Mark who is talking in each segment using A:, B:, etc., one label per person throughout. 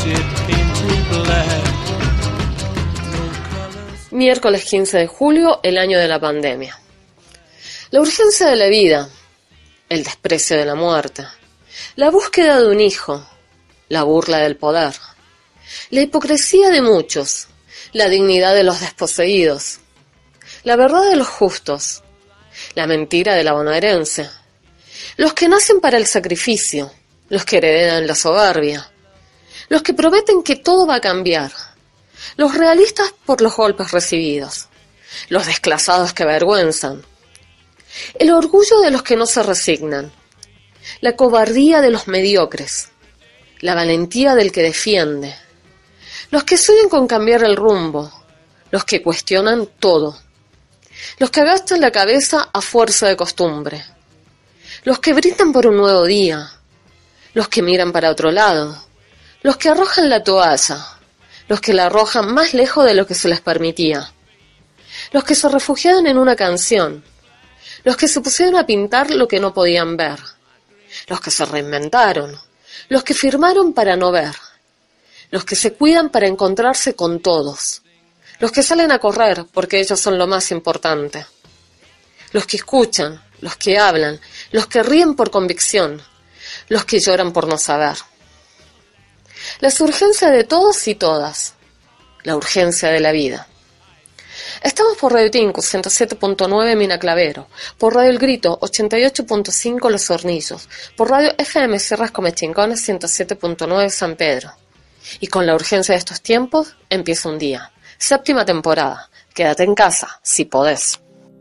A: Miércoles 15 de julio, el año de la pandemia. La urgencia de la vida, el desprecio de la muerte, la búsqueda de un hijo, la burla del poder, la hipocresía de muchos, la dignidad de los desposeídos, la verdad de los justos, la mentira de la bonaerense, los que nacen para el sacrificio, los que heredan la soberbia, los que prometen que todo va a cambiar, los realistas por los golpes recibidos, los desclasados que avergüenzan, el orgullo de los que no se resignan, la cobardía de los mediocres, la valentía del que defiende, los que sueñan con cambiar el rumbo, los que cuestionan todo, los que agachan la cabeza a fuerza de costumbre, los que brindan por un nuevo día, los que miran para otro lado, los que arrojan la toalla, los que la arrojan más lejos de lo que se les permitía, los que se refugiaron en una canción, los que se pusieron a pintar lo que no podían ver, los que se reinventaron, los que firmaron para no ver, los que se cuidan para encontrarse con todos, los que salen a correr porque ellos son lo más importante, los que escuchan, los que hablan, los que ríen por convicción, los que lloran por no saber. Las urgencias de todos y todas, la urgencia de la vida. Estamos por Radio Tinku 107.9 Mina Clavero, por Radio El Grito 88.5 Los Hornillos, por Radio FM Sierras Comechingones 107.9 San Pedro. Y con la urgencia de estos tiempos, empieza un día. 7ª temporada. Quédate en casa, si podés.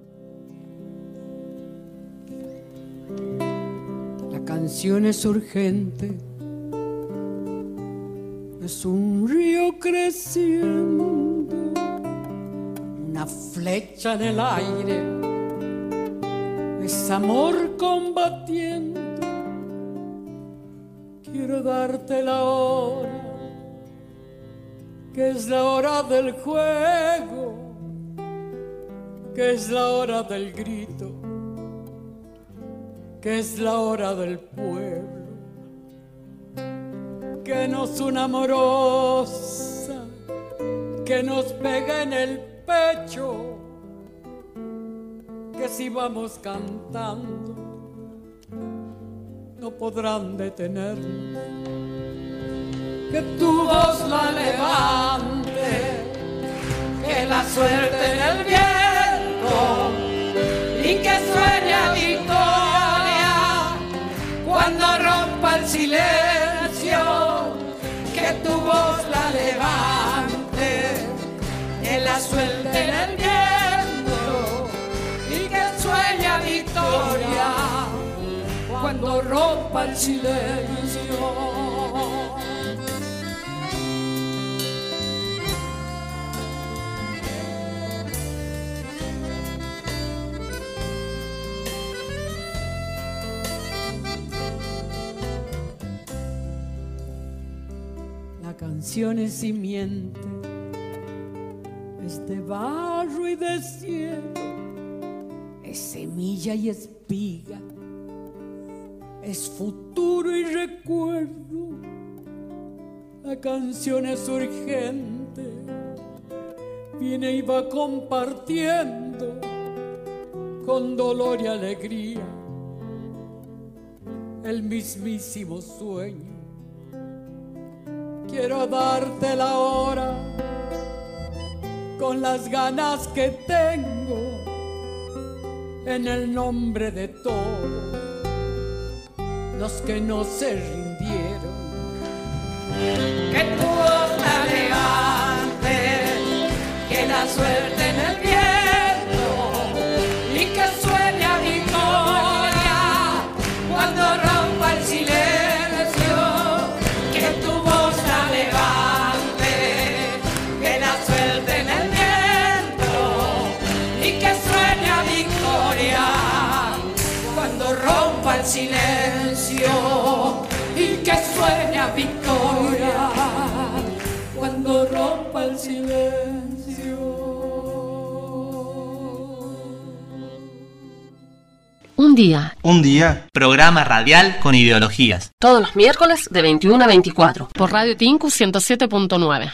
B: La canción es urgente. Es un río creciendo, una flecha en el aire, es amor combatiendo. Quiero darte la hora, que es la hora del juego, que es la hora del grito, que es la hora del pueblo. Que nos una amorosa, que nos pega en el pecho, que si vamos cantando no podrán detenernos. Que tu voz la levante, que la suelte en el viento y que sueñe victoria cuando rompa el silencio. Que tu voz la levante, que la suelte en el viento y que sueña victoria cuando rompa el silencio. La canción es simiente, es de barro y de cielo, es semilla y espiga, es futuro y recuerdo. La canción es urgente, viene y va compartiendo con dolor y alegría el mismísimo sueño. Quiero darte la hora con las ganas que tengo en el nombre de todos los que no se rindieron. Que tu voz la levante, que la suerte en el viento y que sueñe a victoria cuando rompa el silencio. Rompa el silencio y que sueñe a victoria cuando rompa el silencio.
A: Un Un día.
C: Un día. Programa radial con ideologías.
A: Todos los miércoles de 21 a 24. Por Radio Tinku 107.9.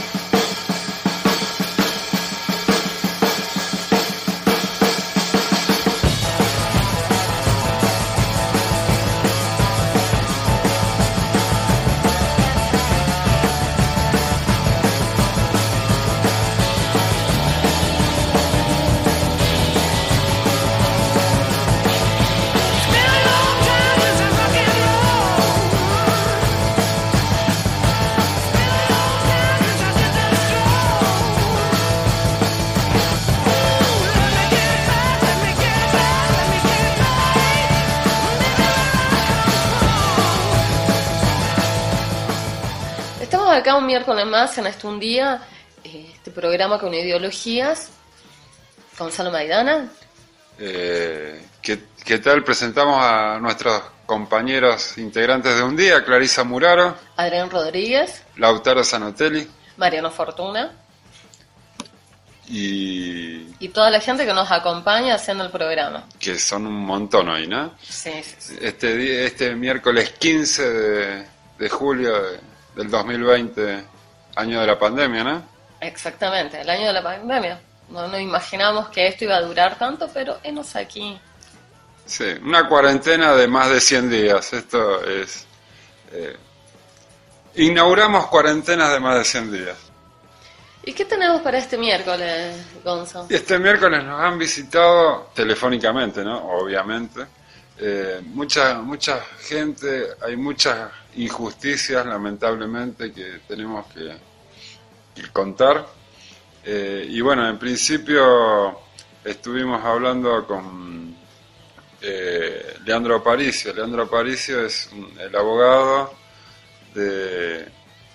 A: Acá un miércoles más en Un Día, este programa con ideologías. Gonzalo Maidana.
D: ¿Qué tal? Presentamos a nuestros compañeros integrantes de Un Día: Clarisa Muraro,
A: Adrián Rodríguez,
D: Lautaro Zanotelli,
A: Mariano Fortuna
D: y
A: toda la gente que nos acompaña haciendo el programa.
D: Que son un montón hoy, ¿no?
A: Sí.
D: Este miércoles 15 de julio del 2020, año de la pandemia, ¿no?
A: Exactamente, el año de la pandemia. No nos imaginamos que esto iba a durar tanto, pero hemos aquí.
D: Sí, una cuarentena de más de 100 días. Esto es... inauguramos cuarentenas de más de 100 días.
A: ¿Y qué tenemos para este miércoles, Gonzo?
D: Este miércoles nos han visitado telefónicamente, ¿no? Obviamente. Mucha gente, hay muchas injusticias lamentablemente que tenemos que contar, y bueno, en principio estuvimos hablando con Leandro Aparicio. Leandro Aparicio es el abogado de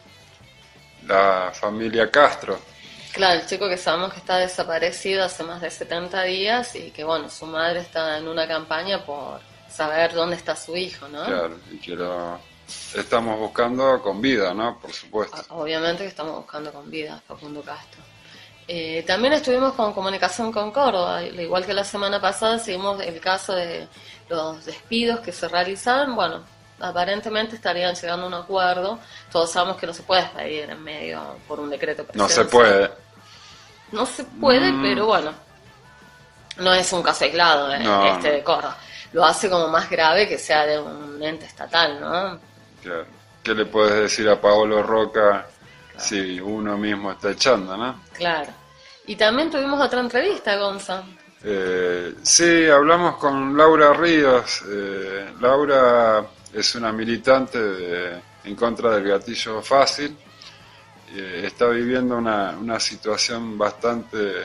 D: la familia Castro.
A: Claro, el chico que sabemos que está desaparecido hace más de 70 días y que bueno, su madre está en una campaña por saber dónde está su hijo, ¿no?
D: Claro, y que lo estamos buscando con vida, ¿no? Por supuesto.
A: Obviamente que estamos buscando con vida, Facundo Castro. También estuvimos con comunicación con Córdoba, al igual que la semana pasada, seguimos el caso de los despidos que se realizaron. Bueno, aparentemente estarían llegando a un acuerdo. Todos sabemos que no se puede despedir en medio por un decreto presidencial.
D: No se puede.
A: No se puede, pero bueno, no es un caso aislado de Córdoba. Lo hace como más grave que sea de un ente estatal, ¿no?
D: Claro. ¿Qué le puedes decir a Paolo Roca si uno mismo está echando, no?
A: Claro. Y también tuvimos otra entrevista, Gonza.
D: Sí, hablamos con Laura Ríos. Laura es una militante en contra del gatillo fácil. Está viviendo una situación bastante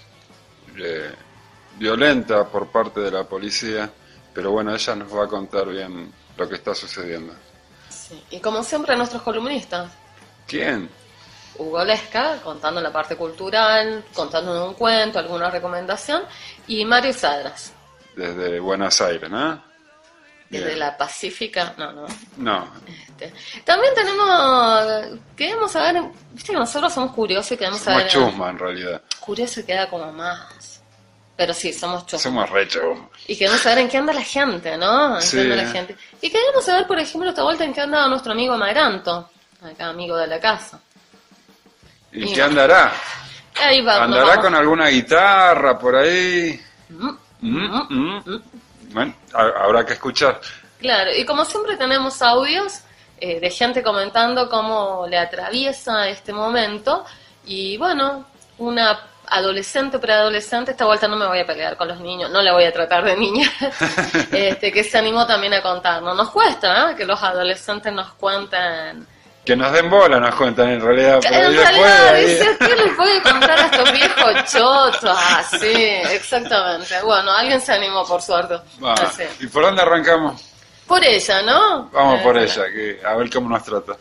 D: violenta por parte de la policía, pero bueno, ella nos va a contar bien lo que está sucediendo.
A: Sí. Y como siempre, nuestros columnistas.
D: ¿Quién?
A: Hugo Lesca, contando la parte cultural, contándonos un cuento, alguna recomendación, y Mario Sadras.
D: Desde Buenos Aires, ¿no?
A: Desde
D: Bien.
A: la Pacífica,
D: No.
A: También queremos saber, viste que nosotros somos curiosos y queremos saber...
D: Somos chusma, en realidad.
A: Curioso queda como más... Pero sí, somos chusma.
D: Somos re chusma.
A: Y queremos saber en qué anda la gente, ¿no? En
D: Sí.
A: qué anda la gente. Y queremos saber, por ejemplo, esta vuelta en qué anda nuestro amigo Amaranto, acá amigo de la casa.
D: ¿Y qué andará?
A: Ahí va,
D: ¿Andará con alguna guitarra por ahí? Bueno, habrá que escuchar.
A: Claro, y como siempre tenemos audios de gente comentando cómo le atraviesa este momento. Y bueno, una adolescente, preadolescente, esta vuelta no me voy a pelear con los niños, no la voy a tratar de niña, que se animó también a contarnos. Nos cuesta, que los adolescentes nos cuenten...
D: Que nos den bola, nos cuentan en realidad.
A: En realidad, dice, ¿qué les puede contar a estos viejos chotos? Sí, exactamente. Bueno, alguien se animó, por suerte.
D: ¿Y por dónde arrancamos?
A: Por ella, ¿no?
D: Vamos por ella, a ver cómo nos trata.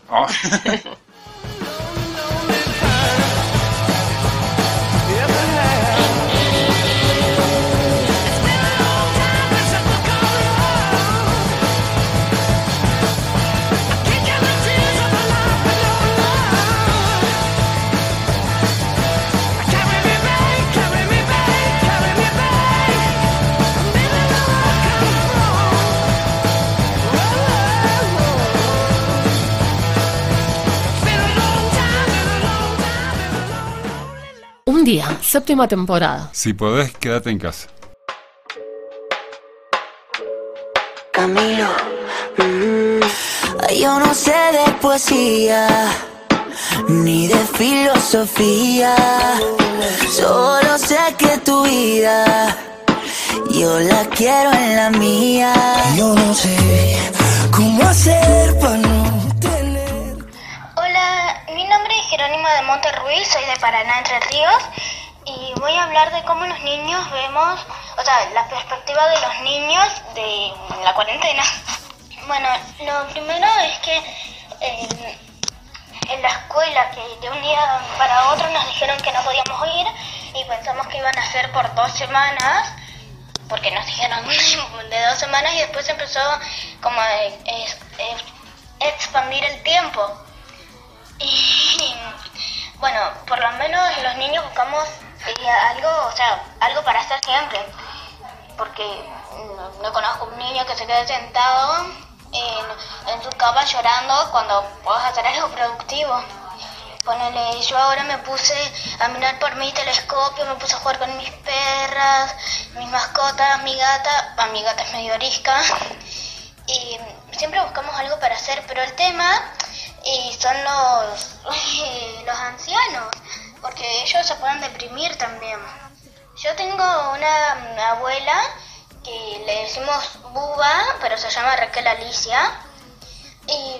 A: Un día, 7ª temporada.
D: Si podés, quédate en casa.
E: Camilo, yo no sé de poesía ni de filosofía, solo sé que tu vida yo la quiero en la mía. Yo no sé cómo hacer para no tener.
F: Hola, mi nombre es Jerónimo de Monte Ruiz, soy de Paraná, Entre Ríos, y voy a hablar de cómo los niños vemos, o sea, la perspectiva de los niños de la cuarentena. Bueno, lo primero es que en la escuela, que de un día para otro nos dijeron que no podíamos ir y pensamos que iban a ser por 2 semanas, porque nos dijeron de 2 semanas y después empezó como a expandir el tiempo. Y bueno, por lo menos los niños buscamos algo para hacer siempre, porque no conozco un niño que se quede sentado en su cama llorando cuando puedes hacer algo productivo. Ponele, yo ahora me puse a mirar por mi telescopio, me puse a jugar con mis perras, mis mascotas, mi gata es medio arisca, y siempre buscamos algo para hacer, pero el tema son los ancianos, porque ellos se pueden deprimir también. Yo tengo una abuela que le decimos Buba, pero se llama Raquel Alicia, y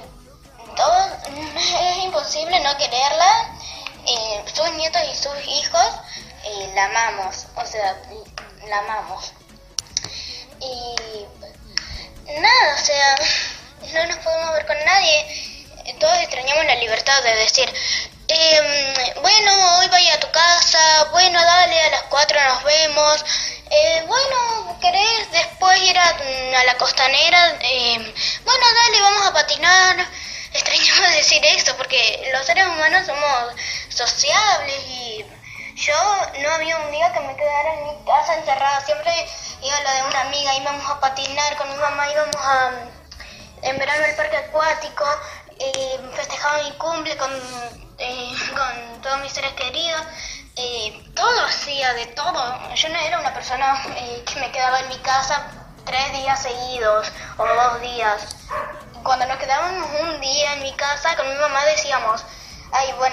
F: es imposible no quererla. Sus nietos y sus hijos la amamos, la amamos. Y nada, no nos podemos ver con nadie. Todos extrañamos la libertad de decir, bueno, hoy vaya a tu casa, bueno, dale, a las 4 nos vemos, bueno, ¿querés después ir a la costanera? Bueno, dale, vamos a patinar. Extrañamos decir eso, porque los seres humanos somos sociables y yo no había un día que me quedara en mi casa encerrada. Siempre iba a la de una amiga, íbamos a patinar con mi mamá, íbamos en verano al parque acuático, festejaba mi cumple con todos mis seres queridos, todo hacía, de todo. Yo no era una persona que me quedaba en mi casa 3 días seguidos o 2 días. Cuando nos quedábamos un día en mi casa con mi mamá decíamos, ay, bueno,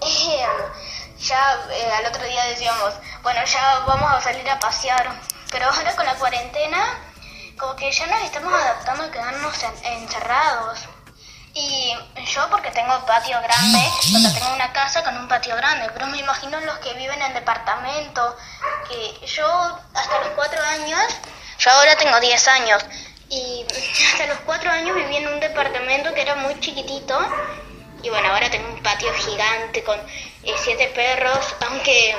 F: al otro día decíamos, bueno, ya vamos a salir a pasear. Pero ahora con la cuarentena, como que ya nos estamos adaptando a quedarnos encerrados. Y yo porque tengo patio grande, tengo una casa con un patio grande, pero me imagino los que viven en departamento, que yo hasta los 4 años, yo ahora tengo 10 años, y hasta los 4 años viví en un departamento que era muy chiquitito, y bueno, ahora tengo un patio gigante con 7 perros, aunque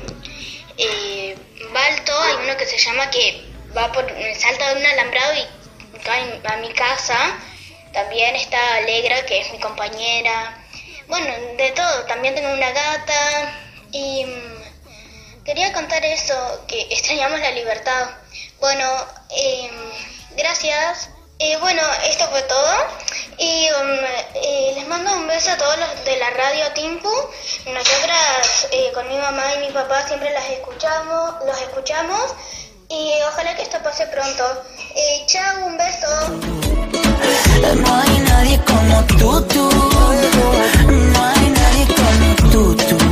F: Balto, hay uno que se llama que salta de un alambrado y cae a mi casa. También está Alegra, que es mi compañera. Bueno, de todo. También tengo una gata. Y quería contar eso, que extrañamos la libertad. Bueno, gracias. Bueno, esto fue todo. Y les mando un beso a todos los de la radio Timpu. Nosotras con mi mamá y mi papá siempre los escuchamos. Y ojalá que esto pase pronto. Chao, un beso.
E: No hay nadie como tú. No hay nadie como tú.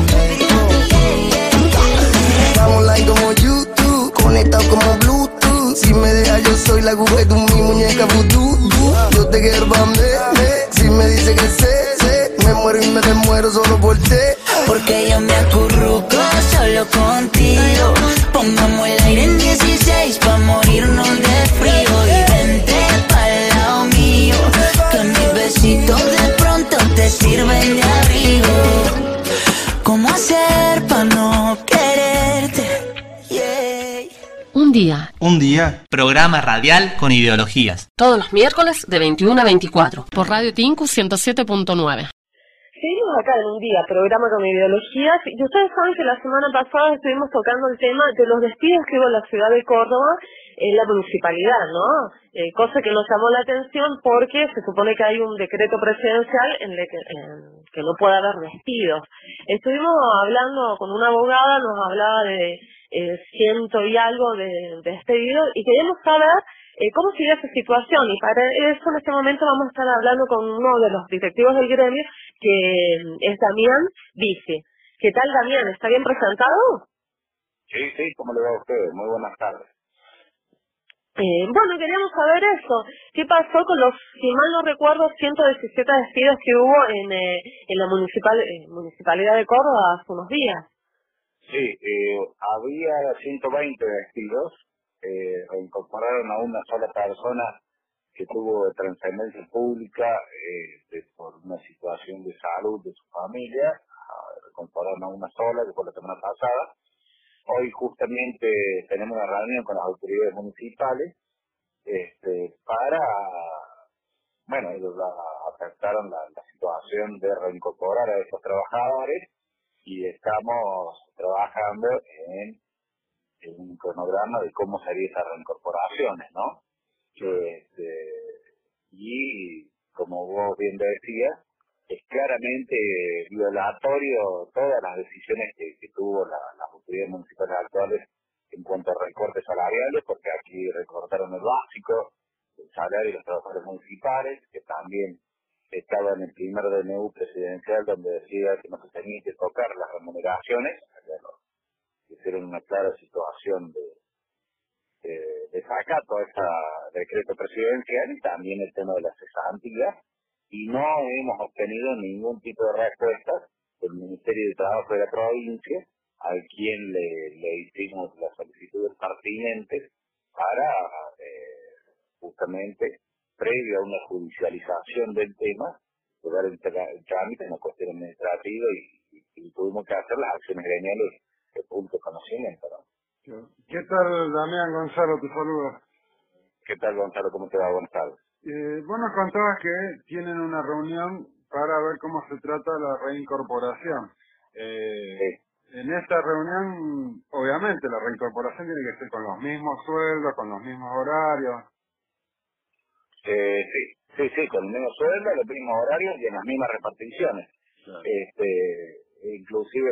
G: Estamos like como YouTube, conectados como Bluetooth. Si me dejas yo soy la Google, tú mi muñeca vudú. Yo te quiero pa' si me dice que sé, me muero y me desmuero solo por ti.
E: Porque yo me acurruco solo contigo. Pongamos el aire en 16 pa' morirnos de frío. Y vente pa'l lado mío, que mis besitos de pronto te sirven de abrigo. ¿Cómo hacer pa' no quererte? Yeah.
A: Un día.
C: Programa radial con ideologías.
A: Todos los miércoles de 21 a 24 por Radio Tinku 107.9. seguimos acá en un día, programa con ideologías, y ustedes saben que la semana pasada estuvimos tocando el tema de los despidos que hubo en la ciudad de Córdoba en la municipalidad, ¿no? Cosa que nos llamó la atención porque se supone que hay un decreto presidencial en el que no puede haber despidos. Estuvimos hablando con una abogada, nos hablaba de ciento y algo de despedidos, y queríamos saber cómo sigue esa situación, y para eso en este momento vamos a estar hablando con uno de los directivos del gremio, que es Damián Vici. ¿Qué tal, Damián? ¿Está bien presentado?
H: Sí, sí, ¿cómo le va a usted? Muy buenas tardes.
A: Bueno, queríamos saber eso. ¿Qué pasó con los, si mal no recuerdo, 117 despidos que hubo en la municipalidad de Córdoba hace unos días?
H: Sí, había 120 despidos, reincorporaron a una sola persona que tuvo trascendencia pública por una situación de salud de su familia, reincorporaron a una sola, que fue la semana pasada. Hoy justamente tenemos una reunión con las autoridades municipales para, bueno, ellos aceptaron la situación de reincorporar a estos trabajadores y estamos trabajando en un cronograma de cómo serían esas reincorporaciones, ¿no? Y como vos bien decías, es claramente violatorio todas las decisiones que tuvo las autoridades municipales actuales en cuanto a recortes salariales, porque aquí recortaron el básico, el salario de los trabajadores municipales, que también estaba en el primer DNU presidencial donde decía que no se tenía que tocar las remuneraciones. Hicieron una clara situación de desacato a este decreto presidencial, y también el tema de las cesantías, y no hemos obtenido ningún tipo de respuesta del Ministerio de Trabajo de la provincia, al quien le hicimos las solicitudes pertinentes para justamente, previo a una judicialización del tema, llevar el trámite en la cuestión administrativa, y tuvimos que hacer las acciones gremiales de punto de conocimiento, ¿no?
I: ¿Qué tal, Damián? Gonzalo, te saluda.
H: ¿Qué tal, Gonzalo? ¿Cómo te va? Buenas tardes.
I: Vos nos contabas que tienen una reunión para ver cómo se trata la reincorporación.
H: Sí.
I: En esta reunión, obviamente, la reincorporación tiene que ser con los mismos sueldos, con los mismos horarios.
H: Sí, con el mismo sueldo, los mismos horarios y en las mismas reparticiones. Claro. Inclusive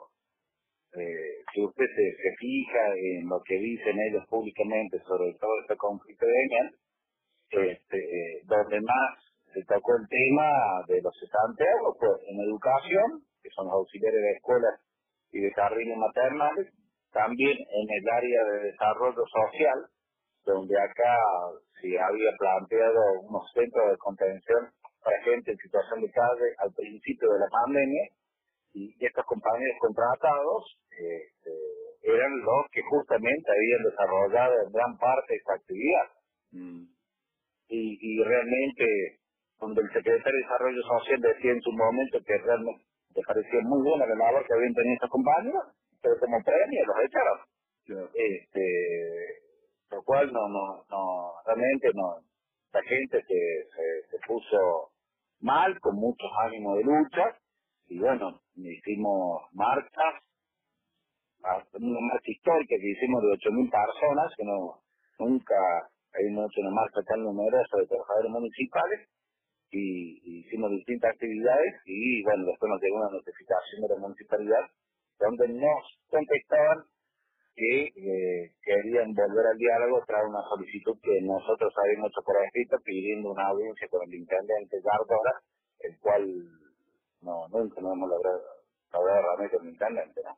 H: si usted se fija en lo que dicen ellos públicamente sobre todo este conflicto gremial, donde más se tocó el tema de los cesantes pues en educación, que son los auxiliares de escuelas y de jardines maternales, también en el área de desarrollo social, donde acá se había planteado unos centros de contención para gente en situación de calle al principio de la pandemia, y estos compañeros contratados eran los que justamente habían desarrollado en gran parte esta actividad. Y realmente, cuando el secretario de Desarrollo Social decía en su momento que realmente le parecía muy buena la labor que habían tenido estos compañeros, pero como premio los echaron. Claro. Lo cual realmente la gente se puso mal, con muchos ánimos de lucha, y bueno, hicimos marchas, una marcha histórica que hicimos de 8.000 personas, que nunca habíamos hecho una marcha tan numerosa de trabajadores municipales, y hicimos distintas actividades, y bueno, después nos llegó una notificación de la municipalidad donde nos contestaban que querían volver al diálogo tras una solicitud que nosotros habíamos hecho por escrito pidiendo una audiencia con el intendente Gardora, el cual nunca no hemos logrado realmente con el intendente, ¿no?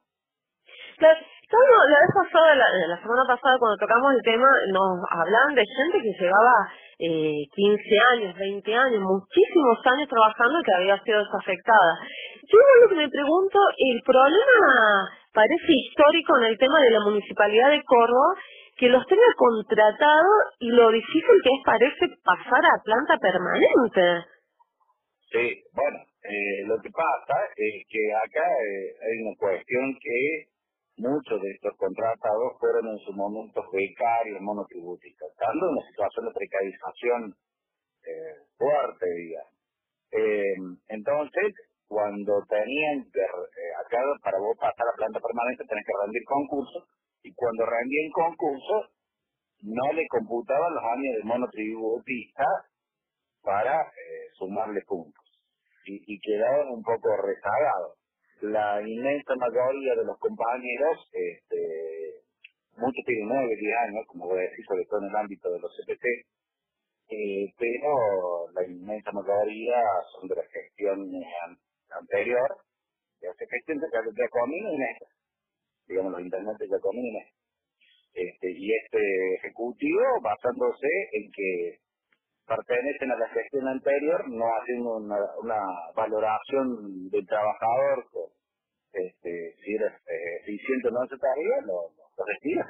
A: La vez pasada, la semana pasada, cuando tocamos el tema, nos hablaban de gente que llevaba 15 años, 20 años, muchísimos años trabajando y que había sido desafectada. Yo lo que me pregunto, el problema parece histórico en el tema de la Municipalidad de Córdoba, que los tenga contratados y lo difícil que es, parece, pasar a planta permanente.
H: Sí, bueno, lo que pasa es que acá hay una cuestión que muchos de estos contratados fueron en su momento becarios, monotributistas, estando en una situación de precarización fuerte, digamos. Entonces, cuando tenían que, acá para vos pasar a planta permanente tenés que rendir concurso, y cuando rendían concurso no le computaban los años de monotributista para sumarle puntos, y quedaban un poco rezagados. La inmensa mayoría de los compañeros, muchos tienen 9, 10 años, como voy a decir, sobre todo en el ámbito de los CPT, pero la inmensa mayoría son de la gestión anterior, de la gestión de Giacomino y Néstor, digamos los intendentes de Giacomino y Néstor. Y este ejecutivo, basándose en que pertenecen a la gestión anterior, no haciendo una valoración del trabajador, si era eficiente o no en su tarea, lo retira.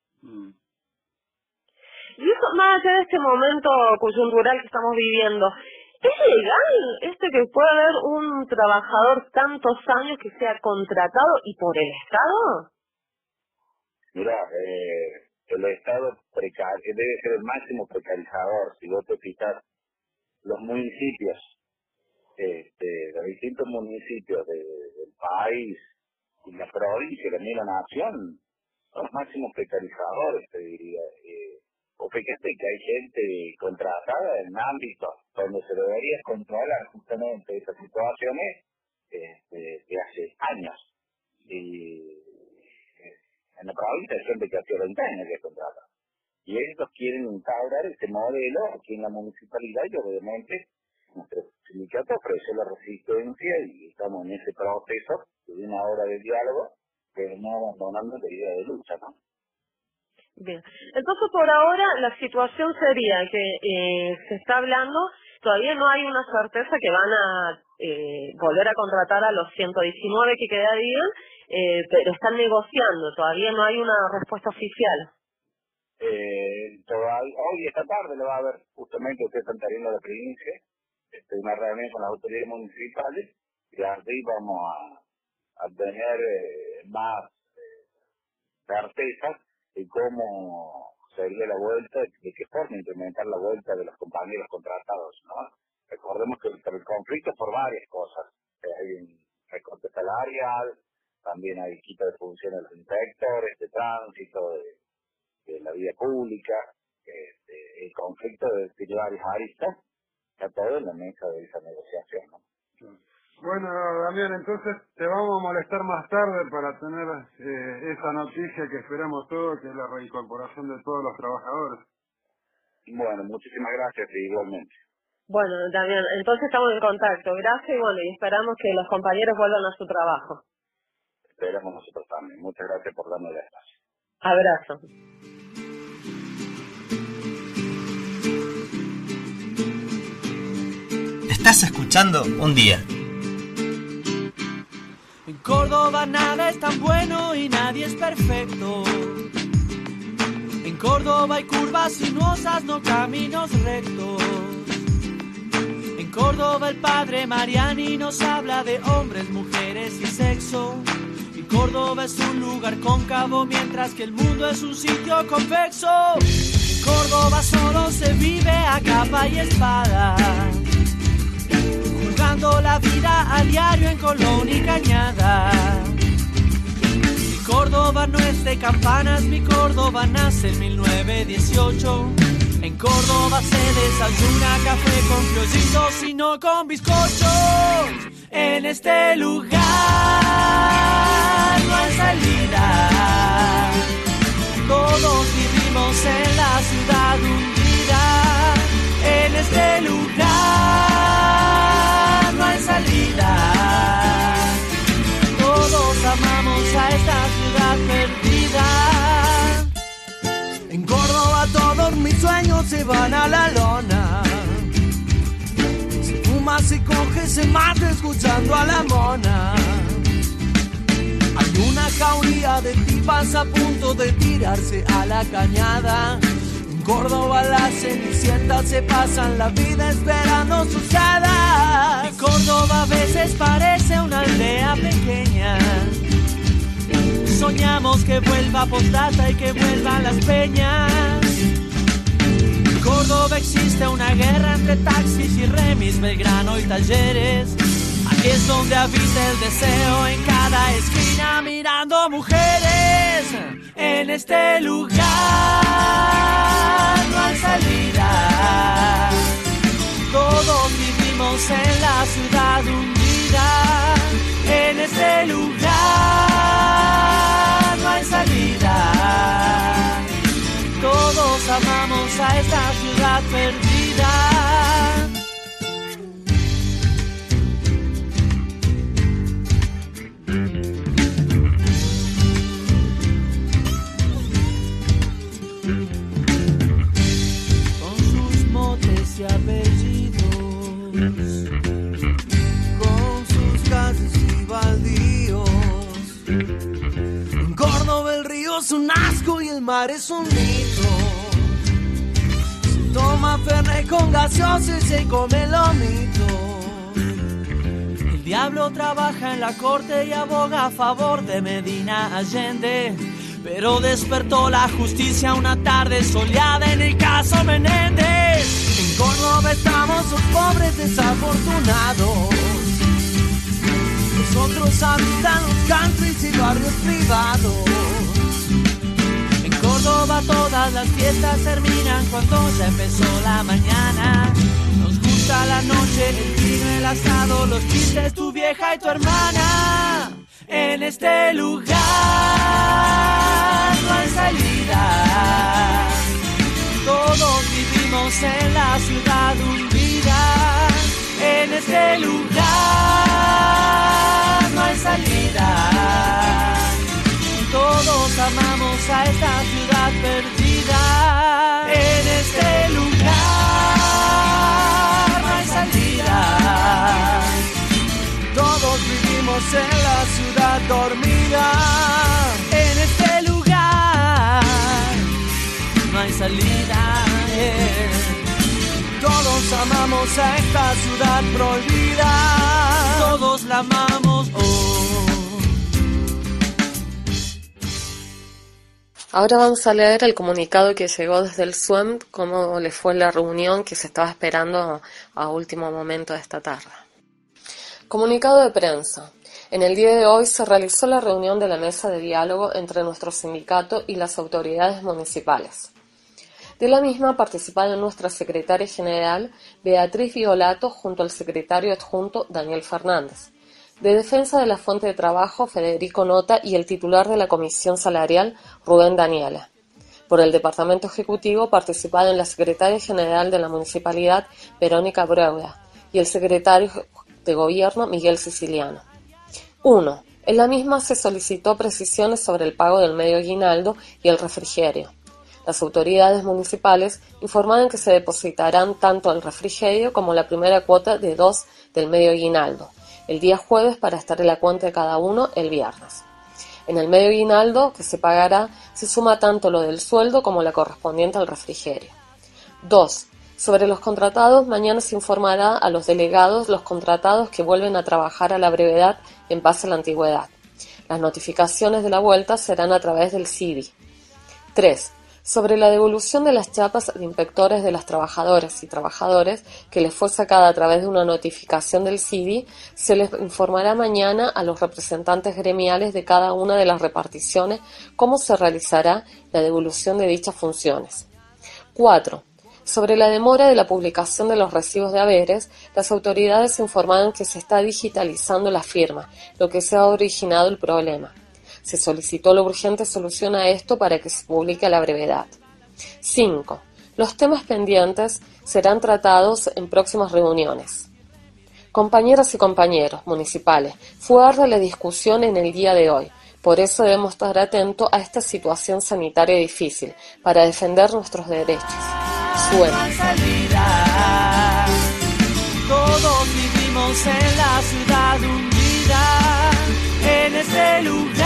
J: Y eso, más allá de este momento coyuntural que estamos viviendo, ¿es legal que pueda haber un trabajador tantos años que sea contratado y por el Estado?
H: Mira, el Estado debe ser el máximo precarizador. Si vos te fijas, los municipios, los distintos municipios del país y la provincia, también la nación, son los máximos precarizadores, te diría. O fíjate que hay gente contratada en ámbitos donde se debería controlar justamente esas situaciones de hace años. Y en la provincia hay gente que hace 20 años que contrata. Y ellos quieren instaurar este modelo aquí en la municipalidad, y obviamente nuestro sindicato ofrece la resistencia y estamos en ese proceso de una hora de diálogo, pero no abandonando la idea de lucha, ¿no?
J: Bien, entonces por ahora la situación sería que se está hablando, todavía no hay una certeza que van a volver a contratar a los 119 que quedarían, pero están negociando, todavía no hay una respuesta oficial.
H: Hoy, esta tarde, lo va a haber, justamente ustedes están teniendo la primicia, una reunión con las autoridades municipales, y así vamos a tener más certezas de cómo sería la vuelta, de qué forma implementar la vuelta de los compañeros contratados, ¿no? Recordemos que el conflicto es por varias cosas. Hay un recorte salarial, también hay quita de funciones de los inspectores de tránsito, de la vía pública, el conflicto de varias aristas, está todo en la mesa de esa negociación, ¿no?
I: Bueno, Damián, entonces te vamos a molestar más tarde para tener esa noticia que esperamos todos, que es la reincorporación de todos los trabajadores.
H: Bueno, muchísimas gracias, igualmente.
J: Bueno, Damián, entonces estamos en contacto. Gracias y esperamos que los compañeros vuelvan a su trabajo.
H: Esperamos nosotros también. Muchas gracias por darnos el espacio.
J: Abrazo.
C: Estás escuchando Un Día.
K: En Córdoba nada es tan bueno y nadie es perfecto. En Córdoba hay curvas sinuosas, no caminos rectos. En Córdoba el padre Mariani nos habla de hombres, mujeres y sexo. Y Córdoba es un lugar cóncavo mientras que el mundo es un sitio convexo. En Córdoba solo se vive a capa y espada, jugando la vida a diario en Colón y Cañada. Mi Córdoba no es de campanas, mi Córdoba nace en 1918. En Córdoba se desayuna café con criollitos y no con bizcochos. En este lugar no hay salida, todos vivimos en la ciudad hundida. En este lugar no hay salida, todos amamos a esta ciudad perdida. En Córdoba todos mis sueños se van a la lona, se fuma, se coge, se mata escuchando a la mona. Hay una jauría de tipas a punto de tirarse a la cañada. En Córdoba las cenicientas se pasan la vida esperando sus hadas. En Córdoba a veces parece una aldea pequeña, soñamos que vuelva Postdata y que vuelvan las peñas. En Córdoba existe una guerra entre taxis y remis, Belgrano y Talleres. Aquí es donde habita el deseo, en cada esquina mirando mujeres. En este lugar no hay salida. Todos vivimos en la ciudad hundida. En este lugar no hay salida. Todos amamos a esta ciudad perdida. Con sus motes y apellidos, con sus calles y baldíos. En Córdoba el río es un asco y el mar es un mito. Se toma fernet con gaseosa y se come lomito. El diablo trabaja en la corte y aboga a favor de Medina Allende. Pero despertó la justicia una tarde soleada en el caso Menéndez. En Córdoba estamos los pobres desafortunados. Nosotros habitan los countries y barrios privados. En Córdoba todas las fiestas terminan cuando ya empezó la mañana. Nos gusta la noche, el vino, el asado, los chistes, tu vieja y tu hermana. En este lugar no hay salida. Todos vivimos en la ciudad hundida. En este lugar no hay salida. Todos amamos a esta ciudad perdida. En este lugar no hay salida. Todos vivimos en la ciudad dormida. En este lugar no hay salida. Todos amamos a esta ciudad prohibida. Todos la amamos.
A: Ahora vamos a leer el comunicado que llegó desde el SUEM, cómo le fue la reunión que se estaba esperando a último momento de esta tarde. Comunicado de prensa. En el día de hoy se realizó la reunión de la mesa de diálogo entre nuestro sindicato y las autoridades municipales. De la misma participaron nuestra secretaria general Beatriz Violato junto al secretario adjunto Daniel Fernández. De Defensa de la Fuente de Trabajo Federico Nota y el titular de la Comisión Salarial Rubén Daniela. Por el Departamento Ejecutivo participaron la secretaria general de la Municipalidad Verónica Breuda y el secretario de Gobierno Miguel Siciliano. 1. En la misma se solicitó precisiones sobre el pago del medio aguinaldo y el refrigerio. Las autoridades municipales informaron que se depositarán tanto el refrigerio como la primera cuota de 2 del medio aguinaldo, el día jueves para estar en la cuenta de cada uno el viernes. En el medio aguinaldo que se pagará se suma tanto lo del sueldo como la correspondiente al refrigerio. 2. Sobre los contratados, mañana se informará a los delegados los contratados que vuelven a trabajar a la brevedad en base a la antigüedad. Las notificaciones de la vuelta serán a través del CIDI. 3. Sobre la devolución de las chapas de inspectores de las trabajadoras y trabajadores que les fue sacada a través de una notificación del CIDI, se les informará mañana a los representantes gremiales de cada una de las reparticiones cómo se realizará la devolución de dichas funciones. 4. Sobre la demora de la publicación de los recibos de haberes, las autoridades informaron que se está digitalizando la firma, lo que se ha originado el problema. Se solicitó la urgente solución a esto para que se publique a la brevedad. 5. Los temas pendientes serán tratados en próximas reuniones. Compañeras y compañeros municipales, fue ardua la discusión en el día de hoy. Por eso debemos estar atentos a esta situación sanitaria difícil para defender nuestros derechos. Suena.
K: Todos vivimos en la ciudad hundida. En este lugar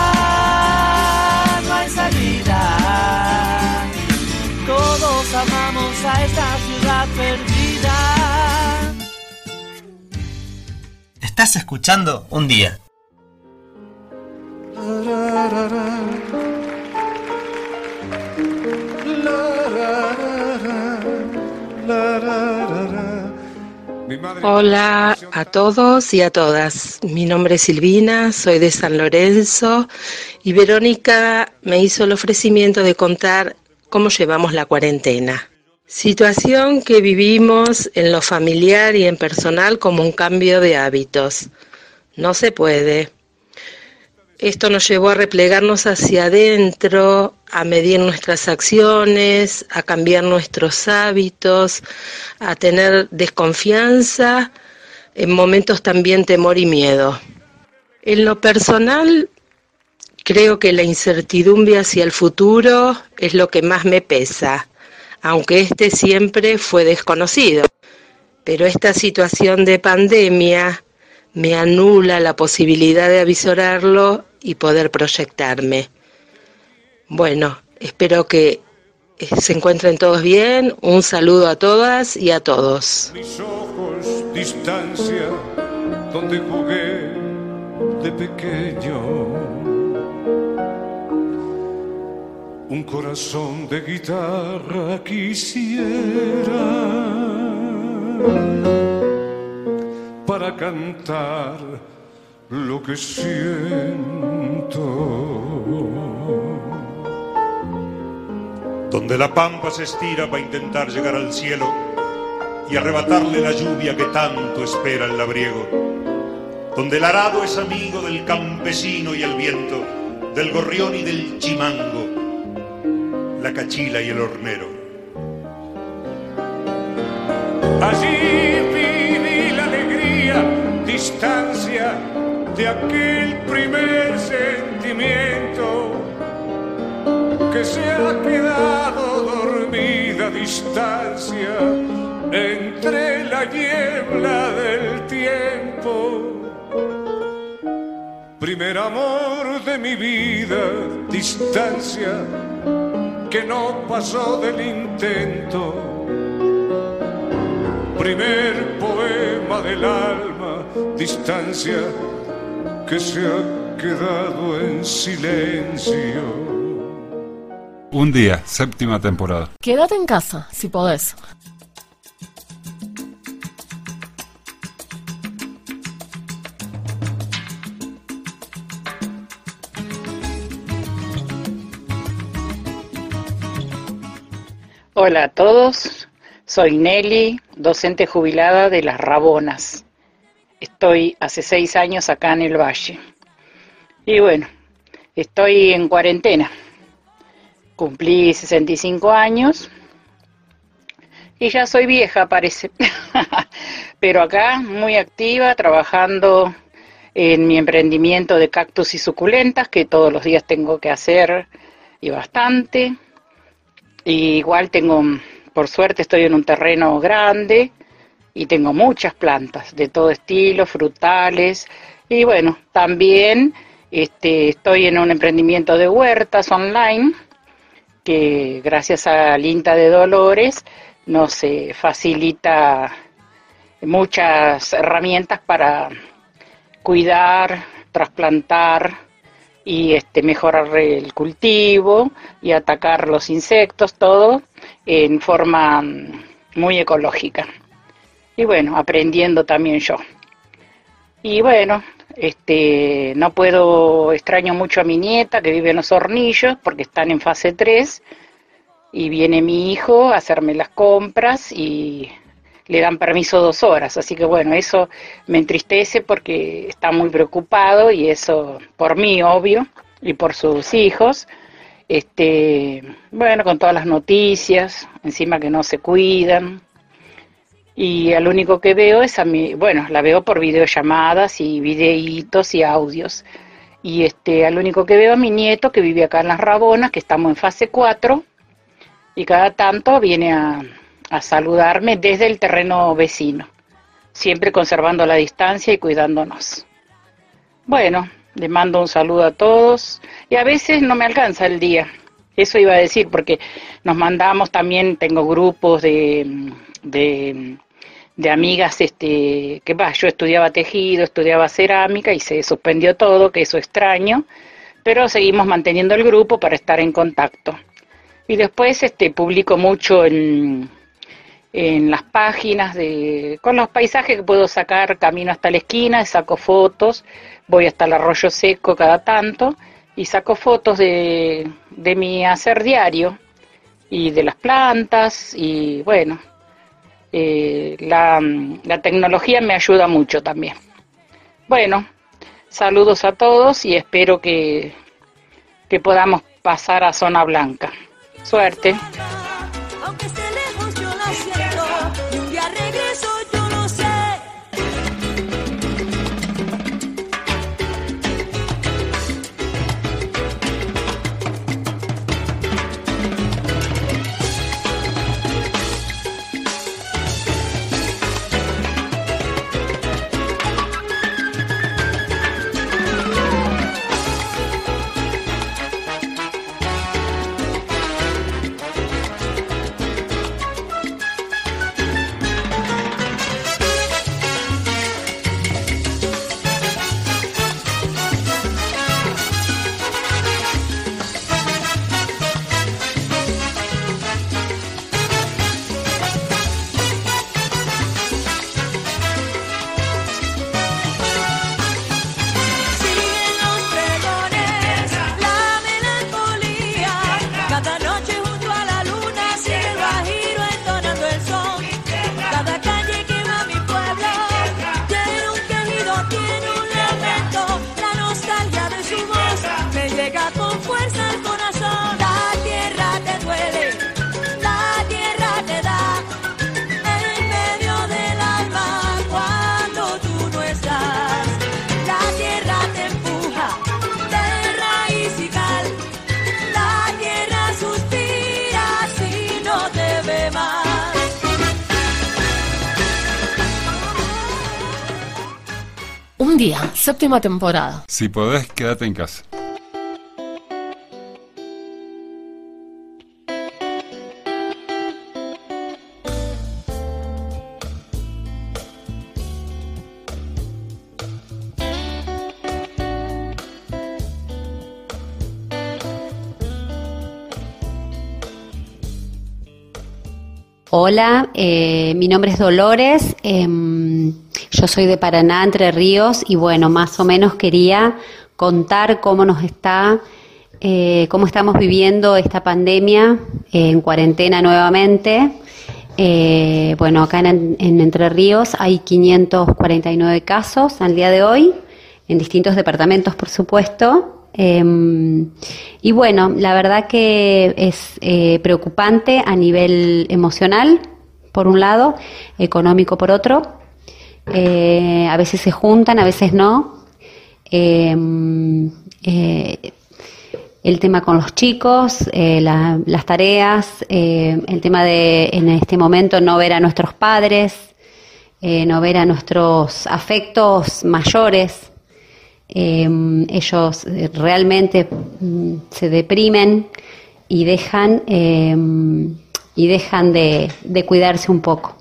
K: no hay salida. Todos amamos a esta ciudad perdida.
C: Estás escuchando Un Día.
L: Mi Hola a todos y a todas. Mi nombre es Silvina, soy de San Lorenzo y Verónica me hizo el ofrecimiento de contar cómo llevamos la cuarentena. Situación que vivimos en lo familiar y en personal como un cambio de hábitos. No se puede. Esto nos llevó a replegarnos hacia adentro, a medir nuestras acciones, a cambiar nuestros hábitos, a tener desconfianza, en momentos también temor y miedo. En lo personal, creo que la incertidumbre hacia el futuro es lo que más me pesa, aunque este siempre fue desconocido. Pero esta situación de pandemia me anula la posibilidad de avisorarlo y poder proyectarme. Bueno, espero que se encuentren todos bien. Un saludo a todas y a todos.
M: Mis ojos, distancia, donde jugué de pequeño. Un corazón de guitarra quisiera para cantar lo que siento.
N: Donde la pampa se estira para intentar llegar al cielo y arrebatarle la lluvia que tanto espera el labriego. Donde el arado es amigo del campesino y el viento, del gorrión y del chimango, la cachila y el hornero.
M: Allí viví la alegría, distancia de aquel primer sentimiento que se ha quedado dormida, distancia entre la niebla del tiempo. Primer amor de mi vida, distancia que no pasó del intento. Primer poema del alma, distancia que se ha quedado en silencio.
D: Un día, 7ª temporada.
A: Quédate en casa, si podés.
O: Hola a todos, soy Nelly, docente jubilada de Las Rabonas. Estoy hace 6 años acá en el Valle. Y bueno, estoy en cuarentena. Cumplí 65 años y ya soy vieja, parece. Pero acá muy activa, trabajando en mi emprendimiento de cactus y suculentas, que todos los días tengo que hacer y bastante. Y igual tengo, por suerte estoy en un terreno grande y tengo muchas plantas de todo estilo, frutales. Y bueno, también estoy en un emprendimiento de huertas online, que gracias al INTA de Dolores nos facilita muchas herramientas para cuidar, trasplantar y mejorar el cultivo y atacar los insectos, todo en forma muy ecológica. Y bueno, aprendiendo también yo. Y bueno, no puedo, extraño mucho a mi nieta que vive en Los Hornillos porque están en fase 3 y viene mi hijo a hacerme las compras y le dan permiso 2 horas, así que bueno, eso me entristece porque está muy preocupado y eso por mí, obvio, y por sus hijos. Bueno, con todas las noticias, encima que no se cuidan. Y al único que veo es a mi, bueno, la veo por videollamadas y videitos y audios. Y al único que veo a mi nieto que vive acá en Las Rabonas, que estamos en fase 4, y cada tanto viene a saludarme desde el terreno vecino, siempre conservando la distancia y cuidándonos. Bueno, les mando un saludo a todos y a veces no me alcanza el día, eso iba a decir, porque nos mandamos también, tengo grupos de amigas, yo estudiaba tejido, estudiaba cerámica y se suspendió todo, que eso extraño, pero seguimos manteniendo el grupo para estar en contacto. Y después publico mucho en en las páginas con los paisajes que puedo sacar, camino hasta la esquina, saco fotos, voy hasta el Arroyo Seco cada tanto y saco fotos de mi hacer diario y de las plantas y bueno, la tecnología me ayuda mucho también. Bueno, saludos a todos y espero que podamos pasar a Zona Blanca. Suerte.
E: Aunque esté lejos yo la siento y un día regreso yo lo sé.
A: Un día, séptima temporada.
D: Si podés, quédate en casa.
P: Hola, mi nombre es Dolores, yo soy de Paraná, Entre Ríos, y bueno, más o menos quería contar cómo estamos viviendo esta pandemia en cuarentena nuevamente. Bueno, acá en Entre Ríos hay 549 casos al día de hoy, en distintos departamentos, por supuesto. Y bueno, la verdad que es preocupante a nivel emocional, por un lado, económico por otro. A veces se juntan, a veces no. El tema con los chicos, las tareas, el tema de en este momento no ver a nuestros padres, no ver a nuestros afectos mayores. Ellos realmente se deprimen y dejan de cuidarse un poco.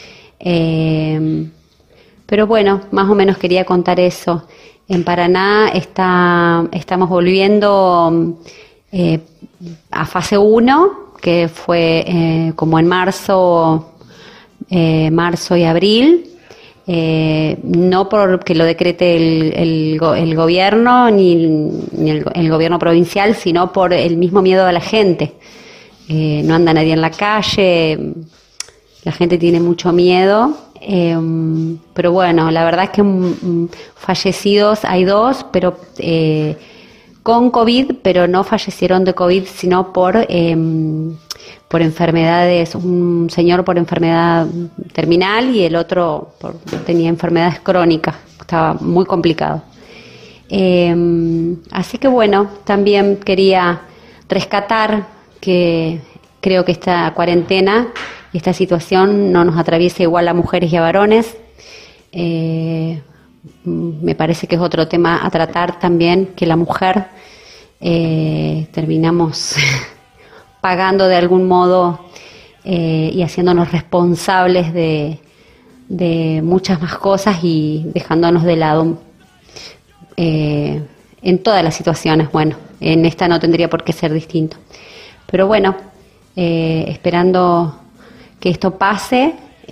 P: Pero bueno, más o menos quería contar eso. En Paraná estamos volviendo a fase 1, que fue como en marzo y abril. No porque lo decrete el gobierno ni el gobierno provincial, sino por el mismo miedo de la gente. No anda nadie en la calle, la gente tiene mucho miedo, pero bueno, la verdad es que fallecidos hay 2, pero con COVID, pero no fallecieron de COVID, sino por enfermedades, un señor por enfermedad terminal y el otro tenía enfermedades crónicas, estaba muy complicado. Así que bueno, también quería rescatar que creo que esta cuarentena y esta situación no nos atraviesa igual a mujeres y a varones. Me parece que es otro tema a tratar también, que la mujer terminamos pagando de algún modo y haciéndonos responsables de muchas más cosas y dejándonos de lado en todas las situaciones. Bueno, en esta no tendría por qué ser distinto. Pero bueno, esperando que esto pase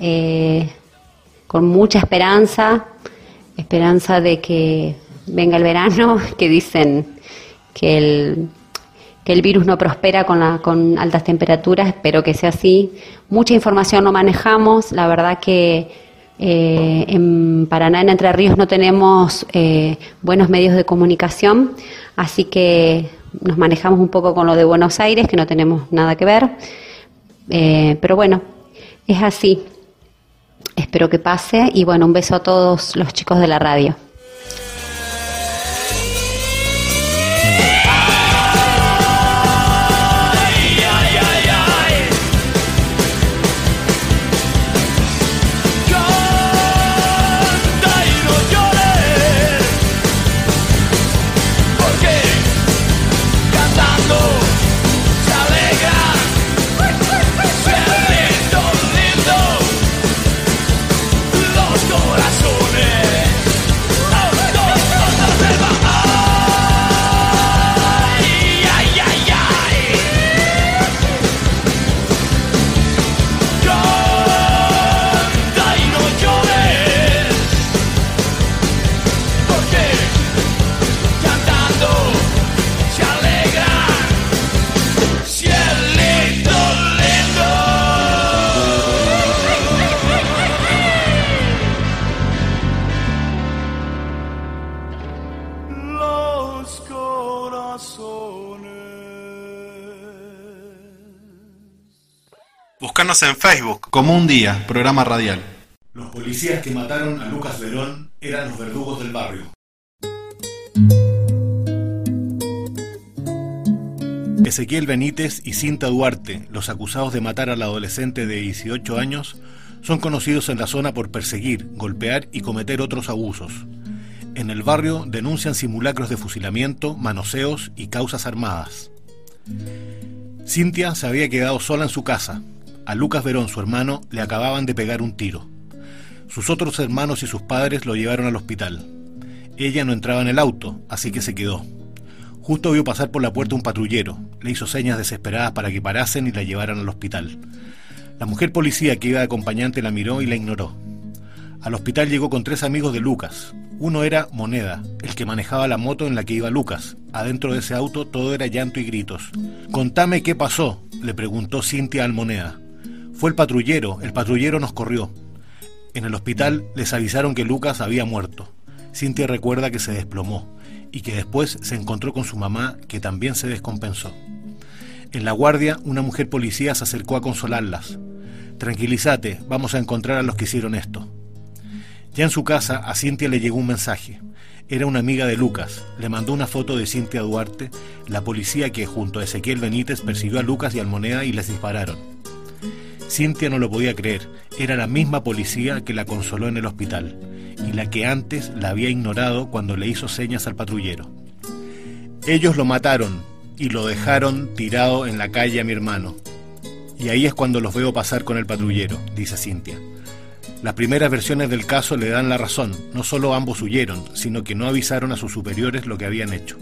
P: con mucha esperanza de que venga el verano, que dicen que el virus no prospera con altas temperaturas. Espero que sea así. Mucha información no manejamos, la verdad que en Paraná, en Entre Ríos, no tenemos buenos medios de comunicación, así que nos manejamos un poco con lo de Buenos Aires, que no tenemos nada que ver, pero bueno, es así. Espero que pase y bueno, un beso a todos los chicos de la radio.
Q: Búscanos en Facebook como Un Día, programa radial.
R: Los policías que mataron a Lucas Verón eran los verdugos del barrio. Ezequiel Benítez y Cinta Duarte, los acusados de matar al adolescente de 18 años, son conocidos en la zona por perseguir, golpear y cometer otros abusos. En el barrio denuncian simulacros de fusilamiento, manoseos y causas armadas. Cintia se había quedado sola en su casa. A Lucas Verón, su hermano, le acababan de pegar un tiro. Sus otros hermanos y sus padres lo llevaron al hospital. Ella no entraba en el auto, así que se quedó. Justo vio pasar por la puerta un patrullero. Le hizo señas desesperadas para que parasen y la llevaran al hospital. La mujer policía que iba de acompañante la miró y la ignoró. Al hospital llegó con 3 amigos de Lucas. Uno era Moneda, el que manejaba la moto en la que iba Lucas. Adentro de ese auto todo era llanto y gritos. «Contame qué pasó», le preguntó Cintia al Moneda. «Fue el patrullero nos corrió». En el hospital les avisaron que Lucas había muerto. Cintia recuerda que se desplomó y que después se encontró con su mamá, que también se descompensó. En la guardia, una mujer policía se acercó a consolarlas. «Tranquilízate, vamos a encontrar a los que hicieron esto». Ya en su casa, a Cintia le llegó un mensaje. Era una amiga de Lucas. Le mandó una foto de Cintia Duarte, la policía que junto a Ezequiel Benítez persiguió a Lucas y al Moneda y les dispararon. Cintia no lo podía creer. Era la misma policía que la consoló en el hospital y la que antes la había ignorado cuando le hizo señas al patrullero. «Ellos lo mataron y lo dejaron tirado en la calle a mi hermano. Y ahí es cuando los veo pasar con el patrullero», dice Cintia. Las primeras versiones del caso le dan la razón. No solo ambos huyeron, sino que no avisaron a sus superiores lo que habían hecho.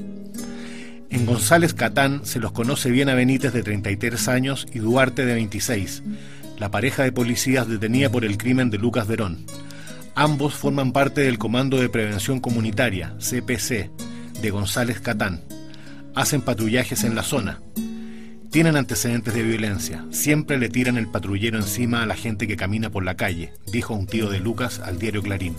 R: En González Catán se los conoce bien a Benítez, de 33 años, y Duarte, de 26, la pareja de policías detenida por el crimen de Lucas Verón. Ambos forman parte del Comando de Prevención Comunitaria, CPC, de González Catán. Hacen patrullajes en la zona. Tienen antecedentes de violencia. Siempre le tiran el patrullero encima a la gente que camina por la calle, dijo un tío de Lucas al diario Clarín.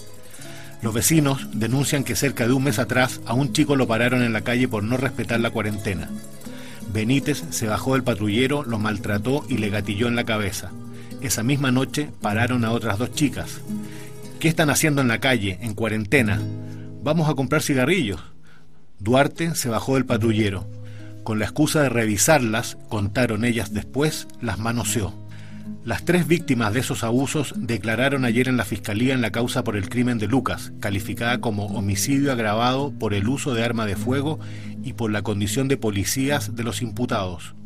R: Los vecinos denuncian que cerca de un mes atrás a un chico lo pararon en la calle por no respetar la cuarentena. Benítez se bajó del patrullero, lo maltrató y le gatilló en la cabeza. Esa misma noche pararon a otras 2 chicas. «¿Qué están haciendo en la calle, en cuarentena?» «Vamos a comprar cigarrillos». Duarte se bajó del patrullero. Con la excusa de revisarlas, contaron ellas después, las manoseó. Las 3 víctimas de esos abusos declararon ayer en la Fiscalía en la causa por el crimen de Lucas, calificada como homicidio agravado por el uso de arma de fuego y por la condición de policías de los imputados.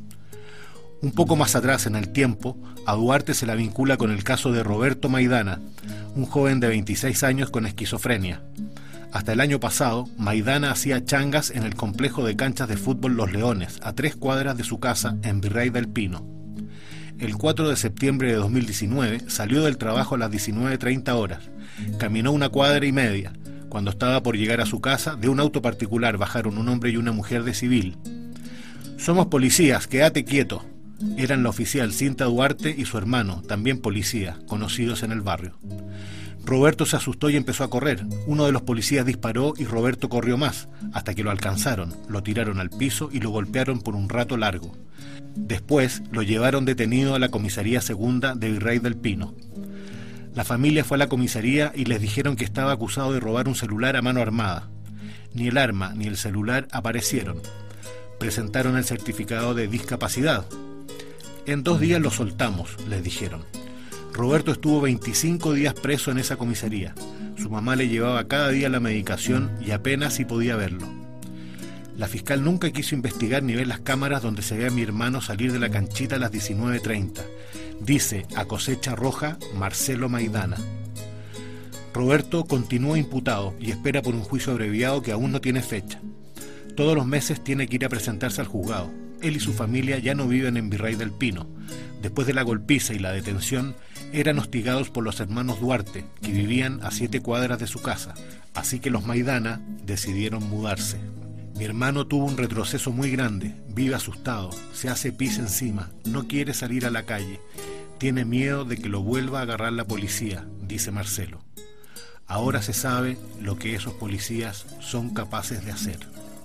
R: Un poco más atrás en el tiempo, a Duarte se la vincula con el caso de Roberto Maidana, un joven de 26 años con esquizofrenia. Hasta el año pasado, Maidana hacía changas en el complejo de canchas de fútbol Los Leones, a 3 cuadras de su casa en Virrey del Pino. el 4 de septiembre de 2019, salió del trabajo a las 19:30 horas. Caminó 1,5 cuadras. Cuando estaba por llegar a su casa, de un auto particular bajaron un hombre y una mujer de civil. «Somos policías, quédate quieto». Eran la oficial Cinta Duarte y su hermano, también policía, conocidos en el barrio. Roberto se asustó y empezó a correr. Uno de los policías disparó y Roberto corrió más, hasta que lo alcanzaron, lo tiraron al piso y lo golpearon por un rato largo. Después lo llevaron detenido a la comisaría segunda de Virrey del Pino. La familia fue a la comisaría y les dijeron que estaba acusado de robar un celular a mano armada. Ni el arma ni el celular aparecieron. Presentaron el certificado de discapacidad. En 2 días lo soltamos, les dijeron. Roberto estuvo 25 días preso en esa comisaría. Su mamá le llevaba cada día la medicación y apenas si podía verlo. La fiscal nunca quiso investigar ni ver las cámaras donde se ve a mi hermano salir de la canchita a las 19:30. Dice a Cosecha Roja Marcelo Maidana. Roberto continúa imputado y espera por un juicio abreviado que aún no tiene fecha. Todos los meses tiene que ir a presentarse al juzgado. Él y su familia ya no viven en Virrey del Pino. Después de la golpiza y la detención, eran hostigados por los hermanos Duarte, que vivían a 7 cuadras de su casa, así que los Maidana decidieron mudarse. Mi hermano tuvo un retroceso muy grande, vive asustado, se hace pis encima, no quiere salir a la calle, tiene miedo de que lo vuelva a agarrar la policía, dice Marcelo. Ahora se sabe lo que esos policías son capaces de hacer.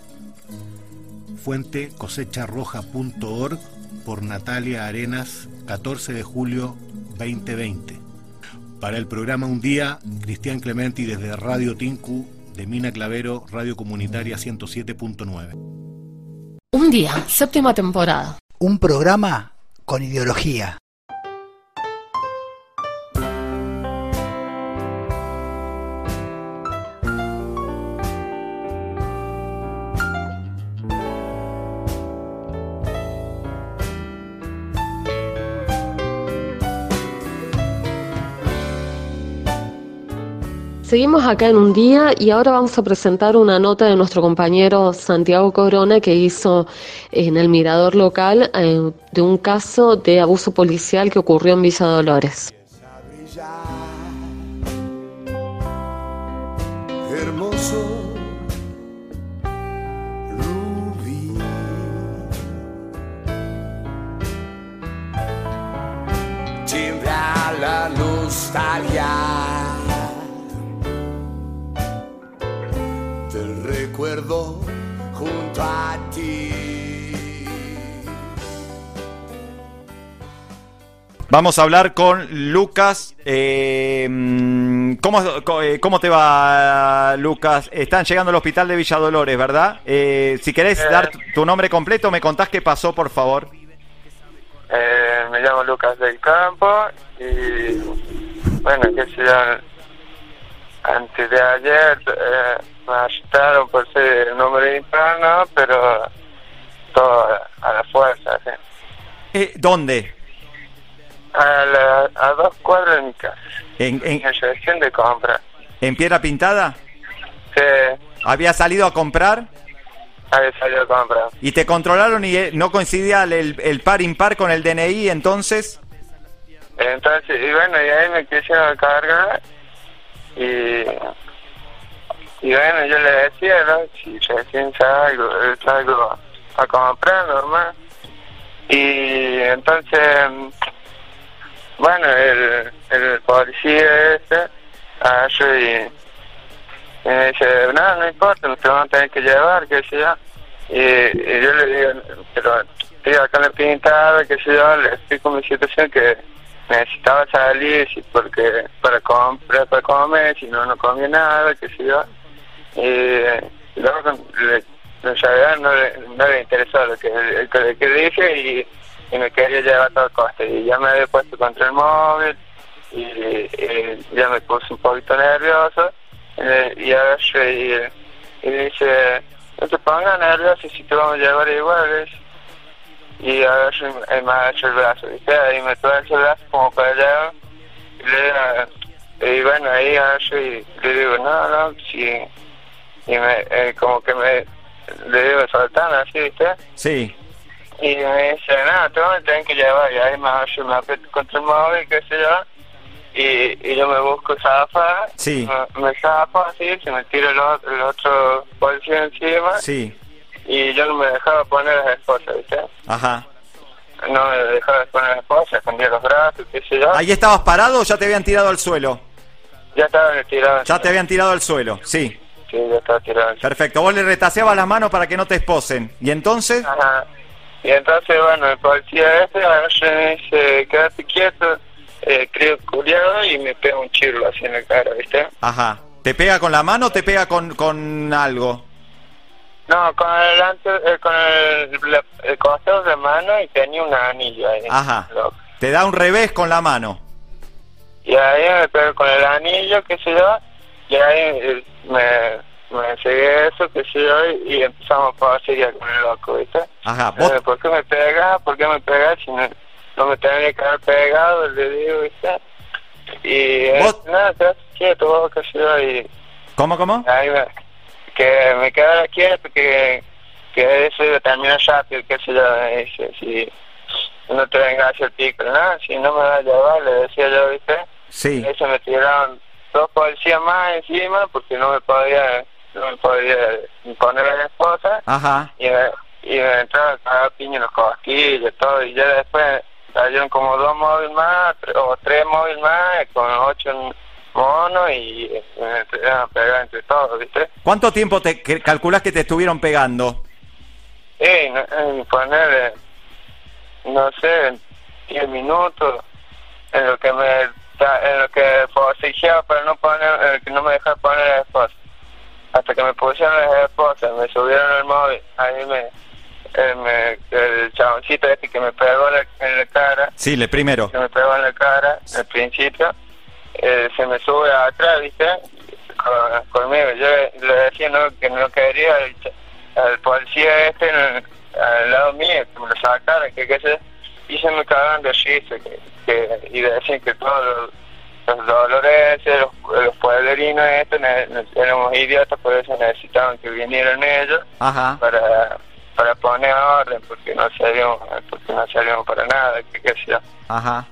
R: Fuente cosecharroja.org por Natalia Arenas, 14 de julio 2020. Para el programa Un Día, Cristian Clementi desde Radio Tinku, de Mina Clavero, Radio Comunitaria 107.9.
A: Un Día, 7ª temporada.
S: Un programa con ideología.
A: Seguimos acá en Un Día y ahora vamos a presentar una nota de nuestro compañero Santiago Corona que hizo en el Mirador local de un caso de abuso policial que ocurrió en Villa Dolores.
T: Hermoso rubí, tiembla la nostalgia. Recuerdo junto a ti.
B: Vamos a hablar con Lucas. ¿Cómo te va, Lucas? Están llegando al hospital de Villa Dolores, ¿verdad? Si querés dar tu nombre completo, me contás qué pasó, por favor.
U: Me llamo Lucas del Campo y bueno, qué sé yo, antes de ayer me arrestaron por ser un hombre interno, pero todo a la fuerza, ¿sí?
B: ¿Dónde?
U: A 2 cuadras de mi casa.
B: ¿En
U: la sección de compra.
B: ¿En Piedra Pintada?
U: Sí.
B: ¿Había salido a comprar?
U: Había salido a comprar.
B: ¿Y te controlaron y no coincidía el par impar con el DNI entonces?
U: Entonces, y bueno, y ahí me quisieron cargar y bueno, yo le decía, ¿no? Si recién salgo a comprar, normal. Y entonces, bueno, el policía ese, y me dice, no importa, nos vamos a tener que llevar, qué sé yo. Y yo le digo, pero estoy acá en la Pintada, qué sé yo, le explico mi situación que necesitaba salir porque para comprar, para comer, si no comía nada, qué sé yo. Y luego no le interesó lo que dije y me quería llevar a todo coste. Y ya me había puesto contra el móvil y ya me puse un poquito nervioso. Y ahora y dice, no te pongas nervioso si te vamos a llevar igual. Y ahora me ha hecho el brazo, ¿viste? Ahí me tuerce el brazo como para allá. Y bueno, ahí le digo, no, sí. Y como que le digo, soltando así, ¿viste?
B: Sí.
U: Y me dice, nada, te van a tener que llevar. Y ahí me aprieto contra el móvil, qué sé yo. Y yo me busco zafa.
F: Sí.
U: Me zafo así, se me tira el otro policía encima.
F: Sí.
U: Y yo no me dejaba poner las esposas, ¿viste?
F: Ajá.
U: No me dejaba poner las esposas, escondía los brazos, qué sé yo.
F: ¿Ahí estabas parado o ya te habían tirado al suelo?
U: Ya estaba tirado.
F: Ya te habían tirado al suelo, sí.
U: Sí, ya estaba tirado.
F: Perfecto, vos le retaseabas las manos para que no te esposen. ¿Y entonces?
U: Ajá. Y entonces, bueno, el policía me dice, quédate quieto, creo culiado, y me pega un chirlo así en la cara, ¿viste?
F: Ajá. ¿Te pega con la mano o te pega con algo?
U: No, con el costado de mano y tenía un anillo ahí.
F: Ajá. Te da un revés con la mano.
U: Y ahí me pegó con el anillo, qué sé yo, y ahí me seguí eso, qué sé yo, y empezamos a seguir con el loco, ¿viste?
F: Ajá. ¿Vos?
U: ¿Por qué me pegas? ¿Por qué me pegas? Si no me tenía que haber pegado, le digo, ¿viste? Y nada, quédate quieto, vos, qué sé yo, y...
F: ¿Cómo?
U: Ahí que me quedara quieto, que eso iba a terminar rápido, qué sé yo, dice, si no te vengas hacia el pico, nada, si no me vas a llevar, le decía yo, ¿viste?
F: Sí.
U: Y eso me tiraron 2 policías más encima, porque no me podía poner a la esposa.
F: Ajá.
U: Y me entraba a cagar piña en los cosquillos, todo, y ya después salieron como 2 móviles más, o 3 móviles más, con 8 monos, y me empezaron a pegar entre todos, ¿viste?
F: ¿Cuánto tiempo calculás que te estuvieron pegando?
U: Ponerle, no sé, 10 minutos, en lo que forcejeaba para que no me dejara poner la esposa. Hasta que me pusieron las esposas, me subieron al móvil, ahí el chaboncito este que me pegó en la cara.
F: Sí, el primero.
U: Que me pegó en la cara, al principio, se me sube atrás, ¿viste? Conmigo. Yo le decía que no quería al policía este al lado mío, que me lo sacara, que qué sé, y se me cagaban de risa, y decían que todos los dolores, los pueblerinos estos, éramos idiotas, por eso necesitaban que vinieran ellos.
F: Ajá.
U: para poner orden, porque no salíamos para nada, que qué sé yo.
F: Ajá.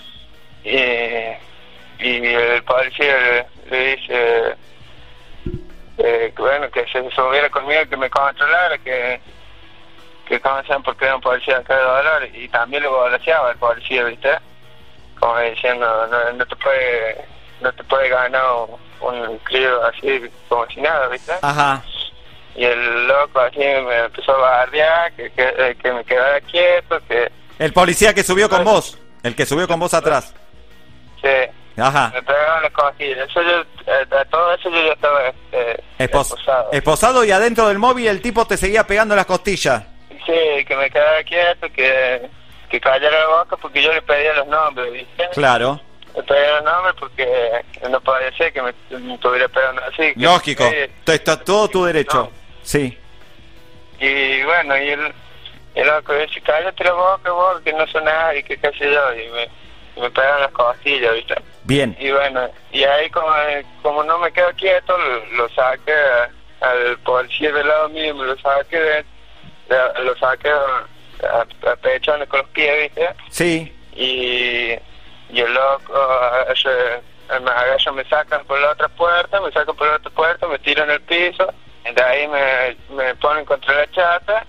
U: Y el policía le dice que bueno, que se subiera conmigo, que me controlara, que conocían porque era un policía acá de Dolores, y también lo balanceaba el policía, ¿viste? Como diciendo, no te puede ganar un crío así como si nada, ¿viste?
F: Ajá.
U: Y el loco así me empezó a bardear, que me quedara quieto, que...
F: El policía que subió con vos, el que subió con vos atrás.
U: Sí.
F: Ajá.
U: Me pegaban las costillas. Todo eso yo ya estaba esposado.
F: Esposado, y adentro del móvil el tipo te seguía pegando las costillas.
U: Sí, que me quedara quieto, que callara la boca, porque yo le pedía los nombres, ¿viste?
F: Claro.
U: Le pedía los nombres porque no podía ser que me estuviera pegando así.
F: Lógico. Está todo tu derecho.
U: No.
F: Sí.
U: Y bueno, y el loco dice, cállate la boca vos, que no son nada, y que qué sé yo, y me pegan las costillas, ¿viste?
F: Bien.
U: Y bueno, y ahí como no me quedo quieto, lo saqué al policía del lado mío, me lo saqué a pechones con los pies, ¿viste?
F: Sí.
U: Y el loco, me sacan por la otra puerta, me tiran el piso, de ahí me ponen contra la chata,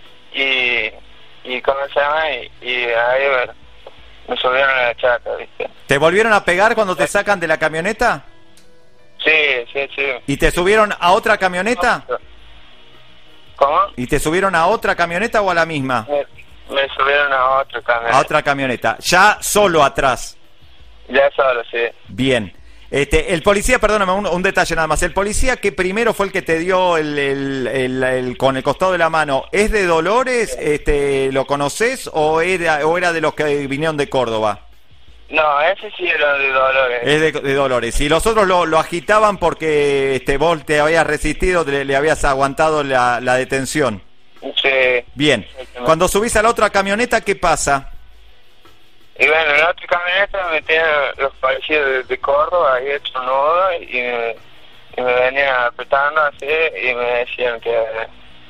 U: y ¿cómo se llama? Y ahí, bueno, me subieron a la chata, ¿viste?
F: ¿Te volvieron a pegar cuando te sacan de la camioneta?
U: Sí.
F: ¿Y te subieron a otra camioneta?
U: ¿Cómo?
F: ¿Y te subieron a otra camioneta o a la misma?
U: Me subieron a otra camioneta.
F: A otra camioneta. Ya solo atrás.
U: Ya solo, sí.
F: Bien. El policía, perdóname, un detalle nada más. El policía que primero fue el que te dio el con el costado de la mano, ¿es de Dolores? ¿Lo conoces o era de los que vinieron de Córdoba?
U: No, ese sí era de Dolores.
F: Es de Dolores. Y los otros lo agitaban porque vos te habías resistido, le habías aguantado la detención.
U: Sí.
F: Bien. Cuando subís a la otra camioneta, ¿qué pasa?
U: Y bueno, en la otra camioneta me metían los policías de Córdoba ahí hecho nudo, y me venían apretando así, y me decían que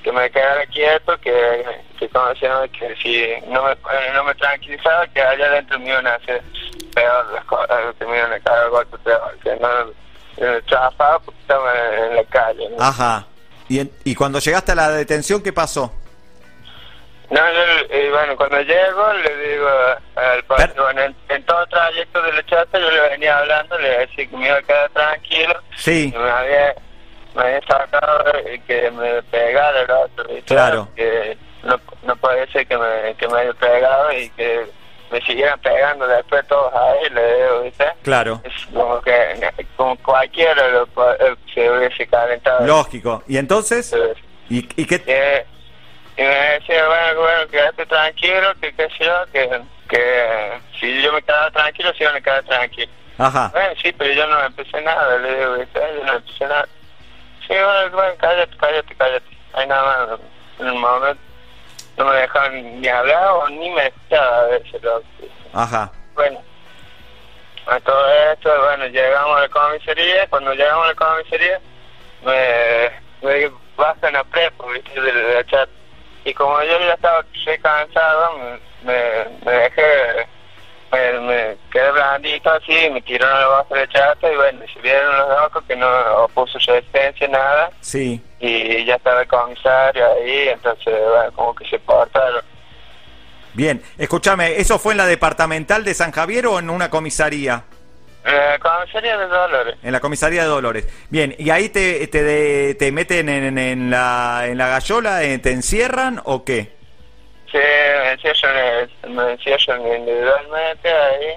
U: me quedara quieto, que como se llama, que si no me tranquilizaba, que allá adentro me iban a hacer peor las cosas, que me iban a caer golpes peor, que no trabajaba porque estaba en la calle, ¿no?
F: Ajá. ¿Y cuando llegaste a la detención, qué pasó?
U: No, bueno, cuando llego le digo al patrón, en todo trayecto de la chata yo le venía hablando, le decía que me iba a quedar tranquilo.
F: Sí.
U: Que me había sacado que me pegara el otro, ¿viste?
F: Claro.
U: Que no puede ser que me haya pegado y que me siguieran pegando después todos ahí, le digo, ¿viste?
F: Claro.
U: Es como cualquiera se hubiese calentado.
F: Lógico. ¿Y entonces? ¿Y qué?
U: Y me decía, bueno, quédate tranquilo, que qué sé yo, que si yo me quedaba tranquilo, se iban a quedar tranquilo.
F: Ajá.
U: Bueno, sí, pero yo no empecé nada, le digo, ¿viste? Yo no empecé nada. Sí, bueno, cállate. Ahí nada más, en un momento no me dejaban ni hablar o ni me escuchaba a veces.
F: Ajá.
U: Bueno, a todo esto, bueno, llegamos a la comisaría. Cuando llegamos a la comisaría, me bajan a prepo, ¿viste? De la chat. Y como yo ya estaba cansado, me dejé, me quedé blandito así, me tiraron al bajo de chata y bueno, se vieron los locos que no opuso resistencia, nada.
F: Sí.
U: Y ya estaba el comisario ahí, entonces, bueno, como que se portaron.
F: Bien, escúchame, ¿eso fue en la departamental de San Javier o en una comisaría?
U: Comisaría de Dolores.
F: En la comisaría de Dolores. Bien, ¿y ahí te meten en la gallola, te encierran o qué?
U: Sí, me encierran individualmente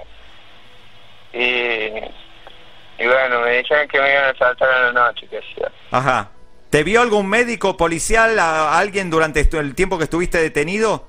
U: ahí. Y bueno, me dijeron que me iban a saltar en la noche, que sí.
F: Ajá. ¿Te vio algún médico policial, a alguien durante el tiempo que estuviste detenido?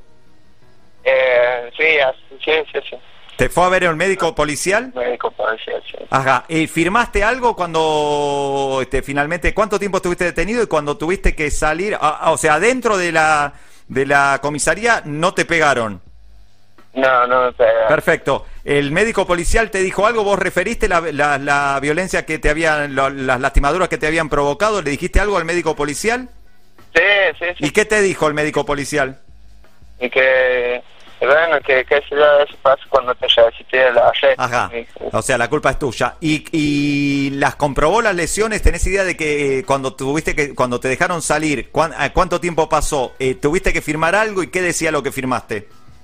U: Sí.
F: ¿Te fue a ver el médico policial?
U: Médico policial, sí.
F: Ajá. ¿Firmaste algo cuando finalmente, cuánto tiempo estuviste detenido y cuando tuviste que salir? O sea, dentro de la comisaría no te pegaron.
U: No me pegaron.
F: Perfecto. ¿El médico policial te dijo algo? ¿Vos referiste la violencia que te habían, las lastimaduras que te habían provocado? ¿Le dijiste algo al médico policial?
U: Sí.
F: ¿Y qué te dijo el médico policial?
U: Y que... Bueno, que eso pasa cuando te resistís la arresto.
F: Ajá, o sea, la culpa es tuya. ¿Y las comprobó las lesiones? ¿Tenés idea de que cuando te dejaron salir, cuánto tiempo pasó? ¿Tuviste que firmar algo y qué decía lo que firmaste?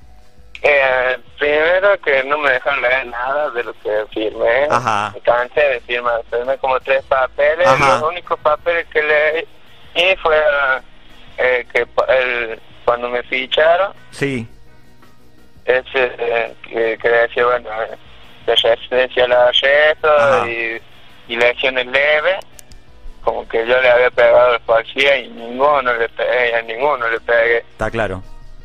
U: Primero que no me dejaron leer nada de lo que firmé.
F: Ajá.
U: Me cansé de firmar, firmé como 3 papeles.
F: Ajá.
U: Los únicos papeles que leí fue cuando me ficharon.
F: Sí.
U: Que decía, bueno, de resistencia al arresto y lesiones leves, como que yo le había pegado al policía y ninguno le pegué.
F: Está claro.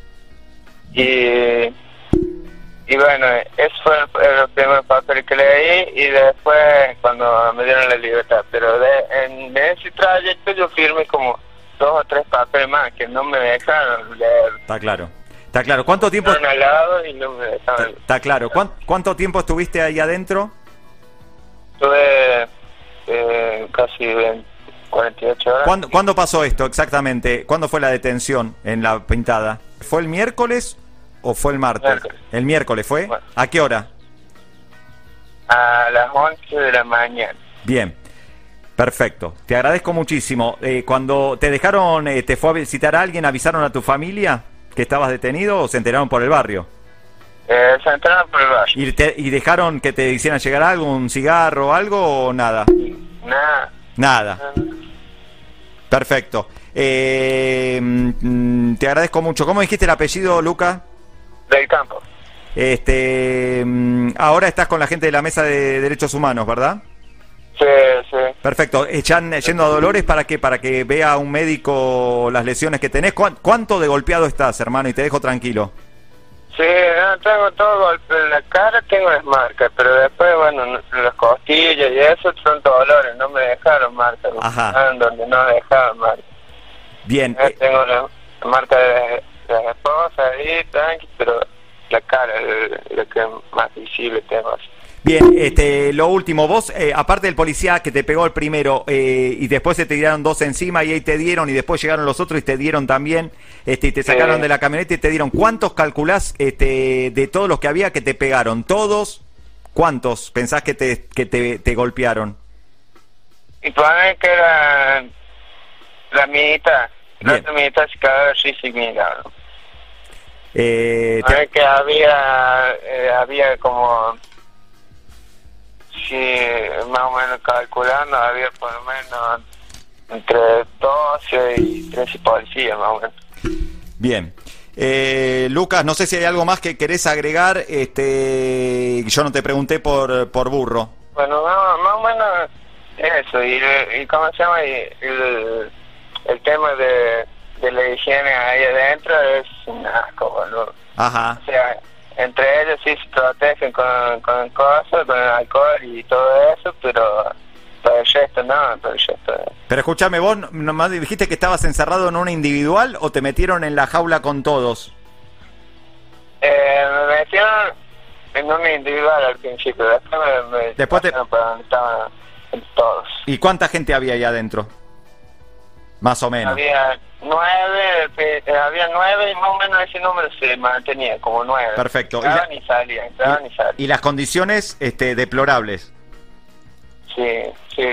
U: Y bueno, eso fue el primer papel que leí y después cuando me dieron la libertad, pero en ese trayecto yo firmé como 2 o 3 papeles más que no me dejaron leer.
F: Está claro. ¿Cuánto tiempo?
U: Al lado y no me dejaban.
F: Está claro. ¿Cuánto tiempo estuviste ahí adentro?
U: Estuve casi 48 horas.
F: ¿Cuándo pasó esto exactamente? ¿Cuándo fue la detención en la pintada? ¿Fue el miércoles o fue el martes?
U: Miércoles.
F: ¿El miércoles fue?
U: Bueno.
F: ¿A qué hora?
U: A las 11 de la mañana.
F: Bien. Perfecto. Te agradezco muchísimo. Cuando te dejaron, ¿te fue a visitar a alguien? ¿Avisaron a tu familia que estabas detenido o se enteraron por el barrio?
U: Se enteraron por el barrio.
F: ¿Y dejaron que te hicieran llegar algo, un cigarro o algo o nada? Nada. Perfecto. Te agradezco mucho. ¿Cómo dijiste el apellido, Luca?
U: Del Campo.
F: Ahora estás con la gente de la Mesa de Derechos Humanos, ¿verdad?
U: Sí.
F: Perfecto. ¿Están yendo a Dolores para qué? Para que vea un médico las lesiones que tenés. ¿Cuánto de golpeado estás, hermano? Y te dejo tranquilo.
U: Sí, tengo todo golpe en la cara, tengo las marcas, pero después, bueno, las costillas y eso son dolores, no me dejaron marcas.
F: Ajá.
U: Donde no me dejaron marcas.
F: Bien.
U: Tengo la marca de la esposa ahí, tranqui, pero la cara es lo que más visible tengo.
F: Bien, lo último, vos, aparte del policía que te pegó el primero, y después se te tiraron dos encima y ahí te dieron, y después llegaron los otros y te dieron también, y te sacaron de la camioneta y te dieron, ¿cuántos calculás de todos los que había que te pegaron? ¿Todos? ¿Cuántos pensás que te golpearon?
U: Y ponen que era la mitad, la otra mitad se quedaba así sin mirar. Que había como, si más o menos calculando, había por lo menos entre 12 y 13 policías más o menos.
F: Bien. Lucas, no sé si hay algo más que querés agregar, yo no te pregunté por burro.
U: Bueno, más o menos eso, y ¿cómo se llama? El tema de la higiene ahí adentro es un asco, boludo.
F: Ajá.
U: O sea, entre ellos sí se protegen con cosas, con el alcohol y todo eso, pero para el resto no, para el resto.
F: Pero escúchame, vos nomás dijiste que estabas encerrado en una individual o te metieron en la jaula con todos.
U: Me metieron en una individual al principio, después me para donde estaban todos.
F: ¿Y cuánta gente había ahí adentro? Más o menos.
U: Había 9 y más o menos ese número se mantenía como 9.
F: Perfecto.
U: Entraban y salían.
F: ¿Y las condiciones deplorables?
U: Sí.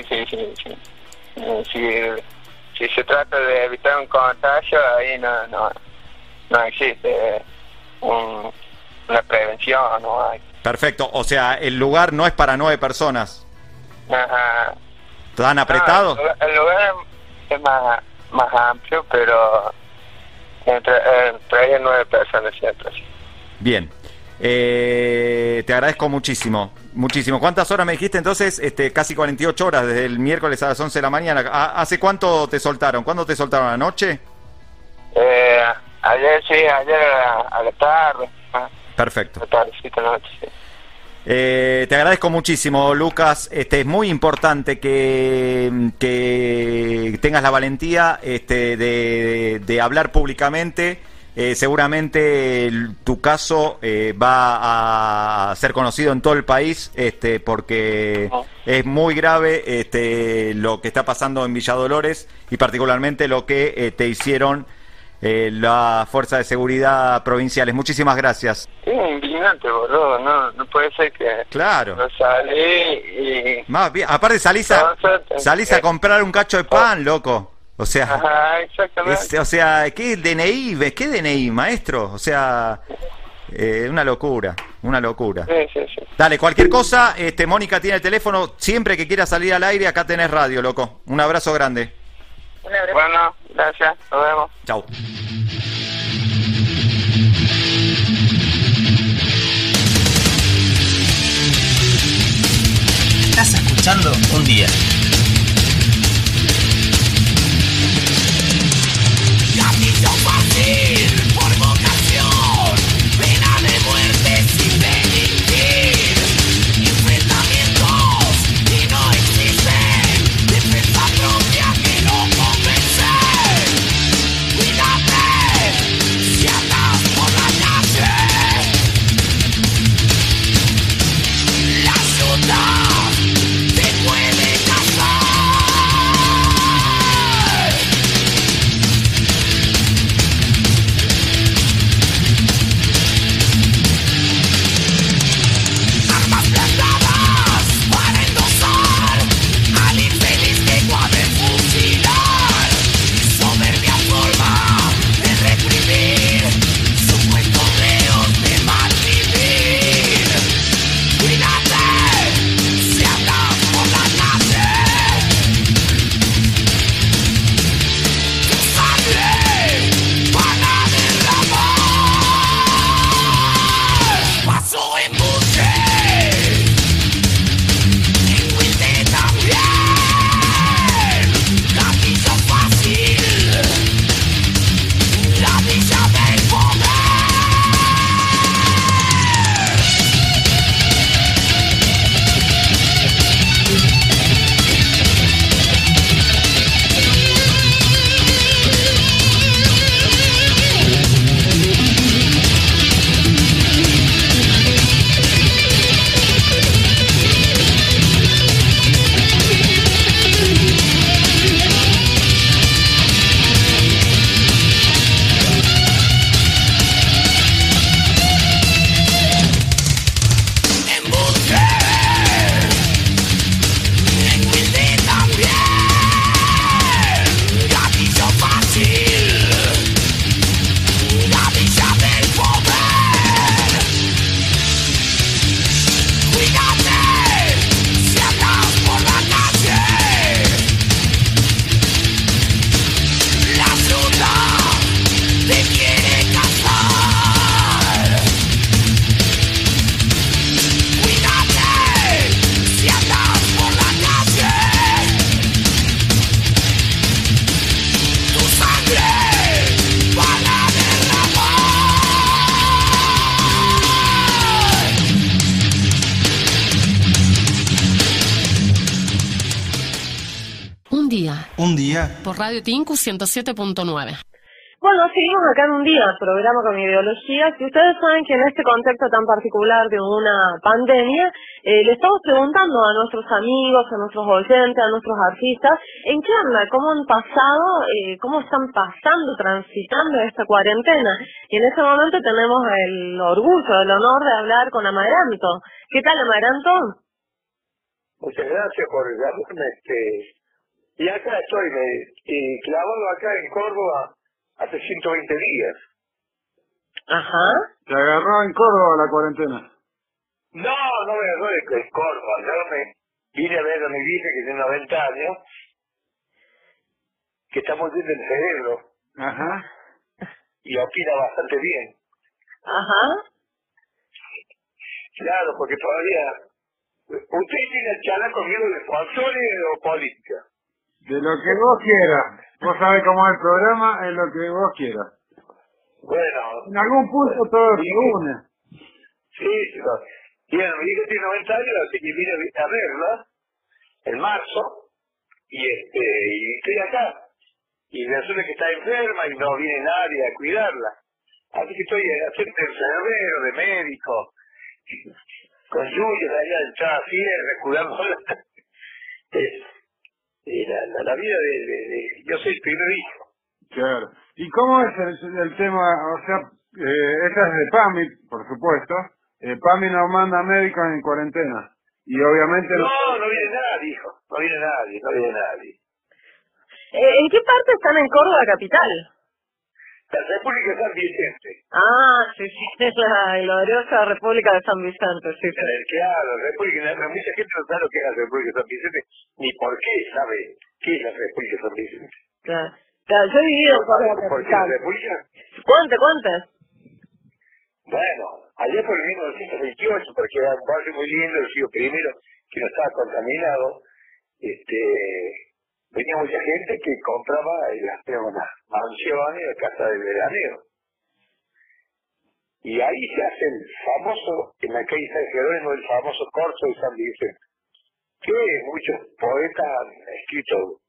U: Si se trata de evitar un contagio, ahí no existe una prevención, no hay.
F: Perfecto, o sea, el lugar no es para 9 personas.
U: Ajá.
F: ¿Están apretados?
U: No, el lugar es más amplio, pero entre ellas 9 personas siempre.
F: Bien. Te agradezco muchísimo. ¿Cuántas horas me dijiste entonces? Casi 48 horas, desde el miércoles a las 11 de la mañana. ¿Hace cuánto te soltaron? ¿Cuándo te soltaron? ¿Anoche?
U: Ayer a la tarde.
F: Perfecto.
U: A la tardecita, noche, sí.
F: Te agradezco muchísimo, Lucas. Es muy importante que tengas la valentía de hablar públicamente. Seguramente tu caso va a ser conocido en todo el país, porque es muy grave lo que está pasando en Villa Dolores y particularmente lo que te hicieron la Fuerza de Seguridad Provinciales. Muchísimas gracias.
U: Sí, indignante, boludo. No puede ser que...
F: Claro.
U: No salí y...
F: Más bien, aparte salís a comprar un cacho de pan, loco. O sea,
U: ajá, exactamente.
F: ¿qué DNI, maestro? O sea, una locura.
U: Sí.
F: Dale, cualquier cosa, Mónica tiene el teléfono, siempre que quieras salir al aire, acá tenés radio, loco. Un abrazo grande.
U: Bueno, gracias, nos vemos.
F: Chau.
C: Estás escuchando Un Día.
E: Castillo fácil por vocación, pena de muerte sin delinquir, enfrentamientos que no existen, defensa propia que no convence. Cuídate si andas por la calle, la ciudad te puede castigar.
Q: Un día.
G: Por Radio Tinku 107.9.
J: Bueno, seguimos acá en Un Día, programa con ideología. Si ustedes saben que en este contexto tan particular de una pandemia, le estamos preguntando a nuestros amigos, a nuestros oyentes, a nuestros artistas, ¿en qué anda? ¿Cómo han pasado? ¿Cómo están pasando, transitando esta cuarentena? Y en este momento tenemos el orgullo, el honor de hablar con Amaranto. ¿Qué tal, Amaranto?
V: Muchas gracias por llamarme. Y acá estoy, clavado acá en Córdoba hace 120 días.
J: Ajá.
I: ¿Te agarró en Córdoba la cuarentena?
V: No me agarró en Córdoba. Yo me vine a ver a mi vieja que tiene 90 años, que está muy bien del cerebro.
I: Ajá.
V: Y opina bastante bien.
J: Ajá.
V: Claro, porque todavía... ¿Usted tiene el charla conmigo de folclore o política?
I: De lo que vos quieras. Vos sabés cómo es el programa, es lo que vos quieras.
V: Bueno.
I: En algún punto todo se une.
V: Sí, bueno, mi hija tiene 90 años, así que vine a verla en marzo, y estoy acá. Y resulta que está enferma y no viene nadie a cuidarla. Así que estoy haciendo de enfermero, de médico, con lluvias allá en Chafierre, cuidándola. La vida de yo soy el primer hijo.
I: Claro. ¿Y cómo es el tema? O sea, esta es de PAMI, por supuesto. PAMI nos manda médicos en cuarentena. Y obviamente...
V: No viene nadie, hijo. No viene nadie.
J: ¿En qué parte están en Córdoba capital?
V: La República de San Vicente.
J: Ah, sí, es la gloriosa República de San Vicente, sí.
V: Claro, mucha gente no sabe lo que es la República de San Vicente, ni por qué sabe qué es la República de San Vicente.
J: Claro, yo he vivido en Córdoba capital.
V: ¿Por qué la República?
J: Cuente.
V: Bueno, allá por el 1928, porque era un barrio muy lindo, el Río Primero, que no estaba contaminado, venía mucha gente que compraba las mansiones, la casa de veraneo. Y ahí se hace el famoso, en la calle San Jerónimo, el famoso corso de San Vicente, que muchos poetas han escrito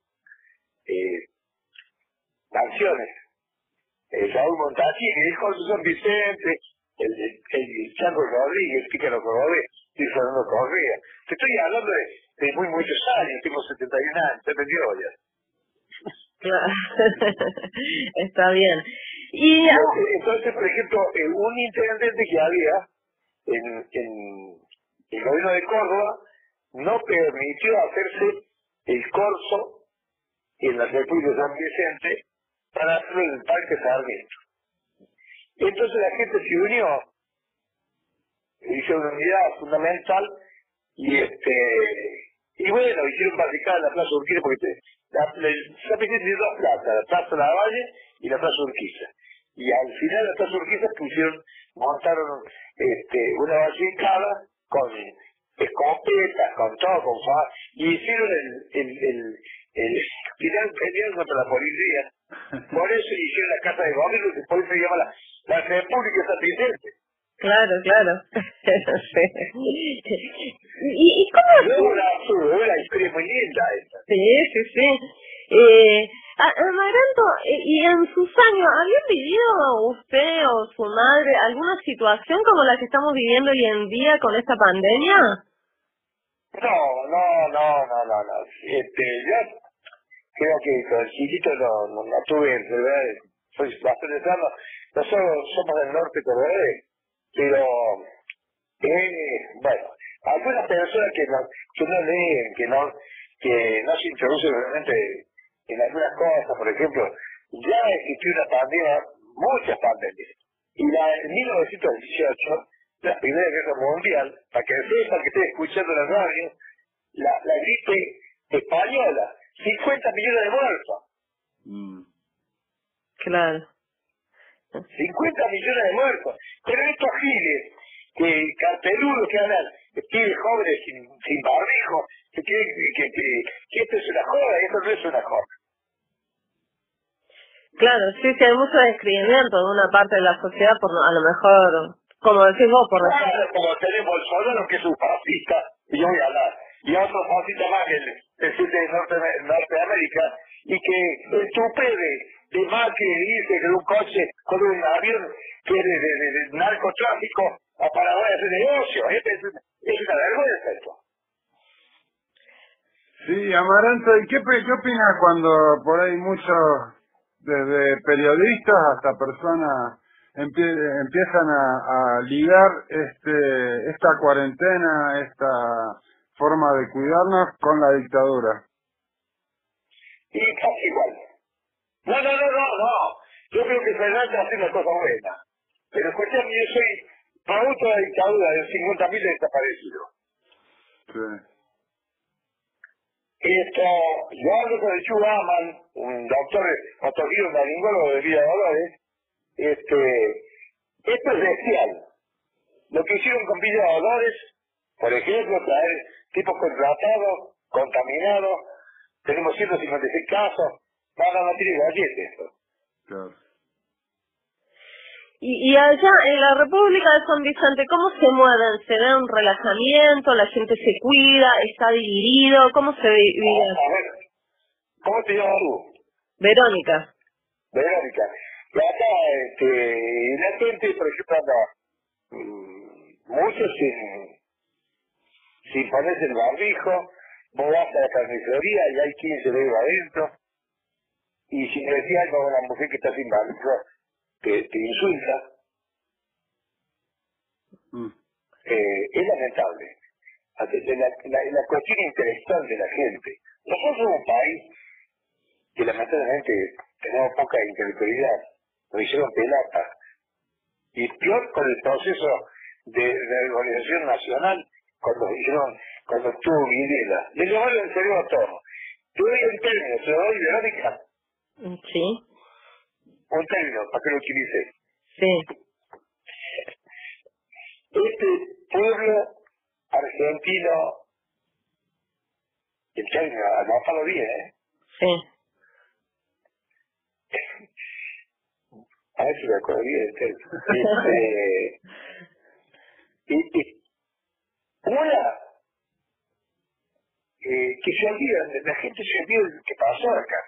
V: canciones. Saúl Montasí, que dijo San Vicente, el Chango Rodríguez, Pícaro Cordobés, y Fernando Correa. Te estoy hablando de muchos años, tengo 71 años, se vendió ya.
J: Claro. Está bien. Y
V: entonces, por ejemplo, un intendente que había en el gobierno de Córdoba no permitió hacerse el corso en la República de San Vicente para hacerlo en el Parque Sarmiento. Entonces la gente se unió, hizo una unidad fundamental y bueno, hicieron barricada en la Plaza Urquiza porque San Vicente tiene dos plazas, la Plaza Lavalle y la Plaza Urquiza. Y al final de la Plaza Urquiza montaron una barricada con escopetas, con todo, y hicieron pelearon contra la policía. Por eso hicieron la casa de gobierno, que por eso se llama la República de San Vicente.
J: Claro. Sí. ¿Y cómo es?
V: Una historia muy linda esta.
J: Sí. Amaranto, ¿y en sus años habían vivido usted o su madre alguna situación como la que estamos viviendo hoy en día con esta pandemia?
V: No. Yo creo que con el chiquito no tuve enfermedades, soy bastante sano. Nosotros somos del norte cordobés, pero bueno, algunas personas que no leen, que no se introducen realmente en algunas cosas, por ejemplo, ya existió una pandemia, muchas pandemias, y en 1918, la Primera Guerra Mundial, para que sepan que estoy escuchando la radio, la gripe española, 50 millones de muertos.
J: Claro.
V: 50 millones de muertos. Pero estos giles, que carteludos que hablan, pibes jóvenes sin barbijo, que creen que esto es una joda, y esto no es una joda.
J: Claro, sí, hay mucho descreimiento de una parte de la sociedad, por a lo mejor, como decís vos, por
V: claro, como tenemos Bolsonaro, que es un fascista, y yo voy a hablar, y a otros poquitos más el sur de Norteamérica, y que el tupé de Macri dice que de un coche con un avión que es de narcotráfico a Paraguay hace negocio. Es una vergüenza esto.
I: Sí, Amaranto, ¿y qué opinas cuando por ahí muchos, desde periodistas hasta personas, empiezan a ligar esta cuarentena, esta forma de cuidarnos con la dictadura?
V: Y casi igual. No. Yo creo que Fernández hace una cosa buena. Pero escuchame, yo soy producto de la dictadura de 50.000 desaparecidos.
I: Sí.
V: Yo hablo con el Chu Aman, un doctor ortopédico laringólogo de Villa Dolores. Esto es bestial. Lo que hicieron con Villa Dolores, por ejemplo, traer tipos contratados, contaminados, tenemos 156 casos, no tiene gallete esto.
I: Claro.
J: Y allá en la República de San Vicente, ¿cómo se mueven? ¿Se da un relajamiento? ¿La gente se cuida? ¿Está dividido? ¿Cómo se divide?
V: A ver, ¿cómo te llamas tú?
J: Verónica.
V: Verónica. Y acá, la gente, por ejemplo, anda muchos sin ponerse el barbijo, vos vas a la carnicería y hay 15 dedos adentro, y si le decís algo a una mujer que está sin barbijo, te insulta. Es lamentable. La cuestión intelectual de la gente. Nosotros somos un país que lamentablemente tenemos poca intelectualidad, nos hicieron pelota. Y peor con el proceso de reorganización nacional, cuando estuvo Videla. Le llevaron el cerebro a todo. Te doy un término, ¿se lo doy, Verónica?
J: Sí.
V: Un término, para que lo utilice.
J: Sí.
V: Este pueblo argentino, el término, anótalo bien,
J: Sí.
V: A ver si me acuerdo bien el término. Una, que se olvida, la gente se olvida de lo que pasó acá.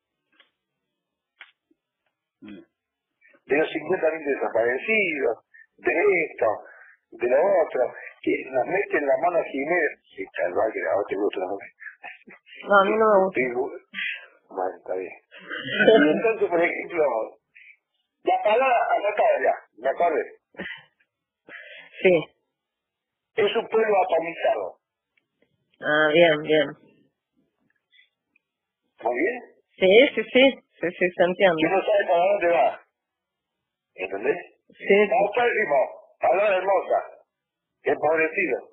V: De los 50.000 desaparecidos, de esto, de lo otro, que nos meten la mano a Jiménez. Sí, tal vez que a vos te gusta, ¿no?
J: No, a mí no me gusta.
V: Bueno, está bien. Y entonces, por ejemplo, la palabra anotada ya, ¿me acuerdo?
J: Sí.
V: Es un pueblo atomizado.
J: Ah, bien.
V: ¿Muy bien?
J: Sí, se entiende.
V: Que no sabe para dónde va. ¿Entendés?
J: Sí.
V: Paupérrimo, palabra hermosa, empobrecido.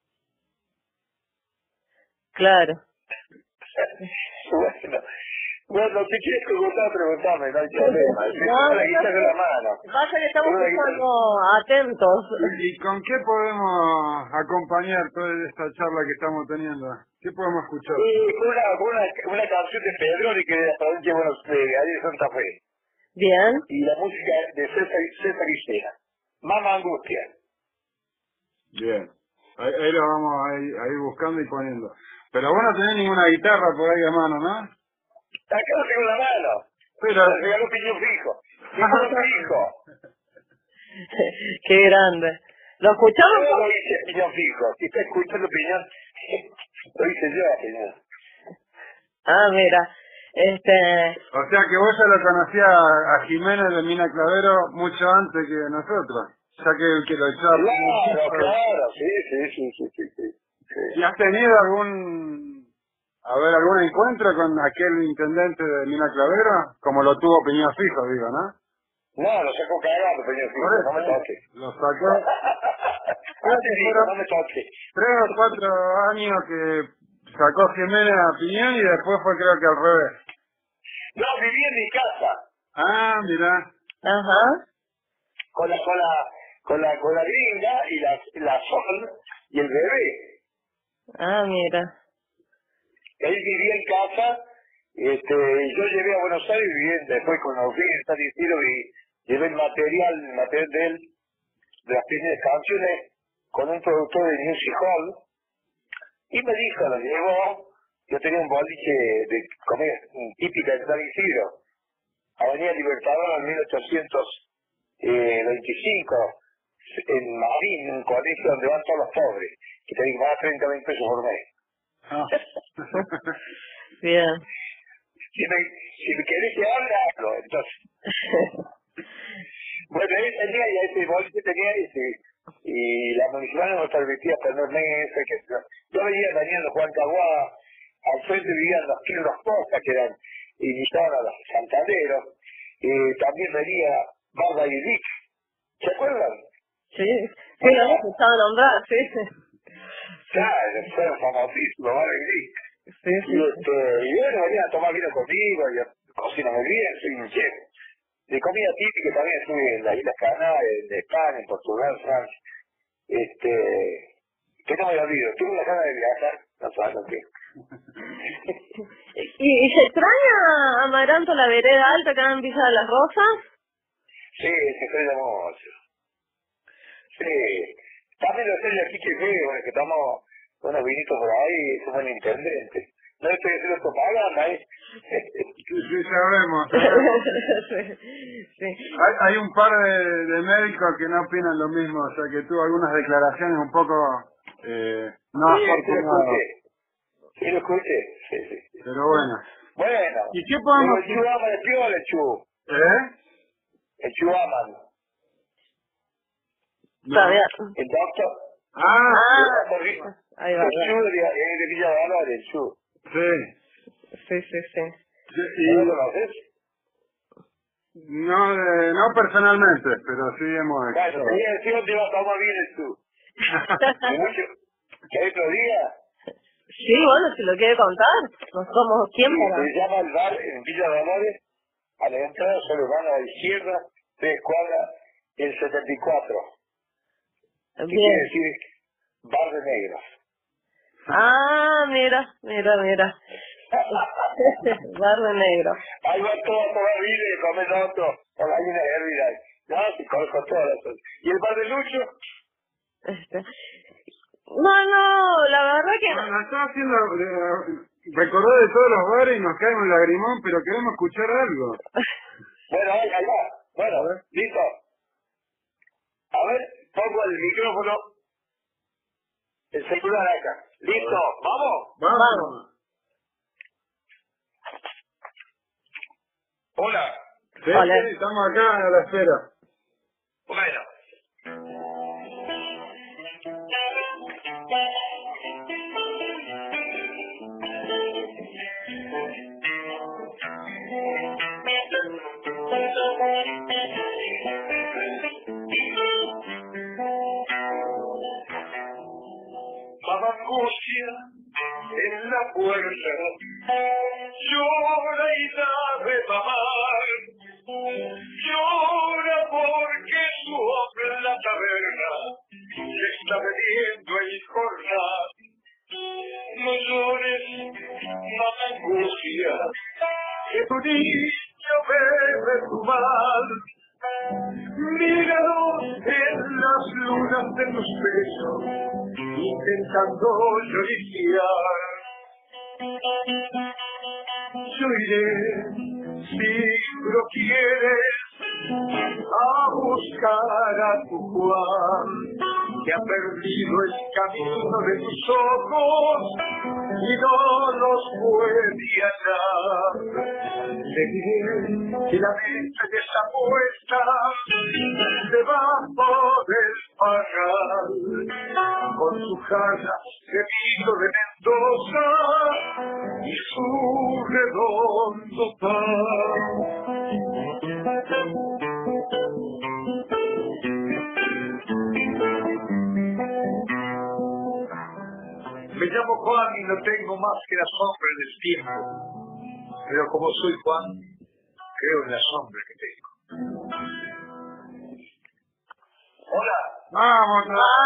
J: Claro.
V: Bueno, si quieres preguntarme, no hay problema.
J: No,
V: la guita de la mano.
J: Pasa que estamos escuchando atentos.
I: ¿Y con qué podemos acompañar toda esta charla que estamos teniendo? ¿Qué podemos escuchar?
V: Una canción de Pedro y que de la provincia de Buenos Aires, ahí de Santa Fe.
J: Bien.
V: Y la música de César Isera. Mamá Angustia.
I: Bien. Ahí lo vamos a ir buscando y poniendo. Pero vos no tenés ninguna guitarra por ahí a mano, ¿no?
V: Acá no tengo la mano.
I: Pero...
V: Me regaló Piñón Fijo. Piñón Fijo.
J: Qué grande. ¿Lo escuchamos?
V: Yo lo hice Piñón Fijo. Si está escuchando Piñón, lo hice yo a Piñón.
J: Ah, mira.
I: O sea que vos ya lo conocías a Jiménez de Mina Clavero mucho antes que nosotros. Ya que el que lo echaba.
V: Claro, sí.
I: ¿Y has tenido algún encuentro con aquel intendente de Mina Clavero? Como lo tuvo Piñón Fijo, digo, ¿no?
V: No, lo sacó cagando Piñón Fijo, no me toque.
I: Lo sacó.
V: No me toque.
I: 3 o 4 años que sacó Jiménez a Piñón y después fue creo que al revés.
V: No, viví en mi casa.
I: Ah, mirá.
J: Ajá.
V: Con la gringa y la Sol y el bebé.
J: Ah, mira.
V: Él vivía en casa, yo llevé a Buenos Aires viviendo, después cuando fui en San Isidro y llevé el material de él, de las primeras canciones, con un productor de Music Hall, Y me dijo, lo llevó, yo tenía un boliche de comida típica de San Isidro, Avenida Libertador en 1825, en Marín, un colegio donde van todos los pobres, que te digo, más de 30.000 pesos por mes.
J: Bien.
V: Si me querés que hable, hablo, entonces. Bueno, ese día ya ese boliche tenía y la municipal nos permitía poner mesas, que yo veía Daniel Juan Caguá, al frente vivían los Kirlos Costa, que eran, invitaban a los santanderos, también venía Barba y Dick, ¿se acuerdan?
J: Sí, sí, lo hemos escuchado nombrar, sí.
V: Claro, fueron famosísimos, Barba y Dick.
J: Sí, sí.
V: Y bueno, venían a tomar vino conmigo, y cocina muy bien, soy un chef. De comida típica también estuve en las Islas Canarias, en España, en Portugal, Francia. Que no me olvido, tuve la gana de viajar, no sabes lo que.
J: ¿Y se extraña Amaranto la vereda alta acá en Villa de las Rosas?
V: Sí, se extraña mucho. Sí. También lo extraño aquí que veo, que tomamos unos vinitos por ahí, es un buen intendente. No estoy haciendo propaganda, ¿eh?
I: Sí, sabemos.
J: Sí.
I: Hay un par de médicos que no opinan lo mismo, o sea que tuvo algunas declaraciones un poco no afortunadas.
V: Sí, lo escuché. Sí.
I: Pero bueno.
V: Bueno.
I: ¿Y qué podemos
V: El Chu ama el piola, el Chu. El Chu aman.
J: No.
V: El doctor.
J: Ahí va.
V: El Chu de Villa de Valores, el Chu.
J: Sí.
V: ¿No lo conoces?
I: No personalmente, pero sí hemos...
V: Bueno, te iba a tomar bien el Chu. ¿Qué otro día?
J: Sí, bueno, si lo quiere contar, no somos quién para...
V: Se llama el bar en Villa de Valores, a la entrada solo van a la izquierda, 3 cuadras, el 74. ¿Qué quiere decir? Bar de negros.
J: Ah, mira. Bar de negro.
V: Ahí va todo a tomar vino y comer otro, con la gallina hervida. No, sí, conozco todas las cosas. ¿Y el bar de Lucho?
J: No, la verdad que...
I: Bueno, está haciendo... recordar de todos los bares y nos cae un lagrimón, pero queremos escuchar algo.
V: Bueno, ahí va. Bueno, listo. A ver, pongo el micrófono, el celular acá. ¿Listo? ¿Vamos? Hola.
I: Sí, estamos acá a la espera.
V: Bueno. Mamá angustia en la puerta, llora y da de mamar, llora porque su hombre en la taberna se está bebiendo el jornal. No llores, mamá angustia, que tu niño bebe tu mal. Míralo en las lunas de tus besos, intentando lloriquear. Yo iré, si lo quieres, a buscar a tu Juan, que ha perdido el camino de tus ojos y no los puede hallar. Le diré que la mente desapuesta debajo del parral, con su jarra de vino de Mendoza y su redondo pan. Me llamo Juan y no tengo más que la sombra del tiempo, pero como soy Juan, creo en la sombra que tengo. Hola.
I: ¡Vamos!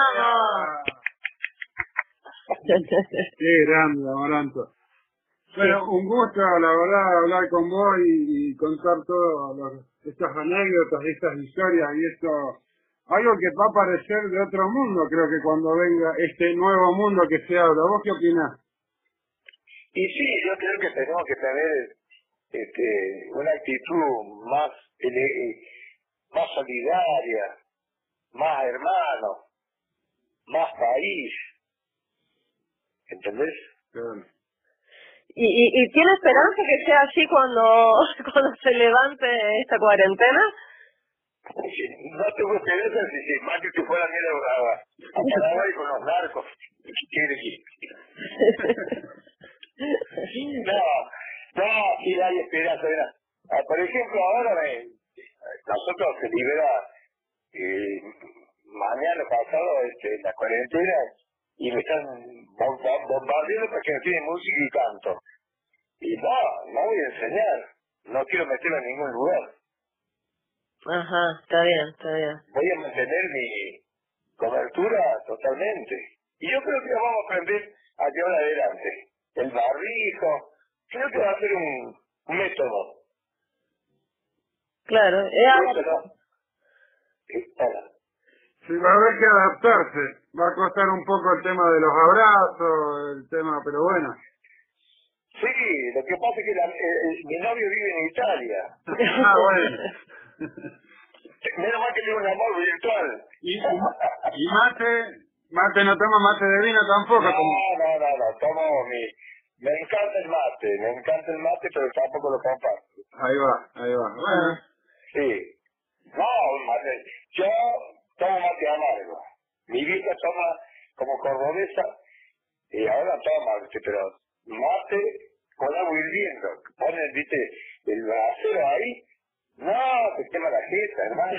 I: Qué grande, Amaranto. Bueno, un gusto, la verdad, hablar con vos y contar todas estas anécdotas, estas historias y esto algo que va a parecer de otro mundo, creo que cuando venga este nuevo mundo que se habla. ¿Vos qué opinás?
V: Y sí, yo creo que tenemos que tener una actitud más solidaria, más hermano, más país. ¿Entendés?
I: Claro.
J: ¿Y tiene esperanza que sea así cuando se levante esta cuarentena?
V: No tengo esperanza si Macri se fuera a Paraguay con los narcos. No, sí hay esperanza. Mira. Por ejemplo, ahora nosotros se libera mañana pasado la cuarentena y me están bombardeando para que no tiene música y canto. Y no voy a enseñar. No quiero meterme en ningún lugar.
J: Ajá, está bien.
V: Voy a mantener mi cobertura totalmente. Y yo creo que vamos a aprender a llevar adelante. El barbijo, creo que va a ser un método.
J: Claro,
I: Sí, va a haber que adaptarse. Va a costar un poco el tema de los abrazos, el tema, pero bueno.
V: Sí, lo que pasa es que mi novio vive en Italia.
I: Bueno.
V: Menos mal que tengo un amor virtual.
I: Y mate no toma mate de vino tampoco.
V: No, tomo me encanta el mate, pero tampoco lo comparto.
I: Ahí va. Bueno.
V: Sí. No, mate. Yo tomo mate amargo. Mi vieja toma como cordobesa y ahora toma, pero mate con agua hirviendo. Ponen, viste, el brasero ahí. No, te quema la jeta, hermano.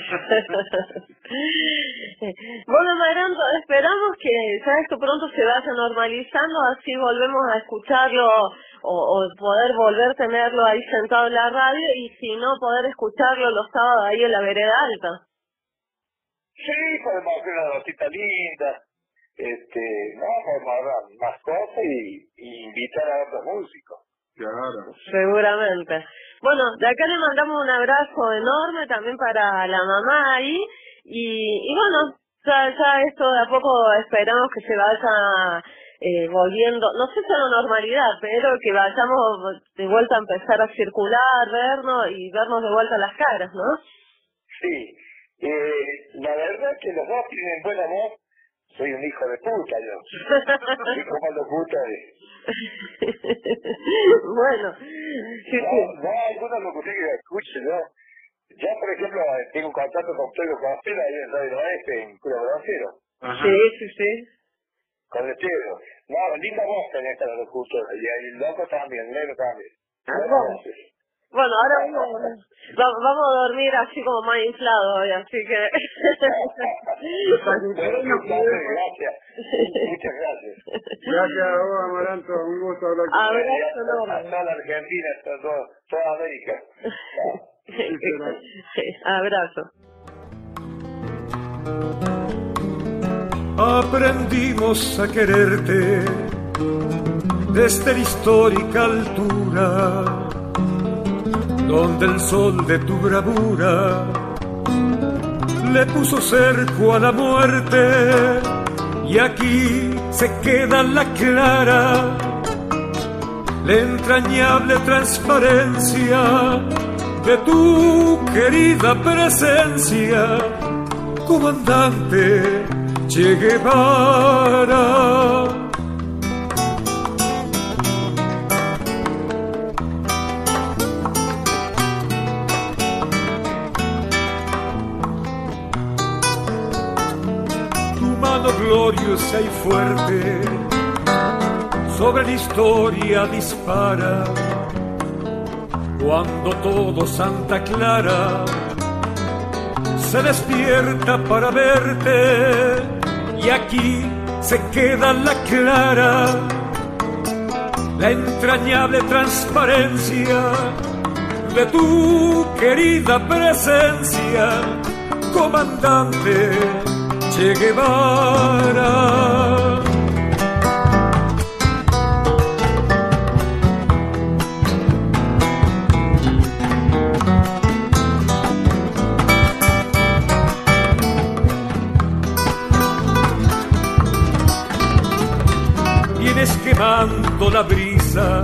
J: Bueno, Amaranto, esperamos que ya esto pronto se vaya normalizando, así volvemos a escucharlo o poder volver a tenerlo ahí sentado en la radio y si no, poder escucharlo los sábados ahí en la vereda alta.
V: Sí, podemos hacer una notita linda, podemos hablar más cosas y invitar a otros músicos.
I: Claro.
J: Seguramente. Bueno, de acá le mandamos un abrazo enorme también para la mamá ahí y bueno, ya esto de a poco esperamos que se vaya volviendo, no sé si a la normalidad, pero que vayamos de vuelta a empezar a circular, vernos y vernos de vuelta las caras, ¿no?
V: Sí, la verdad es que los dos tienen buen amor. Soy un hijo de puta, yo. Soy como los putas
J: Bueno.
V: No, algunos lo que usted que escuche, ¿no? Ya, por ejemplo, tengo un contacto con Pedro Castela ahí en Radio Oeste, en Cura Bracero.
J: Sí.
V: Con el Pedro. No, linda voz tenés esta locutora. Y el loco también, el negro también.
J: Bueno, ahora vamos a dormir así como más inflado hoy, así que...
V: Gracias. Muchas gracias.
I: Gracias a vos, Amaranto. Un gusto hablar con vos.
V: Abrazo enorme. A toda la Argentina, a toda América.
J: Abrazo.
M: Aprendimos a quererte desde la histórica altura, donde el sol de tu bravura le puso cerco a la muerte, y aquí se queda la clara, la entrañable transparencia de tu querida presencia, comandante Che Guevara. Gloriosa y fuerte sobre la historia dispara, cuando todo Santa Clara se despierta para verte, y aquí se queda la clara, la entrañable transparencia de tu querida presencia, comandante Che Guevara. soplando la brisa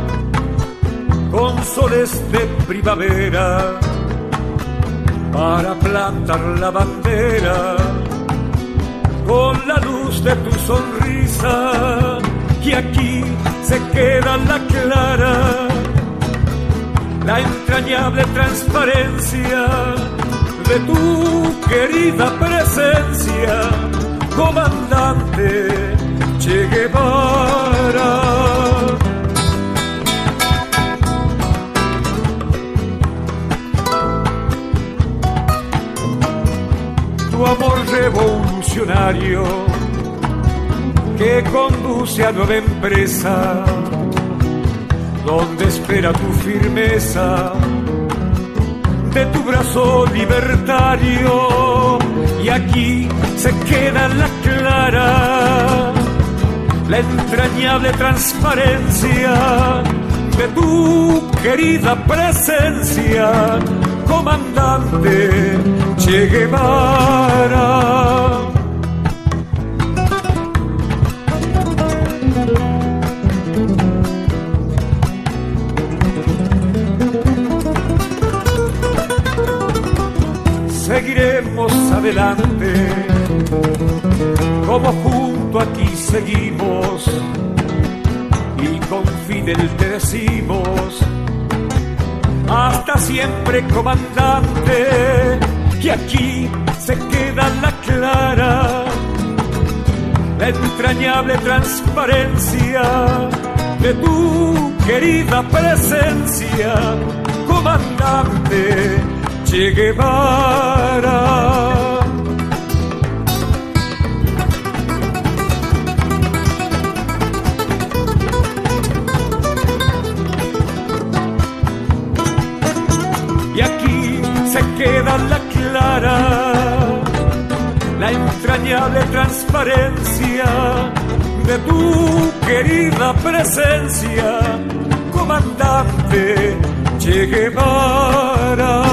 M: con soles de primavera para plantar la bandera con la luz de tu sonrisa. Y aquí se queda la clara, la entrañable transparencia de tu querida presencia, comandante Che Guevara. Tu amor revolucionario que conduce a nueva empresa, donde espera tu firmeza de tu brazo libertario. Y aquí se queda la clara, la entrañable transparencia de tu querida presencia, comandante Che Guevara. Seguiremos adelante, como junto aquí seguimos, y con Fidel te decimos, hasta siempre, comandante. Y aquí se queda la clara, la entrañable transparencia de tu querida presencia, comandante Che Guevara. Y aquí se queda la clara, la entrañable transparencia de tu querida presencia, comandante Che Guevara.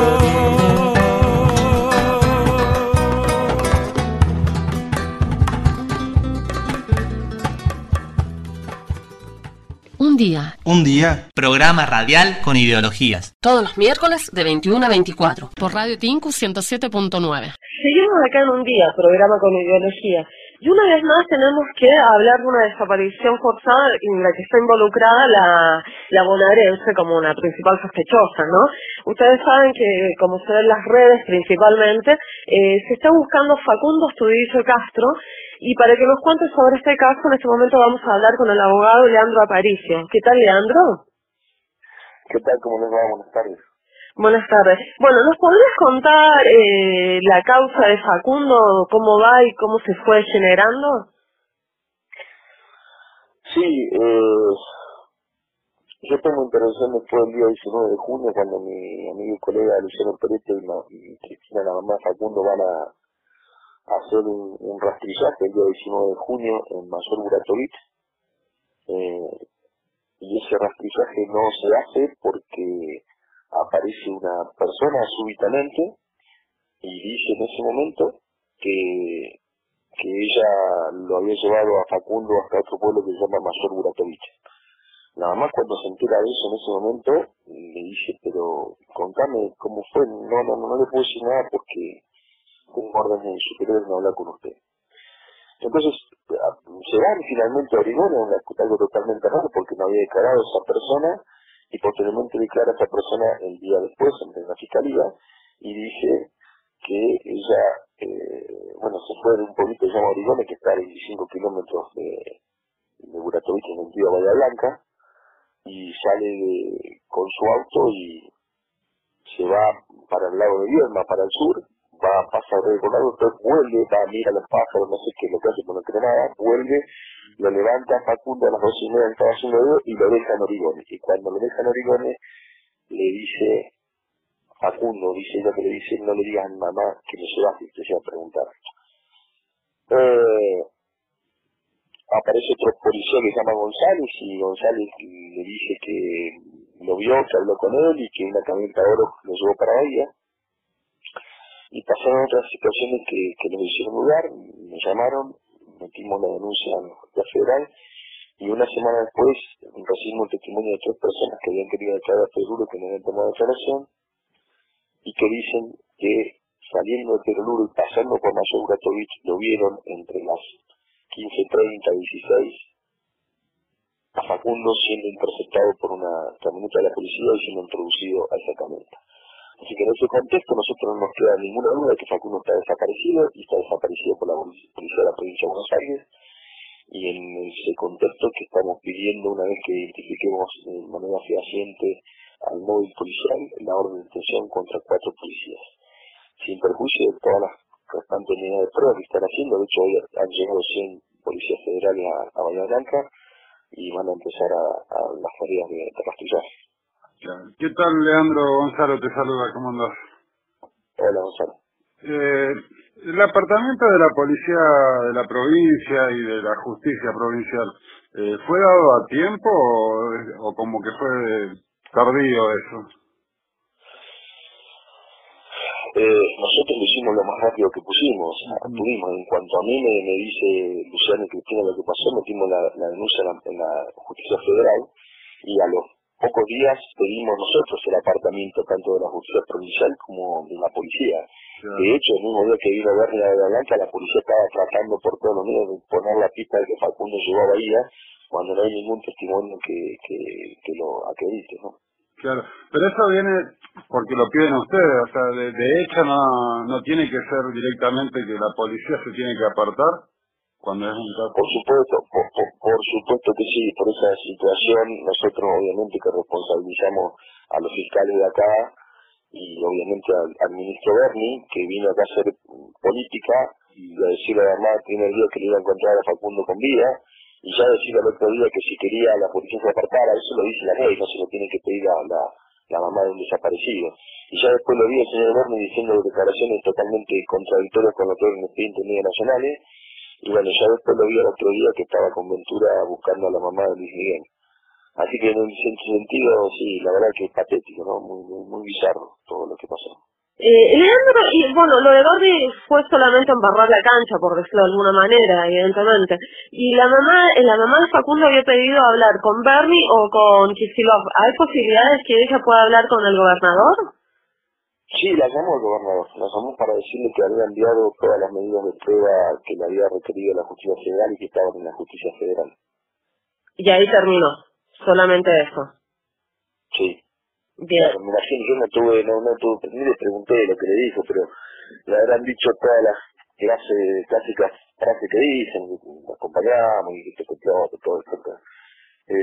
G: Un día.
C: Programa radial con ideologías.
G: Todos los miércoles de 21 a 24. Por Radio Tinku 107.9.
J: Seguimos acá en Un Día, programa con ideología. Y una vez más tenemos que hablar de una desaparición forzada en la que está involucrada la bonaerense como una principal sospechosa, ¿no? Ustedes saben que, como se ve en las redes principalmente, se está buscando Facundo Astudillo Castro, y para que nos cuente sobre este caso, en este momento vamos a hablar con el abogado Leandro Aparicio. ¿Qué tal, Leandro?
H: ¿Qué tal? ¿Cómo les va? Buenas tardes.
J: Buenas tardes. Bueno, ¿nos podrías contar la causa de Facundo, cómo va y cómo se fue generando?
H: Sí, yo tengo intervención después del día 19 de junio, cuando mi amigo y colega Luciano Peretti y Cristina, la mamá de Facundo, van a hacer un rastrillaje el día 19 de junio en Mayor Buratovich. Y ese rastrillaje no se hace porque aparece una persona súbitamente y dice en ese momento que ella lo había llevado a Facundo hasta otro pueblo que se llama Mayor Buratovich. La mamá, cuando se entera de eso en ese momento, le dice, pero contame cómo fue. No le puedo decir nada porque tengo órdenes de superiores no hablar con usted. Entonces, se van finalmente a Origones, algo totalmente raro porque no había declarado a esa persona, y posteriormente declara a esa persona el día después ante la fiscalía y dice que ella, se fue de un pueblito que se llama Origones, que está a 25 kilómetros de Buratovich, en el río Bahía Blanca, y sale con su auto y se va para el lago de Vierma, para el sur, pasa el Colorado, entonces vuelve, va a mirar a los pájaros, no sé qué es lo que hace, no cree nada, vuelve, lo levanta Facundo a las 2:30, estaba haciendo dedo, y lo deja en Origones. Y cuando lo deja en Origones, le dice, Facundo, dice ella que le dice, no le digas a mi mamá que me llevaste, y se va a preguntar. Aparece otro policía que se llama González, y González le dice que lo vio, que habló con él, y que una camioneta de oro lo llevó para Bahía. Y pasaron otras situaciones que nos hicieron dudar, me llamaron, metimos la denuncia en la Justicia Federal, Y una semana después recibimos el testimonio de 3 personas que habían querido declarar a Peroluro, que no habían tomado declaración, y que dicen que saliendo de Peroluro y pasando por Mayor Buratovich, lo vieron entre las 15:30 16 a Facundo siendo interceptado por una camioneta de la policía y siendo introducido a esa camioneta. Así que en ese contexto nosotros no nos queda ninguna duda de que Facundo está desaparecido y está desaparecido por la policía de la provincia de Buenos Aires, y en ese contexto que estamos pidiendo, una vez que identifiquemos de manera fehaciente al móvil policial, la orden de detención contra 4 policías, sin perjuicio de todas las restantes unidades de prueba que están haciendo. De hecho, hoy han llegado 100 policías federales a Bahía Blanca y van a empezar a las tareas de rastrillaje.
I: ¿Qué tal, Leandro? Gonzalo te saluda, ¿cómo andás?
H: Hola, Gonzalo.
I: El apartamento de la policía de la provincia y de la justicia provincial, ¿fue dado a tiempo o como que fue tardío eso?
H: Nosotros lo hicimos lo más rápido que pudimos. En cuanto a mí me dice Luciano y Cristina lo que pasó, metimos la denuncia en la justicia federal y a los pocos días pedimos nosotros el apartamento tanto de la justicia provincial como de la policía. De hecho, el mismo día que vino a ver la de Blanca, la policía estaba tratando por todos los medios de poner la pista de que Facundo llegó a Bahía, cuando no hay ningún testimonio que lo acredite, ¿no?
I: Claro, pero eso viene porque lo piden ustedes, o sea, de hecho no tiene que ser directamente que la policía se tiene que apartar cuando es un caso.
H: Por supuesto que sí, por esa situación nosotros obviamente que responsabilizamos a los fiscales de acá y obviamente al ministro Berni, que vino acá a hacer política y a decirle además el primer día que le iba a encontrar a Facundo con vida, y ya decirle al otro día que si quería la policía se apartara. Eso lo dice la ley, no se lo tiene que pedir a la mamá de un desaparecido. Y ya después lo vi el señor Berni diciendo declaraciones totalmente contradictorias con lo que es el expediente de medios nacionales, y bueno, ya después lo vi el otro día que estaba con Ventura buscando a la mamá de Luis Miguel. Así que en ese sentido, sí, la verdad que es patético, ¿no? Muy bizarro todo lo que pasó.
J: Leandro, y bueno, lo de Gordi fue solamente embarrar la cancha, por decirlo de alguna manera, evidentemente. Y la mamá de Facundo había pedido hablar con Berni o con Kicillof. ¿Hay posibilidades que ella pueda hablar con el gobernador?
H: Sí, la llamó el gobernador. La llamó para decirle que había enviado todas las medidas de prueba que le había requerido la justicia federal y que estaban en la justicia federal.
J: Y ahí terminó. Solamente eso.
H: Sí.
J: Bien.
H: Claro, me imagino, yo no tuve, ni le pregunté lo que le dijo, pero le habrán dicho todas las clásicas frases que dicen, nos acompañamos y que todo esto. Es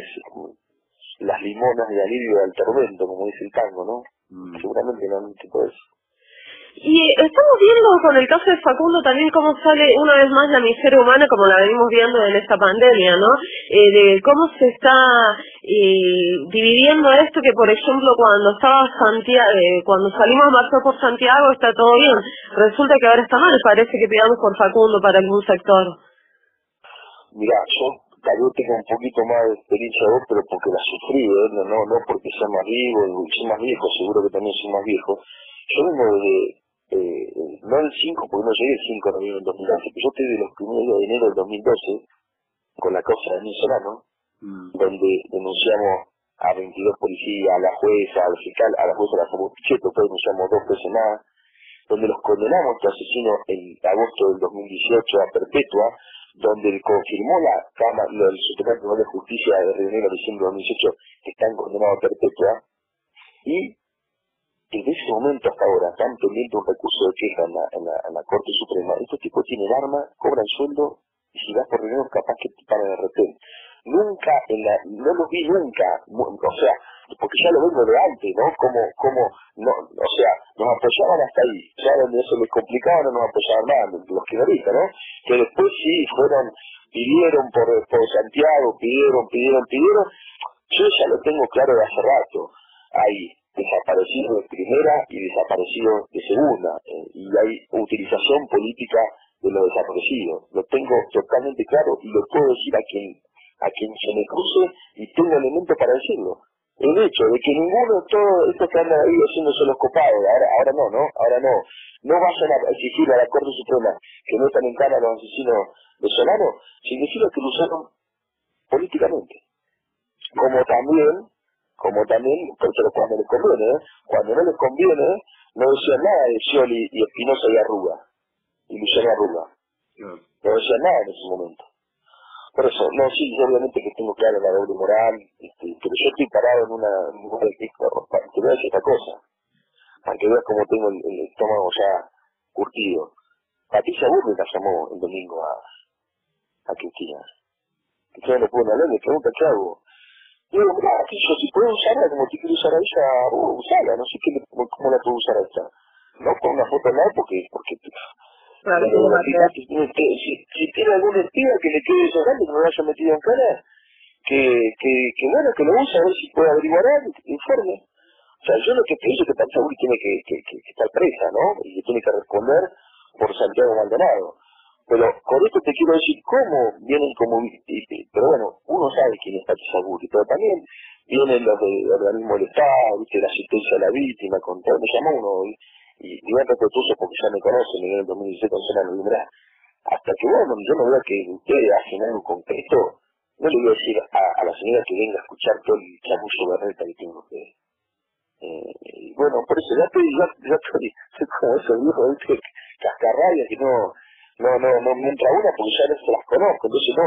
H: las limonas de alivio al tormento, como dice el tango, ¿no? Seguramente no han dicho todo eso.
J: Y estamos viendo con el caso de Facundo también cómo sale una vez más la miseria humana, como la venimos viendo en esta pandemia, ¿no? De cómo se está dividiendo esto, que por ejemplo cuando cuando salimos a marchar por Santiago está todo bien, resulta que ahora está mal, parece que pidamos por Facundo para algún sector.
H: Mirá, yo tal vez tengo un poquito más de experiencia vos, pero porque la sufrí, no porque sea más viejo, seguro que también soy más viejo. Yo vengo no el 5, porque no llegué el 5 de noviembre del 2011, pero yo estoy de los primeros días de enero del 2012, con la causa de Daniel Solano, donde denunciamos a 22 policías, a la jueza, al fiscal, a la jueza de la Samuel Pichetto, después denunciamos 2 veces más, donde los condenamos a este asesino en agosto del 2018 a perpetua, donde confirmó el Superior Tribunal de Justicia de Río Negro en diciembre del 2018 que están condenados a perpetua, y desde ese momento hasta ahora están pendientes un recurso de queja en la Corte Suprema. Estos tipos tienen armas, cobran sueldo, y si vas por Río Negro capaz que te paran el retén. Nunca, no los vi nunca, o sea, porque ya lo vengo de antes, ¿no? O sea, nos apoyaban hasta ahí, ya donde eso les complicaba no nos apoyaban más, los que ahorita, ¿no? Que después sí pidieron por Santiago, pidieron, yo ya lo tengo claro de hace rato, hay desaparecidos de primera y desaparecidos de segunda, y hay utilización política de los desaparecidos, lo tengo totalmente claro y lo puedo decir a quien se me cruce y tengo elementos para decirlo. El hecho de que ninguno de todos estos que andan ahí haciéndose los copados, ahora no vayan a exigir a la Corte Suprema que no están en cana a los asesinos de Solano, significa que Luzano políticamente. Como también, pero cuando les conviene, cuando no les conviene, no decían nada de Scioli y Espinosa y Arruga, y Luciano Arruga. No decían nada en ese momento. Por eso, no, sí, obviamente que tengo claro la doble moral, pero yo estoy parado en una para que veas esta cosa, para que veas cómo tengo el estómago ya curtido. Patricia Bullrich la llamó el domingo a Cristina. Que yo no puedo hablar, le pregunta qué hago. Digo, mirá, si puedo usarla como te quiero usar a ella, usarla, no sé cómo la puedo usar a esta. No con una foto al lado porque
J: Claro,
H: si tiene alguna espía que le quede sobrando, que me lo haya metido en cara, que bueno, que lo use a ver si puede averiguar algo, que informe. O sea, yo lo que pienso es que Patricia Bullrich tiene que estar presa, ¿no? Y que tiene que responder por Santiago Maldonado. Pero con esto te quiero decir cómo vienen como... Pero bueno, uno sabe quién es Patricia Bullrich, pero también vienen los de organismo del Estado, ¿viste? La asistencia a la víctima, con todo. Me llamó uno y van respetuosos porque ya me conocen, en el 2017 con Zona Lumbrá. Hasta que bueno, yo no veo que ustedes hacen algo concreto, no le voy a decir a la señora que venga a escuchar todo el chamullo de reta que tengo ustedes. Y bueno, por eso ya estoy como esos viejos, ¿viste? Cascarrabias que no me entra una porque ya no se las conozco, entonces no,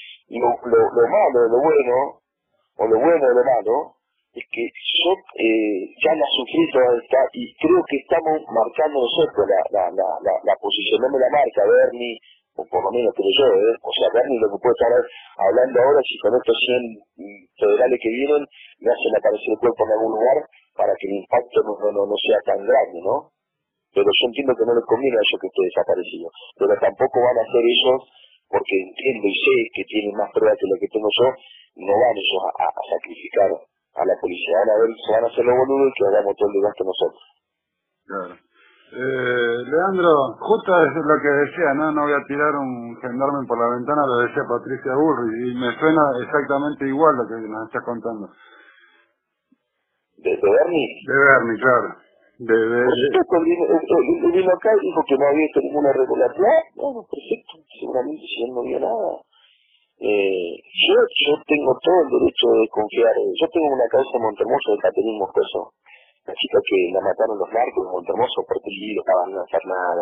H: lo malo de lo bueno, o lo bueno de lo malo, es que yo ya la sufrí toda esta, y creo que estamos marcando nosotros la posición, no me la marca Bernie, o por lo menos creo yo, o sea, Bernie lo que puede estar hablando ahora, si con estos 100 federales que vienen, me hacen aparecer el cuerpo en algún lugar, para que el impacto no sea tan grande, ¿no? Pero yo entiendo que no les conviene a ellos que esté desaparecido, pero tampoco van a hacer ellos, porque entiendo y sé que tienen más pruebas que lo que tengo yo, no van ellos a sacrificar a la policía, van a hacer lo boludo y que hagamos todo el gasto nosotros.
I: Claro. Leandro, justo es lo que decía, no voy a tirar un gendarme por la ventana, lo decía Patricia Bullrich, y me suena exactamente igual lo que nos está contando.
H: ¿De Bernie?
I: De Bernie, claro.
H: Vino acá y dijo que no había visto ninguna irregularidad. Bueno, perfecto, seguramente si él no vio nada. Yo tengo todo el derecho de confiar. Yo tengo una causa en Montermoso de Caterine Moscoso. La chica que la mataron los narcos en Montermoso porque el no estaban a hacer nada.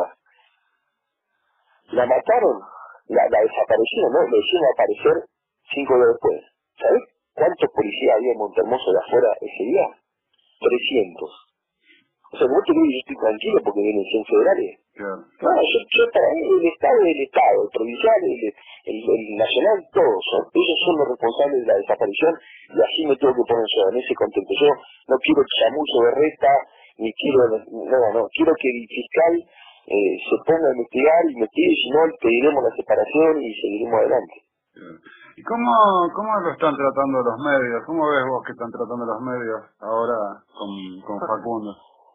H: La mataron, la desaparecieron, ¿no? Le hicieron aparecer 5 días después. ¿Sabes cuántos policías había en Montermoso de afuera ese día? 300. O sea, vos te digo, yo estoy tranquilo porque vienen 100 federales.
I: Claro.
H: No, yo para mí el Estado es el Estado, el provincial, el nacional, todos. Ellos son los responsables de la desaparición y así me tengo que poner yo en ese contexto. Yo no quiero chamullo de reta, ni quiero, quiero que el fiscal se ponga a investigar, investigue, si no pediremos la separación y seguiremos adelante.
I: ¿Y cómo lo están tratando los medios? ¿Cómo ves vos que están tratando los medios ahora con Facundo?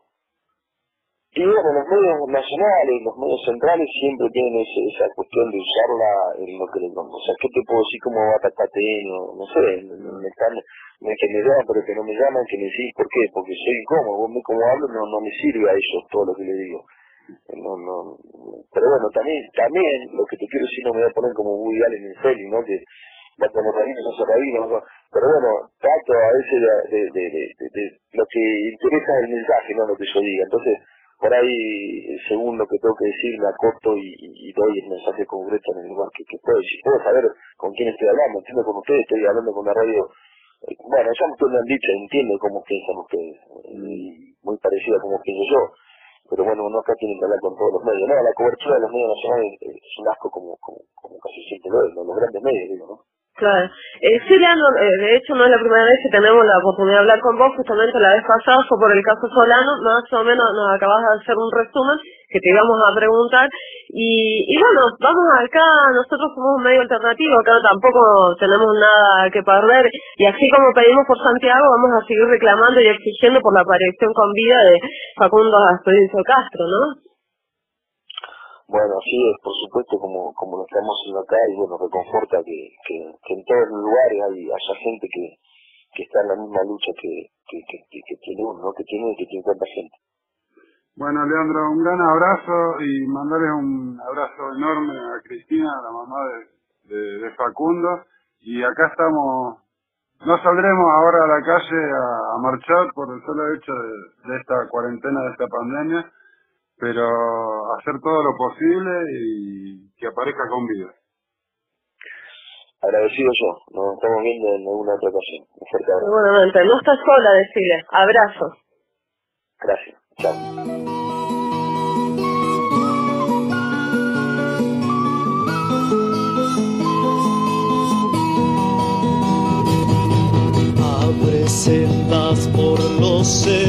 H: Y bueno, los medios nacionales, los medios centrales siempre tienen esa cuestión de usarla en lo que les... O sea, ¿qué te puedo decir cómo va a atacar no sé, que me llaman, pero que no me llaman, que me decís, ¿por qué? Porque soy incómodo, vos como hablo no me sirve a ellos todo lo que le digo. Pero bueno, también lo que te quiero decir, no me voy a poner como Woody Allen en serio, ¿no? Que va a tener rabinos, no hace rabinos, ¿no? Pero bueno, trato a veces de lo que interesa es el mensaje, no lo que yo diga. Entonces, por ahí, según lo que tengo que decir, me acoto y doy el mensaje concreto en el lugar que puedo. Si puedo saber con quién estoy hablando, entiendo con ustedes, estoy hablando con la radio. Bueno, ya ustedes me han dicho, entiendo cómo piensan ustedes, muy parecido a cómo pienso yo. Pero bueno, uno acá tiene que hablar con todos los medios. No, la cobertura de los medios nacionales es un asco como casi siempre lo es, los grandes medios, digo, ¿no?
J: Claro. Sí, Leandro, de hecho no es la primera vez que tenemos la oportunidad de hablar con vos, justamente la vez pasada fue por el caso Solano, más o menos nos acabas de hacer un resumen que te íbamos a preguntar, y bueno, vamos acá, nosotros somos un medio alternativo, acá tampoco tenemos nada que perder, y así como pedimos por Santiago, vamos a seguir reclamando y exigiendo por la aparición con vida de Facundo Astudillo Castro, ¿no?
H: Bueno, así es, por supuesto, como lo estamos haciendo acá, y bueno, reconforta que en todos los lugares haya gente que está en la misma lucha que tiene uno, ¿no? Que tiene tanta gente.
I: Bueno, Leandro, un gran abrazo y mandarle un abrazo enorme a Cristina, la mamá de Facundo, y acá estamos. No saldremos ahora a la calle a marchar por el solo hecho de esta cuarentena, de esta pandemia, pero hacer todo lo posible y que aparezca con vida.
H: Agradecido yo, nos estamos viendo en alguna otra ocasión. Un fuerte abrazo.
J: Seguramente, no estás sola, decirle. Abrazos.
H: Gracias. Chao.
K: Abre sendas por los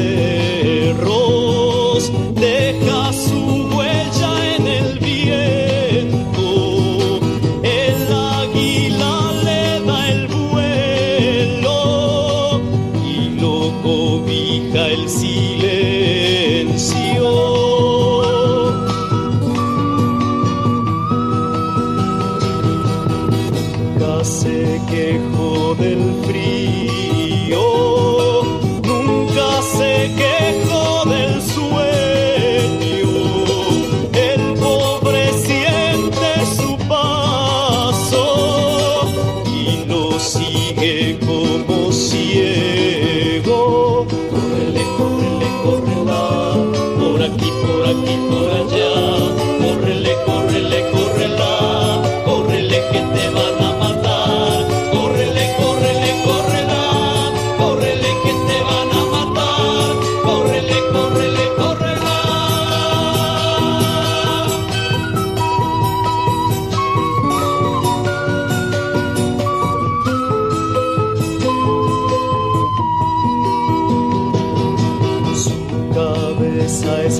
K: cerros, deja su huella en el viento. El águila le da el vuelo y lo cobija el silencio. Nunca se quejó del frío, nunca se quejó del sueño. El pobre siente su paso y lo sigue como ciego. Córrele, córrele, córrela, por aquí, por aquí, por allá. Córrele, córrele, córrela, córrele que te van a matar. Córrele, córrele, córrela, córrele que te van a matar. Córrele, córrele, córrela. Su cabeza es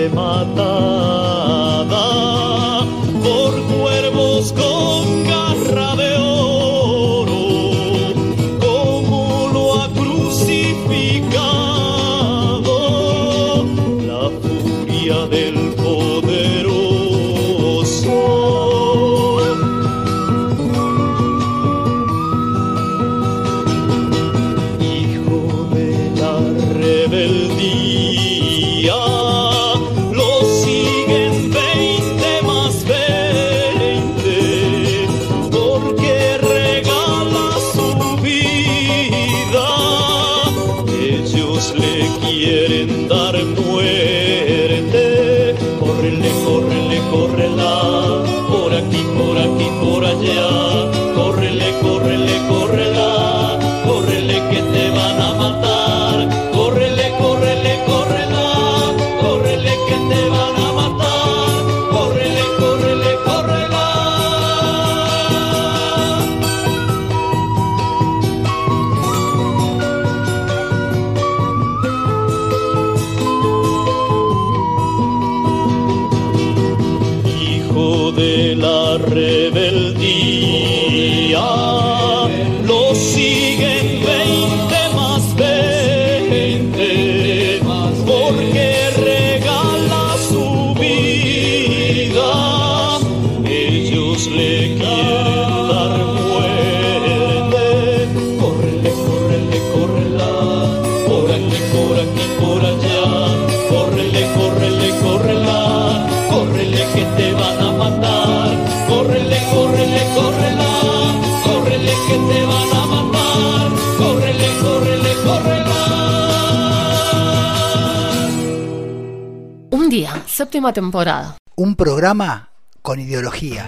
K: rematada por cuervos con garra de oro, como lo ha crucificado la furia del poderoso. Hijo de la rebeldía, lo siguen 20 más 20, porque regala su vida. Ellos le quieren dar muerte. Córrele, córrele, córrela, por aquí, por aquí, por allá. Córrele, córrele, córrela, córrele que te van a matar. Córrele, córrele, córrela, córrele que te van a matar. Córrele, córrele, córrela. Hijo de la rebeldía, lo siguen 20 más 20, porque regala su vida. Ellos le quieren dar muerte. Córrele, córrele, córrela, por aquí, por aquí, por allá. Córrele, córrele, córrela, córrele que te van a matar. Córrele, córrele, córrela, córrele que te van a matar. Córrele, córrele, córrela.
G: Un día, séptima temporada.
S: Un programa con ideología.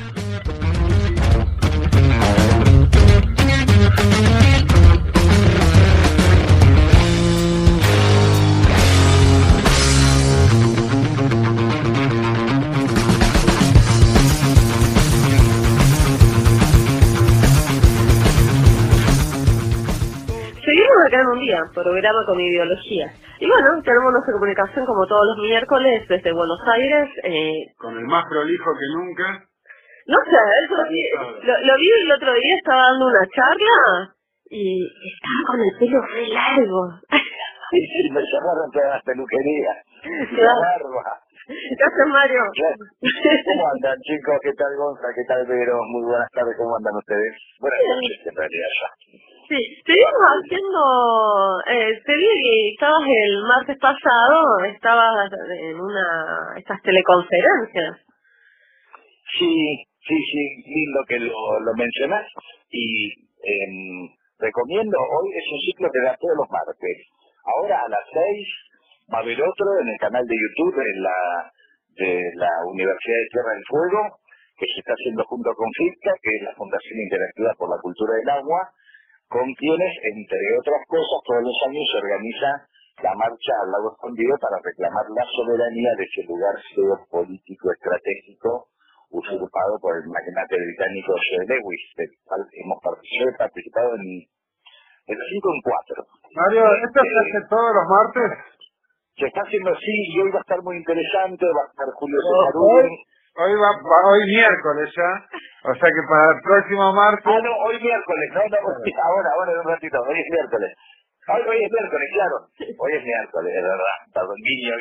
J: Seguimos acá en un día, programa con ideología. Y bueno, tenemos nuestra comunicación como todos los miércoles desde Buenos Aires.
I: Con el más prolijo que nunca.
J: No sé, lo vi el otro día, estaba dando una charla y estaba con el pelo re largo.
H: Sí, me llamaron todas las peluquerías.
J: Claro.
H: La barba.
J: ¿Qué haces, Mario?
H: ¿Cómo andan, chicos? ¿Qué tal, Gonza? ¿Qué tal, Vero? Muy buenas tardes, ¿cómo andan ustedes? Buenas noches, en realidad ya.
J: Sí, seguimos haciendo, te vi que estabas el martes pasado, estabas en estas teleconferencias.
H: Sí, lindo que lo mencionás. Y
L: recomiendo, hoy es un ciclo que da todos los martes. Ahora a las 6 va a haber otro en el canal de YouTube de la Universidad de Tierra del Fuego, que se está haciendo junto con FICA, que es la Fundación Interactiva por la Cultura del Agua, con quienes, entre otras cosas, todos los años se organiza la marcha al lago escondido para reclamar la soberanía de ese lugar geopolítico estratégico usurpado por el magnate británico Joe Lewis, del cual yo he participado en 5 en 4.
I: Mario, ¿esto se hace todos los martes?
L: Se está haciendo así y hoy va a estar muy interesante, va a estar Julio César Uri.
I: Hoy miércoles ya, o sea que para el próximo martes...
L: Ah, no, hoy miércoles, no, ahora en un ratito, hoy es miércoles. Hoy es miércoles, claro. Hoy es miércoles, es verdad. Perdón, guiño.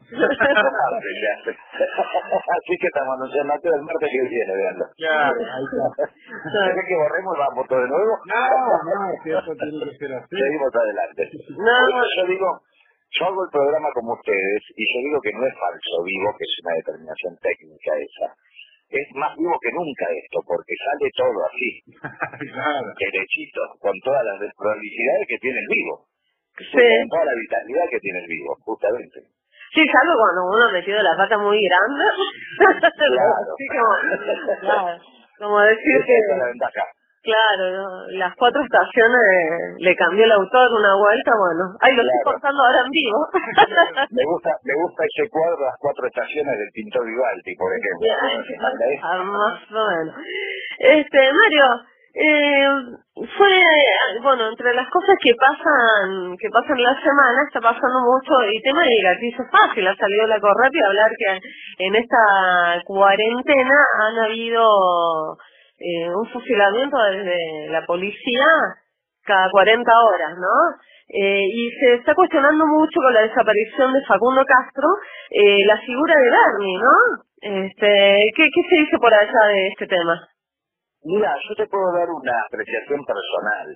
L: Así que estamos anunciando antes del martes que viene, veanlo.
I: Claro, ahí está.
L: ¿Querés que borremos la foto de nuevo?
I: No, si eso tiene que ser así.
L: Seguimos adelante. Yo hago el programa como ustedes y yo digo que no es falso vivo, que es una determinación técnica esa. Es más vivo que nunca esto, porque sale todo así, derechito, con todas las desprolicidades que tiene el vivo, con toda la vitalidad que tiene el vivo, justamente.
J: Sí, salvo cuando uno ha metido la pata muy grande.
L: Claro.
J: Sí, como decir que...
L: Esa es la ventaja.
J: Claro, ¿no? Las 4 estaciones le cambió el autor una vuelta, bueno, ahí lo estoy contando ahora en vivo.
L: Me gusta ese cuadro, las 4 estaciones del pintor Vivaldi, por ejemplo.
J: Más o menos. Mario, bueno, entre las cosas que pasan la semana, está pasando mucho el tema de gatillo fácil. Ha salido la corrupción a hablar que en esta cuarentena han habido un fusilamiento desde la policía cada 40 horas, ¿no? Y se está cuestionando mucho con la desaparición de Facundo Castro la figura de Bernie, ¿no? ¿Qué se dice por allá de este tema?
L: Mira, yo te puedo dar una apreciación personal.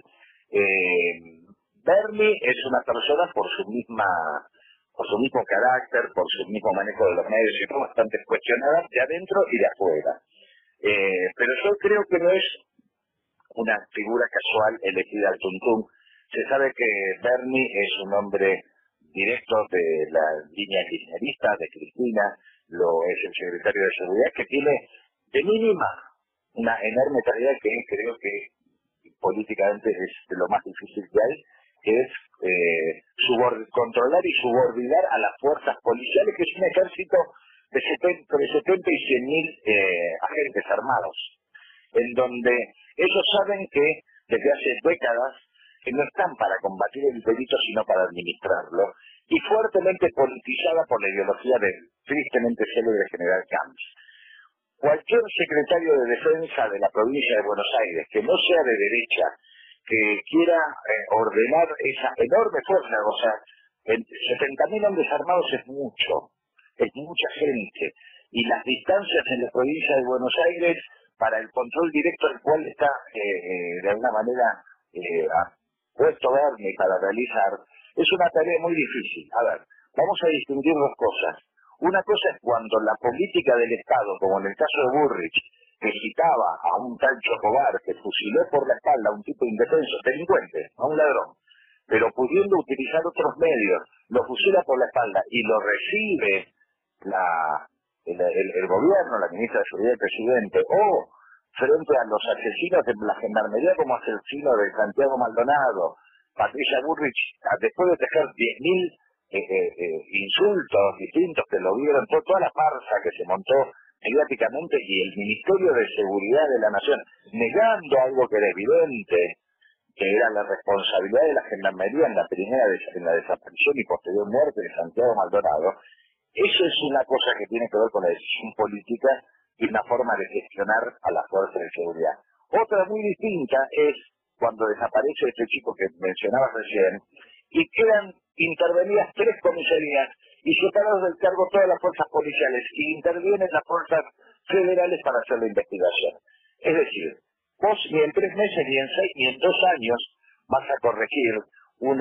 L: Bernie es una persona por su mismo carácter, por su mismo manejo de los medios y todo, bastante cuestionada de adentro y de afuera. Pero yo creo que no es una figura casual elegida al tuntún. Se sabe que Bernie es un hombre directo de la línea kirchnerista, de Cristina, lo es el secretario de Seguridad, que tiene de mínima una enorme tarea que creo que políticamente es de lo más difícil que hay, que es controlar y subordinar a las fuerzas policiales, que es un ejército de 70 y 100 mil agentes armados, en donde ellos saben que desde hace décadas que no están para combatir el delito sino para administrarlo, y fuertemente politizada por la ideología del tristemente célebre general Camps. Cualquier secretario de defensa de la provincia de Buenos Aires que no sea de derecha, que quiera ordenar esa enorme fuerza, o sea, 70.000 hombres armados es mucho, es mucha gente, y las distancias en la provincia de Buenos Aires para el control directo del cual está de alguna manera puesto Bernie para realizar, es una tarea muy difícil. A ver, vamos a distinguir dos cosas. Una cosa es cuando la política del Estado, como en el caso de Burrich, que citaba a un tal Chocobar que fusiló por la espalda a un tipo indefenso, delincuente, a un ladrón, pero pudiendo utilizar otros medios, lo fusila por la espalda y lo recibe el gobierno, la ministra de Seguridad y el presidente, o frente a los asesinos de la gendarmería como asesino de Santiago Maldonado, Patricia Burrich, después de tejer 10.000 insultos distintos que lo vieron, toda la farsa que se montó mediáticamente, y el Ministerio de Seguridad de la Nación negando algo que era evidente, que era la responsabilidad de la gendarmería en la desaparición y posterior muerte de Santiago Maldonado. Eso es una cosa que tiene que ver con la decisión política y una forma de gestionar a las fuerzas de seguridad. Otra muy distinta es cuando desaparece este chico que mencionabas recién y quedan intervenidas 3 comisarías y separados del cargo todas las fuerzas policiales, y intervienen las fuerzas federales para hacer la investigación. Es decir, vos ni en 3 meses, ni en 6, ni en 2 años vas a corregir un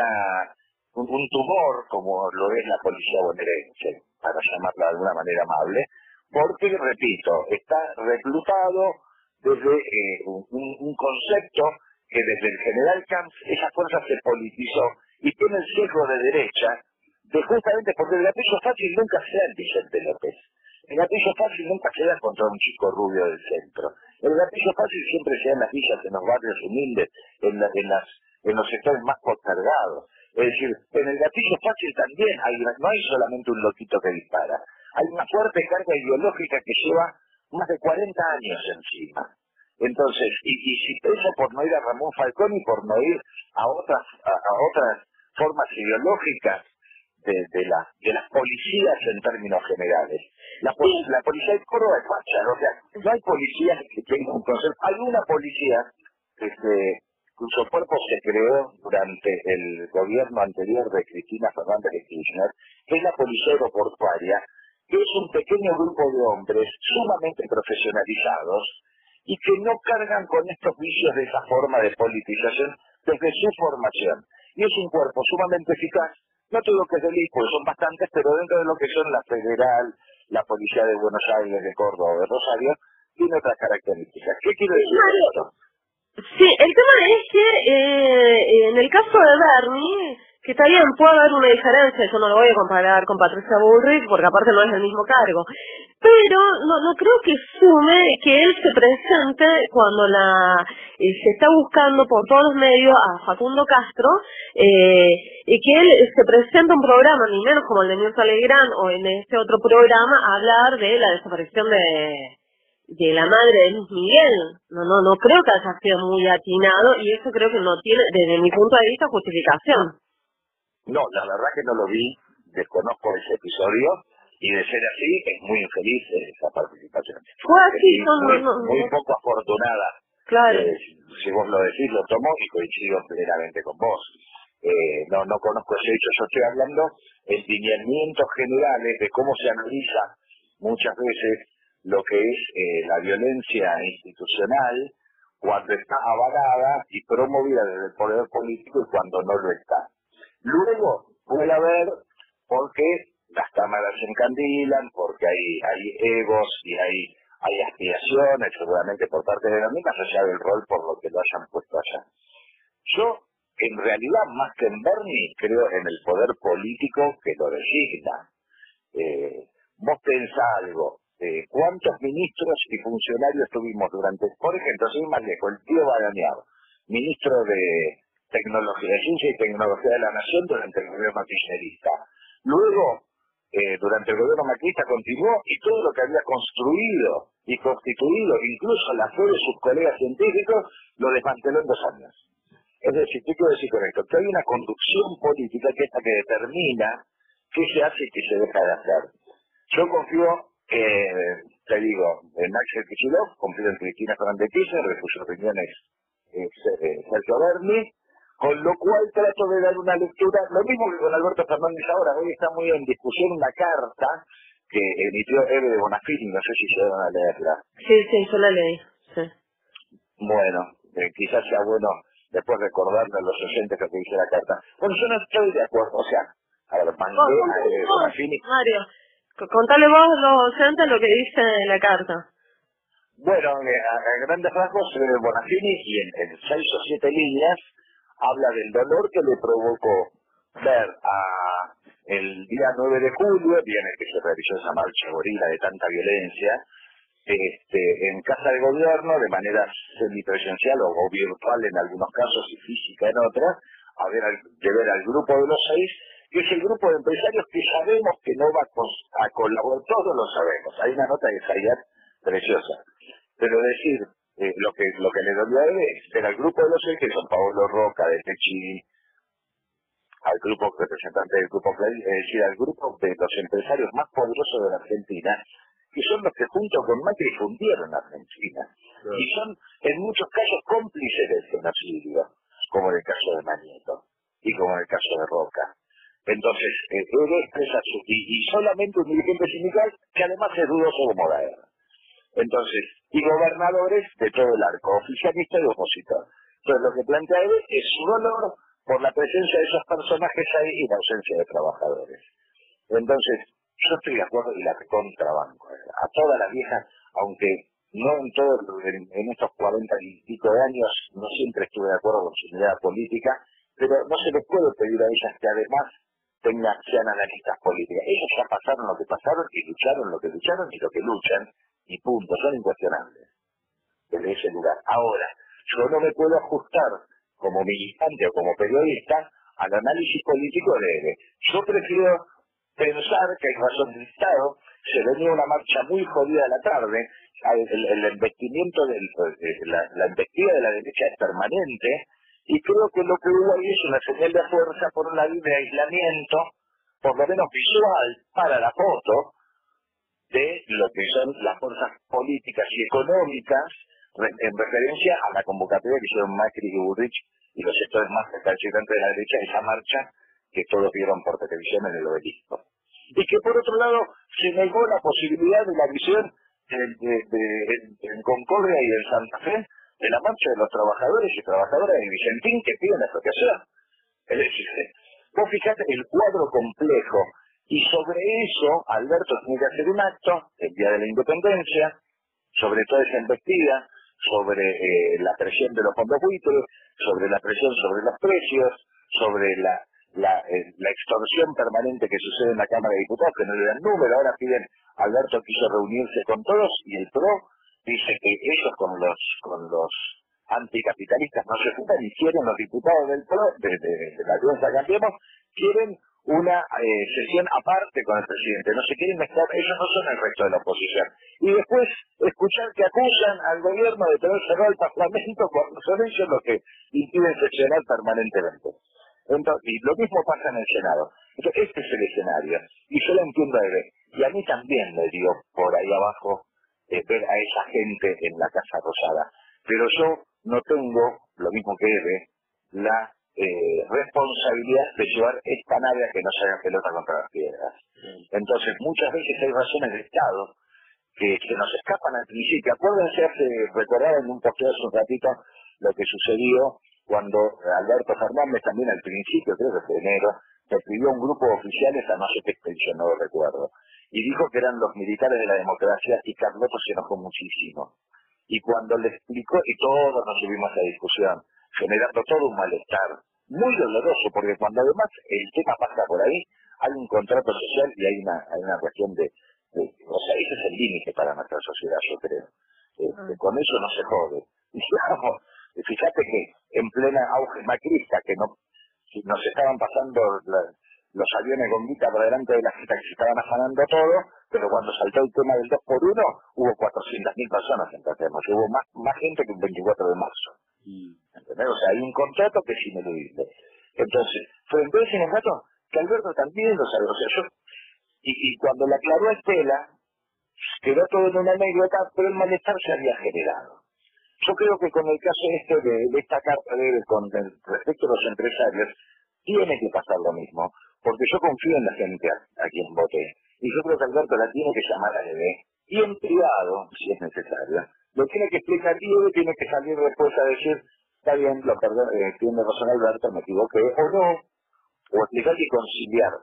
L: tumor como lo es la policía bonaerense, para llamarla de alguna manera amable, porque, repito, está reclutado desde un concepto que desde el general Camps esa fuerza se politizó y tiene el sesgo de derecha, justamente porque el gatillo fácil nunca se da en Vicente López. El gatillo fácil nunca se da contra un chico rubio del centro. El gatillo fácil siempre se da en las villas, en los barrios humildes, en los sectores más postergados. Es decir, en el gatillo fácil también no hay solamente un loquito que dispara. Hay una fuerte carga ideológica que lleva más de 40 años encima. Entonces, y si eso por no ir a Ramón Falcón y por no ir a otras formas ideológicas de las policías en términos generales. La policía de Córdoba es facha, o sea, no hay policías que tengan un concepto. Hay una policía cuyo cuerpo se creó durante el gobierno anterior de Cristina Fernández de Kirchner, que es la policía aeroportuaria, que es un pequeño grupo de hombres sumamente profesionalizados y que no cargan con estos vicios de esa forma de politización desde su formación. Y es un cuerpo sumamente eficaz. No te digo que es delito, porque son bastantes, pero dentro de lo que son la Federal, la Policía de Buenos Aires, de Córdoba, de Rosario, tiene otras características. ¿Qué quiero decir esto?
J: Sí, el tema es que en el caso de Bernie, que está bien, puede haber una diferencia, yo no lo voy a comparar con Patricia Bullrich, porque aparte no es el mismo cargo, pero no creo que sume que él se presente cuando se está buscando por todos los medios a Facundo Castro, y que él se presenta un programa, ni menos como el de Mirta Legrand o en este otro programa, a hablar de la desaparición de la madre de Luis Miguel. No creo que haya sido muy atinado, y eso creo que no tiene, desde mi punto de vista, justificación.
L: No, la verdad que no lo vi, desconozco ese episodio, y de ser así, es muy infeliz esa participación.
J: Fue así,
L: muy poco afortunada.
J: Claro.
L: Si vos lo decís, lo tomo y coincido plenamente con vos. No conozco ese hecho, yo estoy hablando en lineamientos generales de cómo se analiza muchas veces lo que es la violencia institucional cuando está avalada y promovida desde el poder político y cuando no lo está. Luego puede haber, porque las cámaras se encandilan, porque hay egos y hay aspiraciones seguramente por parte de la misma, más allá del rol por lo que lo hayan puesto allá. Yo, en realidad, más que en Bernie, creo en el poder político que lo designa. Vos pensá algo, ¿cuántos ministros y funcionarios tuvimos durante, por ejemplo, sin más lejos, el tío Baraneado, ministro de Tecnología, de Ciencia y Tecnología de la Nación durante el gobierno kirchnerista? Luego, durante el gobierno macrista continuó y todo lo que había construido y constituido, incluso la fe de sus colegas científicos, lo desmanteló en 2 años. Es decir, ¿qué quiero decir con esto? Que hay una conducción política que es la que determina qué se hace y qué se deja de hacer. Yo confío, te digo, en Axel Kicillof, confío en Cristina Fernández de Kirchner, de cuyas opiniones Sergio Berni, con lo cual trato de dar una lectura, lo mismo que con Alberto Fernández ahora. Hoy está muy en discusión una carta que emitió Eve de Bonafini, no sé si se van a leerla.
J: Sí, yo la leí. Sí.
L: Bueno, quizás sea bueno después recordarle a los oyentes lo que dice la carta. Bueno, yo no estoy de acuerdo, o sea, a ver, mandé a Bonafini.
J: Mario, contale vos a los oyentes lo que dice la carta.
L: Bueno, a grandes rasgos, Bonafini, y en 6 o 7 líneas, habla del dolor que le provocó ver el día 9 de julio, día en el que se realizó esa marcha gorila de tanta violencia, en Casa de Gobierno, de manera semipresencial o virtual en algunos casos y física en otras, de ver al grupo de los 6, que es el grupo de empresarios que sabemos que no va a colaborar, todos lo sabemos. Hay una nota de Zayat preciosa, pero decir lo que le dolió a él es ver al grupo de los 6, que son Paolo Roca, de Techini, al grupo representante del grupo Clarín, es decir, al grupo de los empresarios más poderosos de la Argentina, que son los que junto con Macri fundieron la Argentina, y son en muchos casos cómplices del genocidio, como en el caso de Manieto y como en el caso de Roca. Entonces, él expresa y solamente un dirigente sindical que además es dudoso como la guerra. Entonces, y gobernadores de todo el arco, oficialista y opositor. Entonces, lo que plantea él es su dolor por la presencia de esos personajes ahí y la ausencia de trabajadores. Entonces, yo estoy de acuerdo y la recontrabanco. A todas las viejas, aunque no en todo, en estos 40 y pico de años, no siempre estuve de acuerdo con su idea política, pero no se les puede pedir a ellas que además sean analistas políticas. Ellos ya pasaron lo que pasaron y lucharon lo que lucharon y lo que luchan, y punto, son incuestionables desde ese lugar. Ahora, yo no me puedo ajustar como militante o como periodista al análisis político de él. Yo prefiero pensar que hay razón del Estado. Se venía una marcha muy jodida a la tarde, el embestimiento, la embestida de la derecha es permanente, y creo que lo que hubo ahí es una señal de fuerza, por un lado, de aislamiento, por lo menos visual, para la foto, de lo que son las fuerzas políticas y económicas en referencia a la convocatoria que hicieron Macri y Burrich y los sectores más recalcitrantes de la derecha, esa marcha que todos vieron por televisión en el Obelisco. Y que por otro lado se negó la posibilidad de la visión en Concordia y en Santa Fe de la marcha de los trabajadores y trabajadoras de Vicentín que piden la expropiación. Es decir, vos fijate el cuadro complejo, y sobre eso Alberto tiene que hacer un acto el día de la independencia, sobre toda esa embestida, sobre la presión de los fondos buitres, sobre la presión sobre los precios, sobre la extorsión permanente que sucede en la Cámara de Diputados, que no le dan número. Ahora piden, Alberto quiso reunirse con todos y el PRO dice que ellos con los anticapitalistas no se juntan, y quieren los diputados del PRO, de la Alianza Cambiemos, quieren una sesión aparte con el presidente, no se quieren mezclar, ellos no son el resto de la oposición. Y después escuchar que acusan al gobierno de tener cerrado el Parlamento cuando son ellos los que impiden sesionar permanentemente. Entonces, y lo mismo pasa en el Senado. Entonces, este es el escenario, y yo lo entiendo de ver. Y a mí también me dio por ahí abajo ver a esa gente en la Casa Rosada. Pero yo no tengo, lo mismo que Eve, la responsabilidad de llevar esta nave a que no se haga pelota contra las piedras. Entonces, muchas veces hay razones de Estado que nos escapan al principio. Acuérdense, recordar en un posteo hace un ratito lo que sucedió cuando Alberto Fernández, también al principio, creo que fue enero, le pidió a un grupo de oficiales a no sé qué expedición, no lo recuerdo, y dijo que eran los militares de la democracia, y Carlotto se enojó muchísimo. Y cuando le explicó, y todos nos subimos a la discusión, generando todo un malestar muy doloroso, porque cuando además el tema pasa por ahí, hay un contrato social y hay una cuestión de o sea, ese es el límite para nuestra sociedad, yo creo. Con eso no se jode. Digamos, fíjate que en plena auge macrista, que nos estaban pasando los aviones con guita por delante de la gente, que se estaban afanando todo, pero cuando saltó el tema del 2x1, hubo 400.000 personas en Catemos, hubo más gente que el 24 de marzo. ¿Entendés? O sea, hay un contrato que es ineludible. Entonces, frente a ese contrato, que Alberto también lo sabe. O sea, yo, y cuando la aclaró a Estela, quedó todo en una anécdota, pero el malestar se había generado. Yo creo que con el caso de esta carta con respecto a los empresarios, tiene que pasar lo mismo, porque yo confío en la gente a quien voté, y yo creo que Alberto la tiene que llamar a Eve, y en privado, si es necesario, lo tiene que explicar, y Eve tiene que salir después a decir, está bien, tiene razón Alberto, me equivoqué, o no, o explicar y conciliar,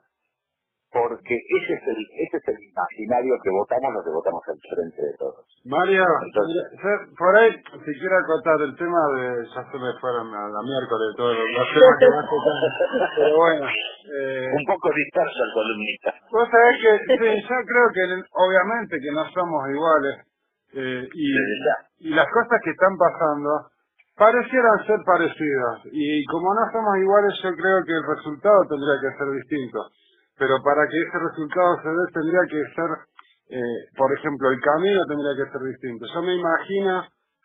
L: porque ese es el imaginario que votamos los que votamos al frente de todos.
I: Mario,
L: entonces,
I: por ahí, si quiero acotar el tema ya se me fueron a la miércoles todos los temas que más tocan, pero bueno.
L: Un poco disperso el columnista.
I: Vos sabés que, sí, yo creo que obviamente que no somos iguales, y las cosas que están pasando parecieran ser parecidas, y como no somos iguales, yo creo que el resultado tendría que ser distinto. Pero para que ese resultado se dé tendría que ser, por ejemplo, el camino tendría que ser distinto. Yo me imagino,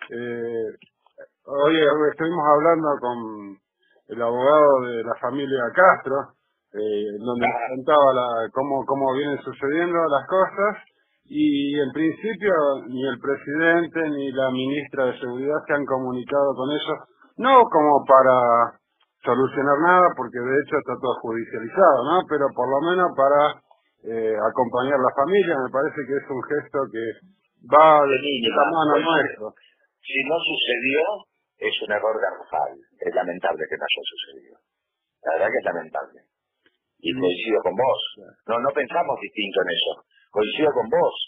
I: hoy estuvimos hablando con el abogado de la familia Castro, donde nos contaba cómo vienen sucediendo las cosas, y en principio ni el presidente ni la ministra de Seguridad se han comunicado con ellos, no como para solucionar nada, porque de hecho está todo judicializado, ¿no? Pero por lo menos para acompañar a la familia, me parece que es un gesto que va de la mano nuestro.
L: Si no sucedió, es un error garrafal. Es lamentable que no haya sucedido. La verdad que es lamentable. Y coincido con vos. No pensamos distinto en eso. Coincido con vos.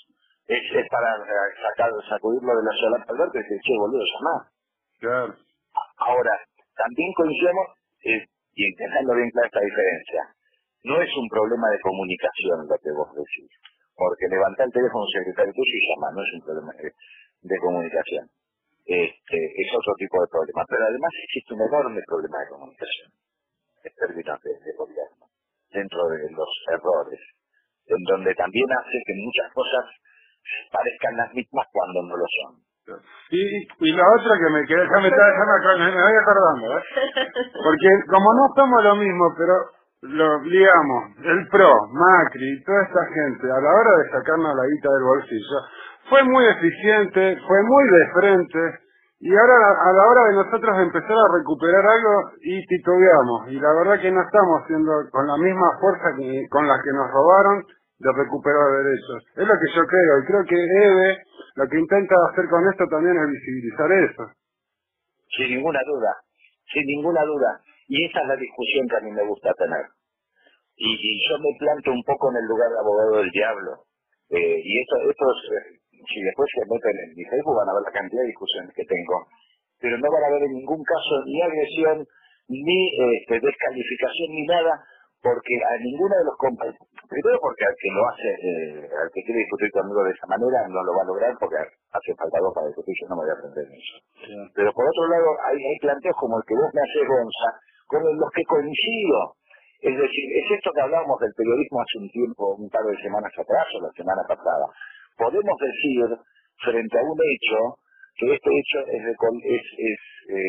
L: Es para sacudirlo de la solapa al verte y decir, che, boludo, llamá.
I: Claro.
L: Ahora, también coincidimos, y dejando bien clara esta diferencia, no es un problema de comunicación lo que vos decís, porque levantar el teléfono a un secretario tuyo y llamar no es un problema de comunicación. Es otro tipo de problema, pero además existe un enorme problema de comunicación en términos de gobierno, dentro de los errores, en donde también hace que muchas cosas parezcan las mismas cuando no lo son.
I: Y la otra que me quedé, me voy acordando, porque como no somos lo mismo, pero digamos, el PRO, Macri, toda esta gente, a la hora de sacarnos la guita del bolsillo, fue muy eficiente, fue muy de frente, y ahora a la hora de nosotros empezar a recuperar algo y titubeamos, y la verdad que no estamos haciendo con la misma fuerza con la que nos robaron de recuperar derechos. Es lo que yo creo, y creo que EVE lo que intenta hacer con esto también es visibilizar eso.
L: Sin ninguna duda, sin ninguna duda. Y esa es la discusión que a mí me gusta tener. Y yo me planto un poco en el lugar de abogado del diablo. Y estos, si después se meten en mi Facebook van a ver la cantidad de discusiones que tengo. Pero no van a ver en ningún caso ni agresión, ni descalificación, ni nada, porque a ninguno de los compañeros, primero porque al que lo hace, al que quiere discutir conmigo de esa manera, no lo va a lograr porque hace falta dos para discutir, yo no me voy a aprender en eso. Sí. Pero por otro lado, hay planteos como el que vos me haces, Gonza, con los que coincido. Es decir, es esto que hablábamos del periodismo hace un tiempo, un par de semanas atrás o la semana pasada. Podemos decir, frente a un hecho, que este hecho es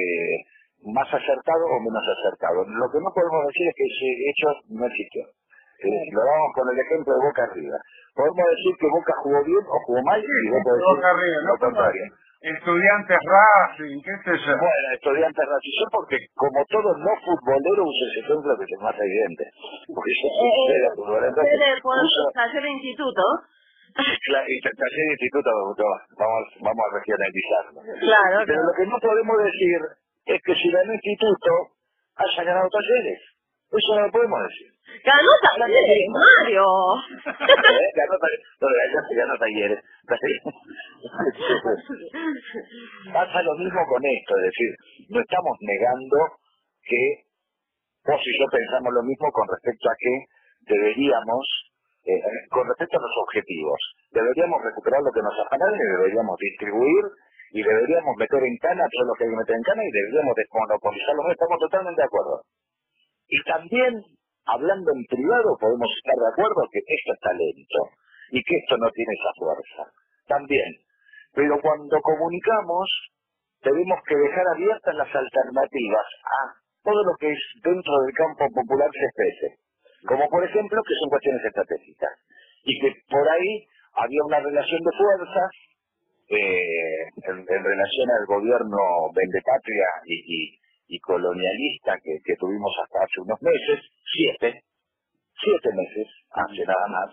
L: más acertado o menos acertado. Lo que no podemos decir es que ese hecho no existió. Lo damos con el ejemplo de Boca arriba. Podemos decir que Boca jugó bien o jugó mal y vos podés decir
I: arriba,
L: lo contrario.
I: Estudiantes Racing, qué sé yo.
L: Bueno, estudiantes Racing, yo porque como todo no futbolero uso ese ejemplo que es más evidente. Porque yo soy futbolero.
J: Taller de instituto.
L: Claro, y taller de instituto, vamos a regionalizarlo.
J: Claro.
L: Pero lo que no podemos decir es que si ganó instituto, haya ganado talleres. Eso no lo podemos decir.
J: ¡Ganó talleres, Mario!
L: Ganó talleres. Pasa lo mismo con esto, es decir, no estamos negando que vos y yo pensamos lo mismo con respecto a que deberíamos, con respecto a los objetivos, deberíamos recuperar lo que nos afanaron y deberíamos distribuir y deberíamos meter en cana todo lo que hay que meter en cana y deberíamos desmonopolizarlo. Estamos totalmente de acuerdo. Y también, hablando en privado, podemos estar de acuerdo que esto es talento y que esto no tiene esa fuerza. También. Pero cuando comunicamos, tenemos que dejar abiertas las alternativas a todo lo que es dentro del campo popular se exprese. Como por ejemplo, que son cuestiones estratégicas. Y que por ahí había una relación de fuerzas en relación al gobierno vendepatria y colonialista que tuvimos hasta hace unos meses, 7 meses, hace nada más,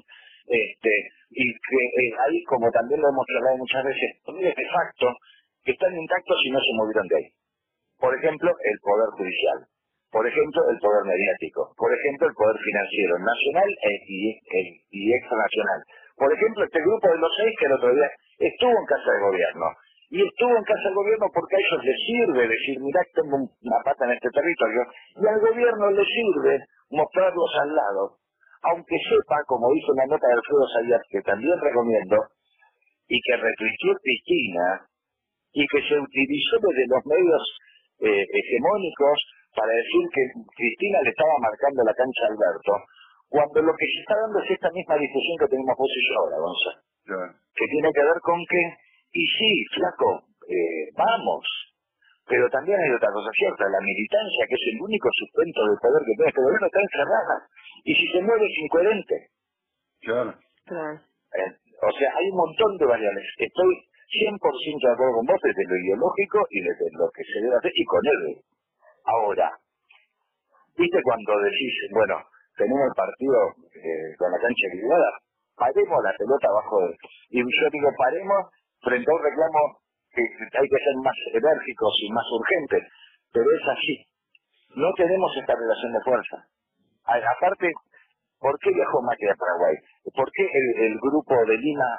L: y que ahí, como también lo hemos hablado muchas veces, poderes de facto que están intactos y no se movieron de ahí. Por ejemplo, el poder judicial, por ejemplo, el poder mediático, por ejemplo, el poder financiero, nacional y extranacional. Por ejemplo, este grupo de los 6 que el otro día estuvo en Casa de Gobierno. Y estuvo en Casa del Gobierno porque a ellos les sirve decir, mirá, tengo una pata en este territorio, y al gobierno les sirve mostrarlos al lado, aunque sepa, como hizo una nota de Alfredo Sayas, que también recomiendo, y que retuiteó Cristina, y que se utilizó desde los medios hegemónicos para decir que Cristina le estaba marcando la cancha a Alberto, cuando lo que se está dando es esta misma discusión que tenemos vos y yo ahora, Gonzalo, que tiene que ver con que y sí, flaco, vamos, pero también hay otra cosa cierta, la militancia, que es el único sustento del poder que tiene este gobierno, está encerrada, y si se mueve es incoherente.
I: Claro.
L: O sea, hay un montón de variables. Estoy 100% de acuerdo con vos desde lo ideológico y desde lo que se debe hacer, y con él. Ahora, ¿viste cuando decís, bueno, tenemos el partido con la cancha equilibrada? Paremos la pelota abajo de... Y yo digo, paremos frente a un reclamo que hay que ser más enérgicos y más urgentes, pero es así. No tenemos esta relación de fuerza. Aparte, ¿por qué viajó Macri a Paraguay? ¿Por qué el grupo de Lima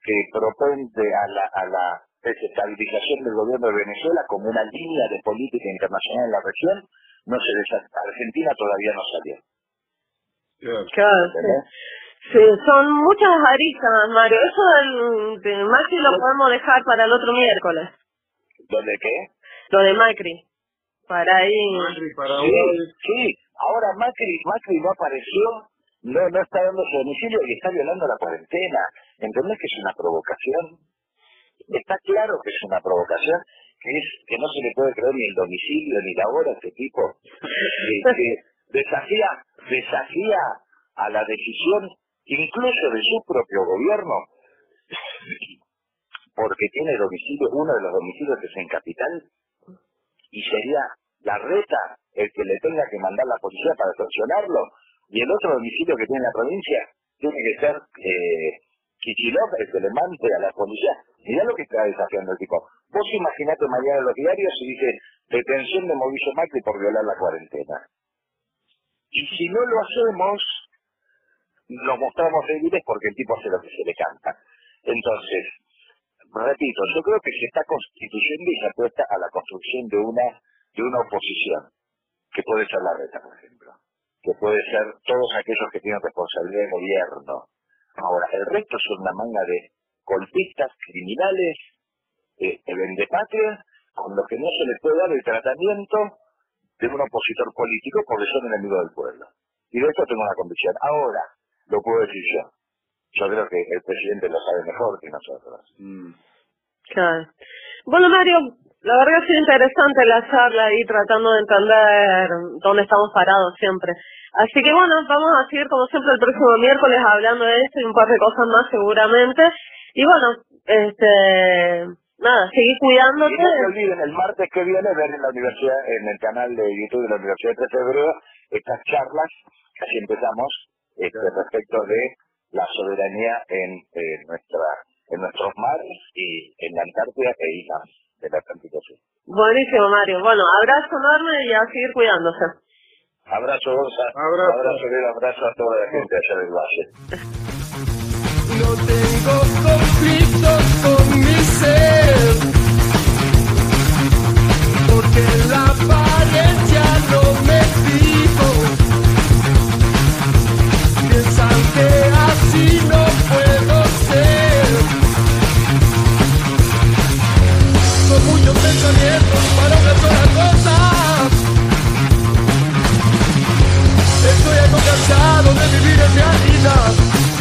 L: que propende a la desestabilización del gobierno de Venezuela como una línea de política internacional en la región, Argentina todavía no salió.
J: Claro, sí, son muchas aristas, Mario. Eso del Macri lo podemos dejar para el otro miércoles.
L: ¿Lo de qué?
J: Lo de Macri. Para ahí.
L: Sí. Ahora Macri no apareció, no está dando su domicilio y está violando la cuarentena. ¿Entendés que es una provocación? Está claro que es una provocación, que no se le puede creer ni el domicilio ni la hora a este tipo. Que desafía a la decisión incluso de su propio gobierno, porque tiene domicilio, uno de los domicilios que es en Capital, y sería Larreta el que le tenga que mandar la policía para sancionarlo, y el otro domicilio que tiene en la provincia tiene que ser Kicillof el que le mande a la policía. Mirá lo que está desafiando el tipo. Vos imaginate mañana en los diarios y dice detención de Mauricio Macri por violar la cuarentena. Y si no lo hacemos, nos mostramos débiles porque el tipo hace lo que se le canta. Entonces, repito, yo creo que se está constituyendo y se apuesta a la construcción de una oposición, que puede ser la Reta, por ejemplo, que puede ser todos aquellos que tienen responsabilidad de gobierno. Ahora, el resto son una manga de golpistas, criminales, vendepatrias, con los que no se les puede dar el tratamiento de un opositor político porque son enemigos del pueblo. Y de esto tengo una convicción. Ahora, lo puedo decir yo. Yo creo que el presidente lo sabe mejor que nosotros.
J: Claro. Bueno, Mario, la verdad ha sido interesante la charla y tratando de entender dónde estamos parados siempre. Así que bueno, vamos a seguir como siempre el próximo miércoles hablando de esto y un par de cosas más seguramente. Y bueno, nada, seguir cuidándote.
L: Y no se olviden, el martes que viene ver en la universidad, en el canal de YouTube de la Universidad de 3 de Febrero, estas charlas, que así empezamos, respecto de la soberanía en nuestros mares y en la Antártida e islas del Atlántico Sur.
J: Buenísimo, Mario. Bueno, abrazo enorme y a seguir cuidándose.
L: Abrazo, Gonza. Abrazo a toda la gente allá del Valle.
M: No tengo conflictos con mi ser, porque la apariencia no me fijo. Piensan que así no puedo ser. Son muchos pensamientos para una sola cosa. Estoy algo cansado de vivir en realidad.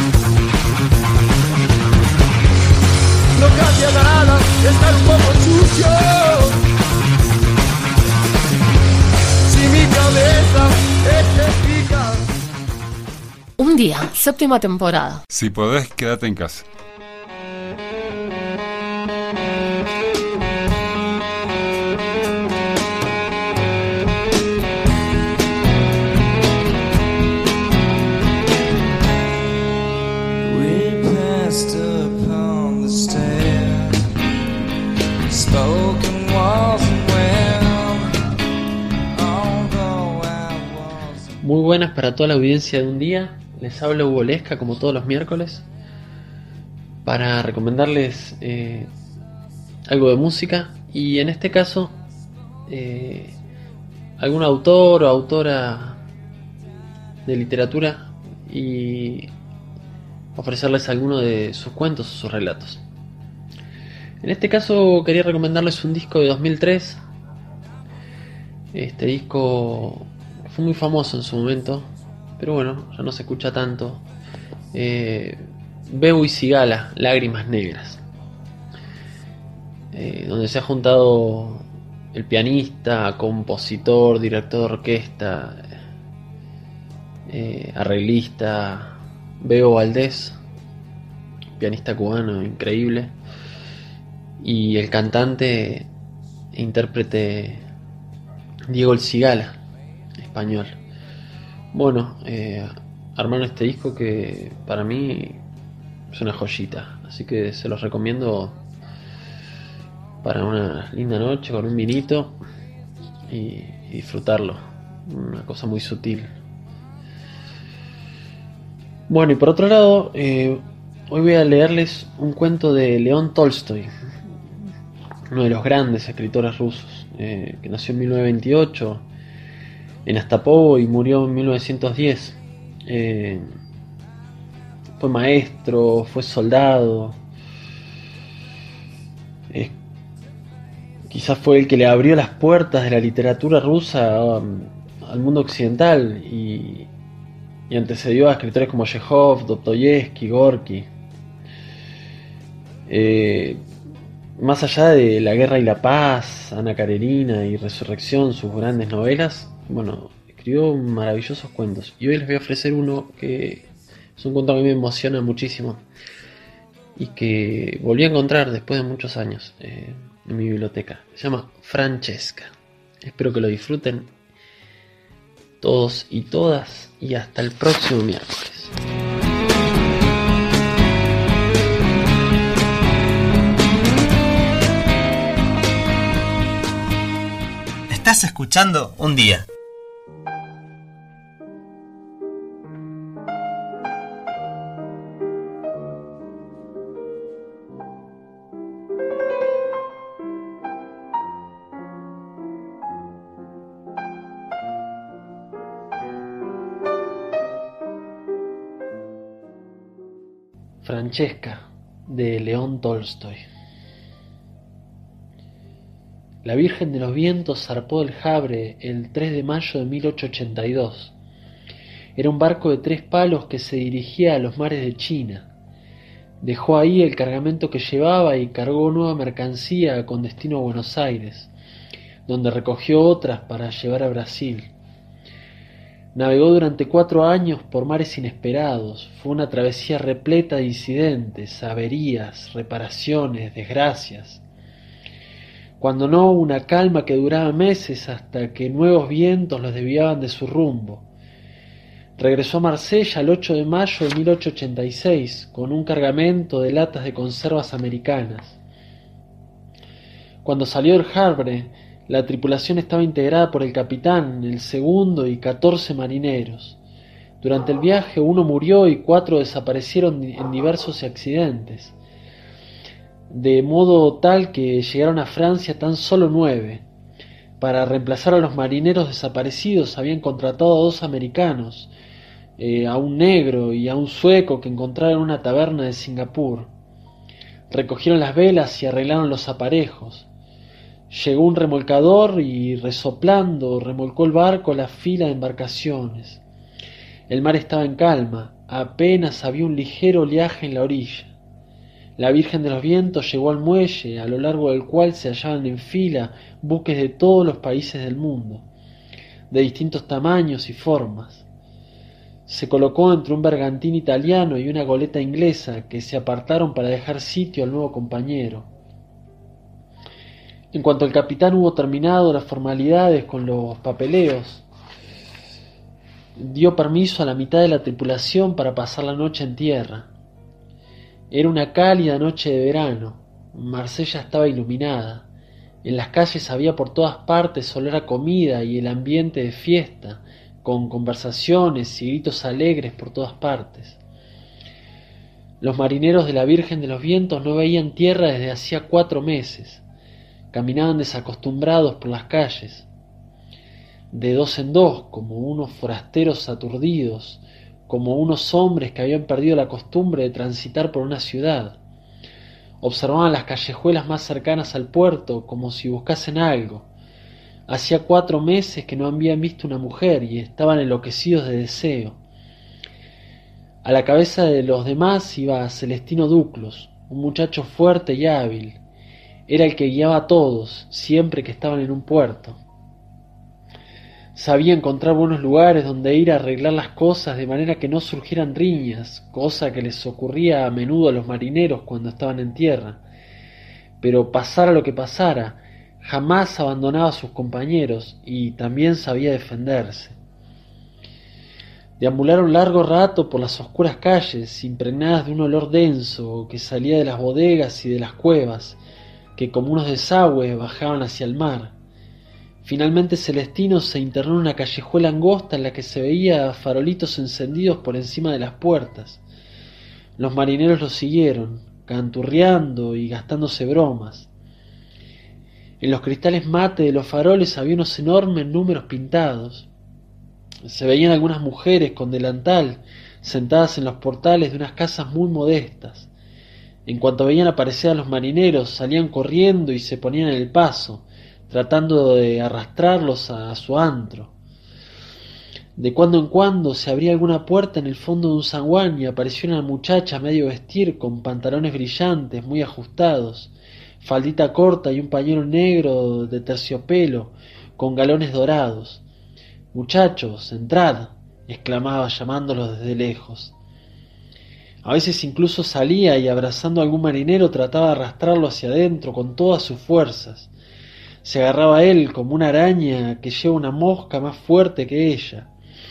M: No cambia nada, estar un poco sucio. Si mi cabeza es fija.
G: Un día, séptima temporada.
N: Si podés, quédate en casa.
O: Muy buenas para toda la audiencia de Un Día. Les habla Hugo Lesca como todos los miércoles para recomendarles algo de música y en este caso algún autor o autora de literatura y ofrecerles alguno de sus cuentos o sus relatos. En este caso quería recomendarles un disco de 2003. Este disco fue muy famoso en su momento, pero bueno, ya no se escucha tanto. Bebo y Cigala, Lágrimas Negras, donde se ha juntado el pianista, compositor, director de orquesta, arreglista Bebo Valdés, pianista cubano increíble, y el cantante e intérprete Diego El Cigala, español. Bueno, armaron este disco que para mí es una joyita, así que se los recomiendo para una linda noche con un vinito y disfrutarlo, una cosa muy sutil. Bueno, y por otro lado, Hoy voy a leerles un cuento de León Tolstoy, uno de los grandes escritores rusos, que nació en 1928 en Astapovo y murió en 1910. Fue maestro, fue soldado, quizás fue el que le abrió las puertas de la literatura rusa al mundo occidental y antecedió a escritores como Chekhov, Dostoyevsky, Gorky. Más allá de La guerra y la paz, Ana Karenina y Resurrección, sus grandes novelas, bueno, escribió maravillosos cuentos. Y hoy les voy a ofrecer uno que es un cuento que a mí me emociona muchísimo y que volví a encontrar después de muchos años en mi biblioteca. Se llama Francesca. Espero que lo disfruten todos y todas y hasta el próximo miércoles.
C: Estás escuchando Un Día.
O: Francesca, de León Tolstoy. La Virgen de los Vientos zarpó del Havre el 3 de mayo de 1882. Era un barco de 3 palos que se dirigía a los mares de China. Dejó ahí el cargamento que llevaba y cargó nueva mercancía con destino a Buenos Aires, donde recogió otras para llevar a Brasil. Navegó durante 4 años por mares inesperados. Fue una travesía repleta de incidentes, averías, reparaciones, desgracias. Cuando no, una calma que duraba meses hasta que nuevos vientos los desviaban de su rumbo. Regresó a Marsella el 8 de mayo de 1886 con un cargamento de latas de conservas americanas. Cuando salió del Havre, la tripulación estaba integrada por el capitán, el segundo y 14 marineros. Durante el viaje 1 murió y 4 desaparecieron en diversos accidentes, de modo tal que llegaron a Francia tan solo 9. Para reemplazar a los marineros desaparecidos habían contratado a 2 americanos, a un negro y a un sueco que encontraron en una taberna de Singapur. Recogieron las velas y arreglaron los aparejos. Llegó un remolcador y, resoplando, remolcó el barco a la fila de embarcaciones. El mar estaba en calma, apenas había un ligero oleaje en la orilla. La Virgen de los Vientos llegó al muelle, a lo largo del cual se hallaban en fila buques de todos los países del mundo, de distintos tamaños y formas. Se colocó entre un bergantín italiano y una goleta inglesa que se apartaron para dejar sitio al nuevo compañero. En cuanto el capitán hubo terminado las formalidades con los papeleos, dio permiso a la mitad de la tripulación para pasar la noche en tierra. Era una cálida noche de verano. Marsella estaba iluminada. En las calles había por todas partes olor a comida y el ambiente de fiesta, con conversaciones y gritos alegres por todas partes. Los marineros de la Virgen de los Vientos no veían tierra desde hacía 4 meses. Caminaban desacostumbrados por las calles, de 2 en 2, como unos forasteros aturdidos, como unos hombres que habían perdido la costumbre de transitar por una ciudad. Observaban las callejuelas más cercanas al puerto como si buscasen algo. Hacía 4 meses que no habían visto una mujer y estaban enloquecidos de deseo. A la cabeza de los demás iba Celestino Duclos, un muchacho fuerte y hábil. Era el que guiaba a todos, siempre que estaban en un puerto. Sabía encontrar buenos lugares donde ir a arreglar las cosas de manera que no surgieran riñas, cosa que les ocurría a menudo a los marineros cuando estaban en tierra. Pero pasara lo que pasara, jamás abandonaba a sus compañeros y también sabía defenderse. Deambularon largo rato por las oscuras calles, impregnadas de un olor denso que salía de las bodegas y de las cuevas, que como unos desagües bajaban hacia el mar. Finalmente Celestino se internó en una callejuela angosta en la que se veía farolitos encendidos por encima de las puertas. Los marineros lo siguieron, canturreando y gastándose bromas. En los cristales mate de los faroles había unos enormes números pintados. Se veían algunas mujeres con delantal sentadas en los portales de unas casas muy modestas. En cuanto veían aparecer a los marineros, salían corriendo y se ponían en el paso, tratando de arrastrarlos a su antro. De cuando en cuando se abría alguna puerta en el fondo de un zaguán y apareció una muchacha a medio vestir con pantalones brillantes, muy ajustados, faldita corta y un pañuelo negro de terciopelo con galones dorados. «Muchachos, entrad», exclamaba llamándolos desde lejos. A veces incluso salía y abrazando a algún marinero trataba de arrastrarlo hacia adentro con todas sus fuerzas. Se agarraba a él como una araña que lleva una mosca más fuerte que ella.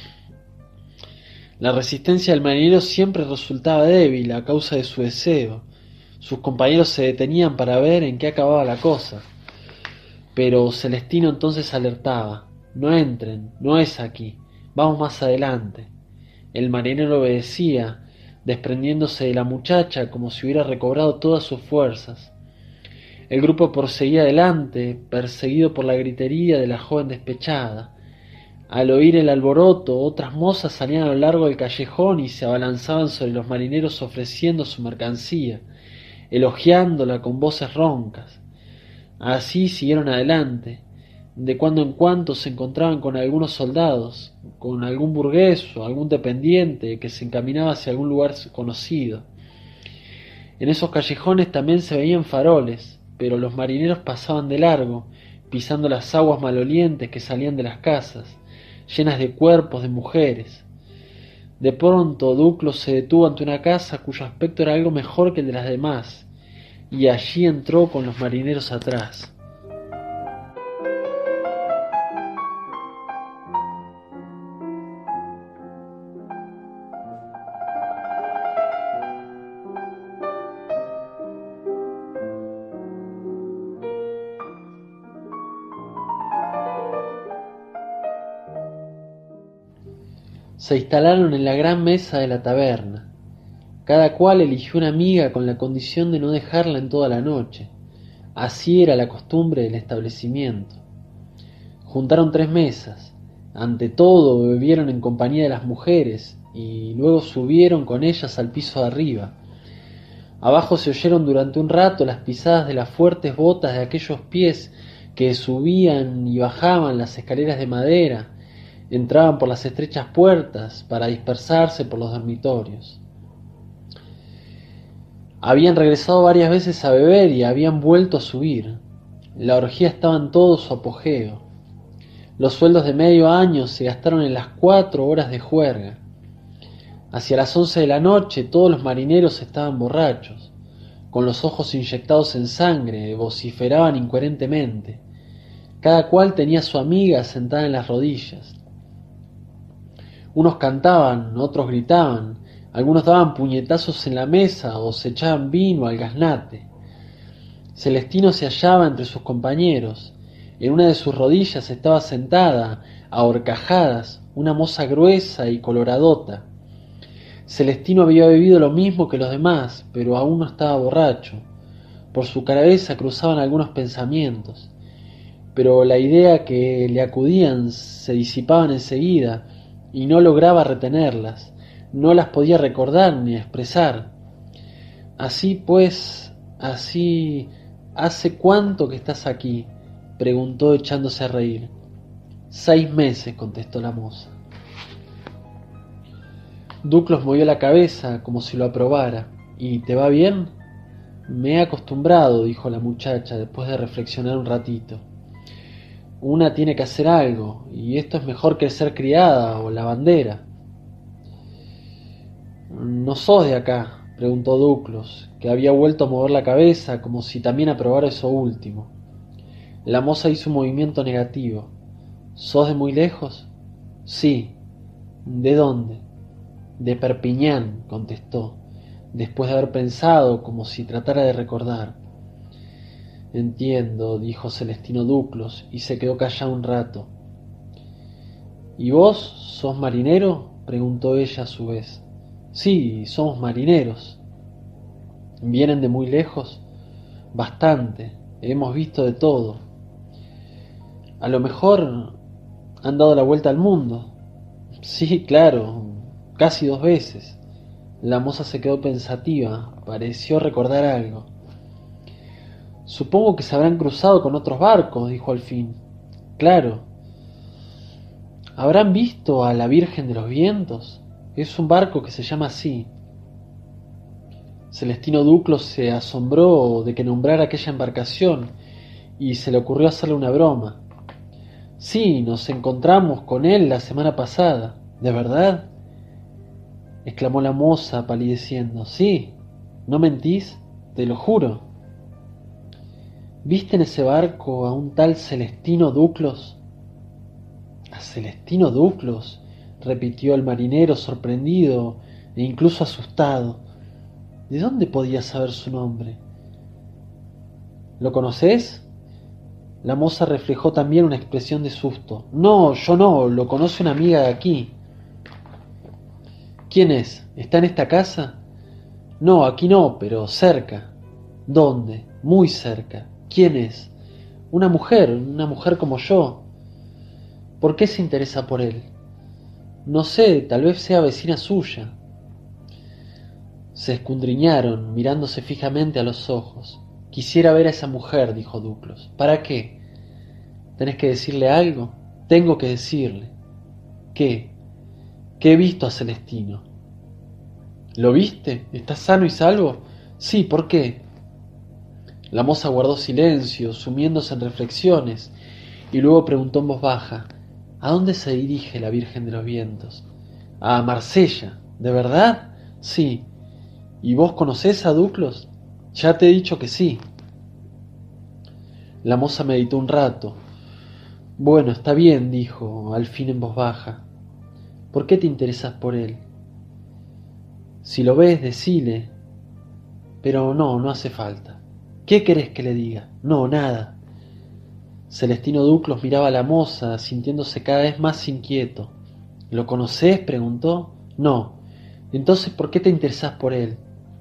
O: La resistencia del marinero siempre resultaba débil a causa de su deseo. Sus compañeros se detenían para ver en qué acababa la cosa. Pero Celestino entonces alertaba: «No entren, no es aquí, vamos más adelante». El marinero obedecía, desprendiéndose de la muchacha como si hubiera recobrado todas sus fuerzas. El grupo proseguía adelante, perseguido por la gritería de la joven despechada. Al oír el alboroto, otras mozas salían a lo largo del callejón y se abalanzaban sobre los marineros ofreciendo su mercancía, elogiándola con voces roncas. Así siguieron adelante. De cuando en cuando se encontraban con algunos soldados, con algún burgués o algún dependiente que se encaminaba hacia algún lugar conocido. En esos callejones también se veían faroles, pero los marineros pasaban de largo, pisando las aguas malolientes que salían de las casas, llenas de cuerpos de mujeres. De pronto Duclos se detuvo ante una casa cuyo aspecto era algo mejor que el de las demás, y allí entró con los marineros atrás. Se instalaron en la gran mesa de la taberna. Cada cual eligió una amiga con la condición de no dejarla en toda la noche. Así era la costumbre del establecimiento. Juntaron 3 mesas. Ante todo bebieron en compañía de las mujeres y luego subieron con ellas al piso de arriba. Abajo se oyeron durante un rato las pisadas de las fuertes botas de aquellos pies que subían y bajaban las escaleras de madera, entraban por las estrechas puertas para dispersarse por los dormitorios. Habían regresado varias veces a beber y habían vuelto a subir. La orgía estaba en todo su apogeo. Los sueldos de medio año se gastaron en las 4 horas de juerga. Hacia las 11 de la noche todos los marineros estaban borrachos, con los ojos inyectados en sangre, vociferaban incoherentemente. Cada cual tenía a su amiga sentada en las rodillas. Unos cantaban, otros gritaban, algunos daban puñetazos en la mesa o se echaban vino al gaznate. Celestino se hallaba entre sus compañeros. En una de sus rodillas estaba sentada, a horcajadas, una moza gruesa y coloradota. Celestino había bebido lo mismo que los demás, pero aún no estaba borracho. Por su cabeza cruzaban algunos pensamientos, pero la idea que le acudían se disipaban enseguida y no lograba retenerlas, no las podía recordar ni expresar. Así pues, así... ¿Hace cuánto que estás aquí?, preguntó echándose a reír. 6 meses, contestó la moza. Duclos movió la cabeza como si lo aprobara. ¿Y te va bien? Me he acostumbrado, dijo la muchacha después de reflexionar un ratito. Una tiene que hacer algo, y esto es mejor que ser criada o lavandera. ¿No sos de acá?, preguntó Duclos, que había vuelto a mover la cabeza como si también aprobara eso último. La moza hizo un movimiento negativo. ¿Sos de muy lejos? Sí. ¿De dónde? De Perpiñán, contestó, después de haber pensado como si tratara de recordar. Entiendo, dijo Celestino Duclos, y se quedó callado un rato. ¿Y vos sos marinero?, preguntó ella a su vez. Sí, somos marineros. ¿Vienen de muy lejos? Bastante. Hemos visto de todo. A lo mejor han dado la vuelta al mundo. Sí, claro, casi 2 veces. La moza se quedó pensativa, pareció recordar algo. Supongo que se habrán cruzado con otros barcos, dijo al fin. Claro. ¿Habrán visto a la Virgen de los Vientos? Es un barco que se llama así. Celestino Duclos se asombró de que nombrara aquella embarcación y se le ocurrió hacerle una broma. Sí, nos encontramos con él la semana pasada. ¿De verdad? Exclamó la moza palideciendo. Sí, ¿no mentís? Te lo juro. ¿Viste en ese barco a un tal Celestino Duclos? ¿A Celestino Duclos? Repitió el marinero sorprendido e incluso asustado. ¿De dónde podía saber su nombre? ¿Lo conoces? La moza reflejó también una expresión de susto. No, yo no, lo conoce una amiga de aquí. ¿Quién es? ¿Está en esta casa? No, aquí no, pero cerca. ¿Dónde? Muy cerca. ¿Quién es? Una mujer como yo. ¿Por qué se interesa por él? No sé, tal vez sea vecina suya. Se escudriñaron, mirándose fijamente a los ojos. Quisiera ver a esa mujer, dijo Duclos. ¿Para qué? ¿Tenés que decirle algo? Tengo que decirle. ¿Qué? Que he visto a Celestino. ¿Lo viste? ¿Estás sano y salvo? Sí, ¿por qué? La moza guardó silencio, sumiéndose en reflexiones, y luego preguntó en voz baja, ¿a dónde se dirige la Virgen de los Vientos? A Marsella. ¿De verdad? Sí. ¿Y vos conocés a Duclos? Ya te he dicho que sí. La moza meditó un rato. Bueno, está bien, dijo, al fin en voz baja. ¿Por qué te interesas por él? Si lo ves, decile. Pero no hace falta. ¿Qué querés que le diga? No, nada. Celestino Duclos miraba a la moza, sintiéndose cada vez más inquieto. ¿Lo conocés? Preguntó. No. Entonces, ¿por qué te interesás por él?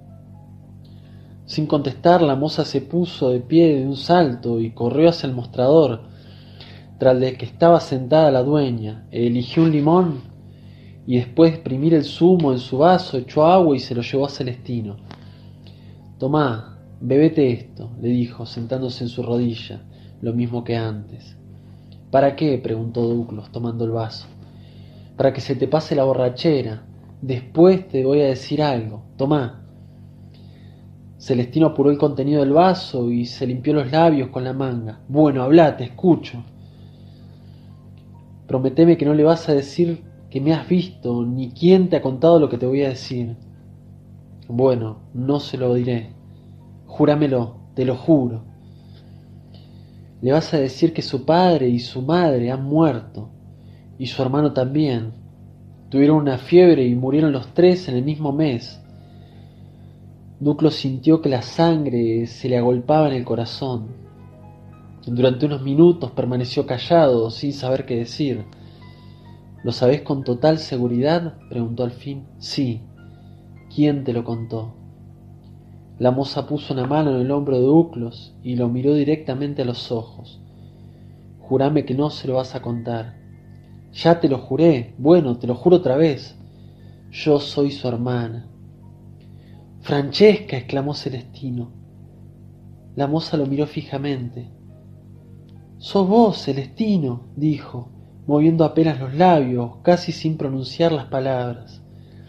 O: Sin contestar, la moza se puso de pie de un salto y corrió hacia el mostrador, tras de que estaba sentada la dueña. Eligió un limón y después de exprimir el zumo en su vaso, echó agua y se lo llevó a Celestino. Tomá, bebete esto, le dijo, sentándose en su rodilla, lo mismo que antes. ¿Para qué? Preguntó Duclos, tomando el vaso. Para que se te pase la borrachera. Después te voy a decir algo. Tomá. Celestino apuró el contenido del vaso y se limpió los labios con la manga. Bueno, habla, te escucho. Prometeme que no le vas a decir que me has visto, ni quién te ha contado lo que te voy a decir. Bueno, no se lo diré. Júramelo, te lo juro. Le vas a decir que su padre y su madre han muerto, y su hermano también. Tuvieron una fiebre y murieron los 3 en el mismo mes. Duclos sintió que la sangre se le agolpaba en el corazón. Durante unos minutos permaneció callado, sin saber qué decir. ¿Lo sabés con total seguridad? Preguntó al fin. Sí. ¿Quién te lo contó? La moza puso una mano en el hombro de Duclos y lo miró directamente a los ojos. Jurame que no se lo vas a contar. Ya te lo juré. Bueno, te lo juro otra vez. Yo soy su hermana. Francesca, exclamó Celestino. La moza lo miró fijamente. Sos vos, Celestino, dijo, moviendo apenas los labios, casi sin pronunciar las palabras.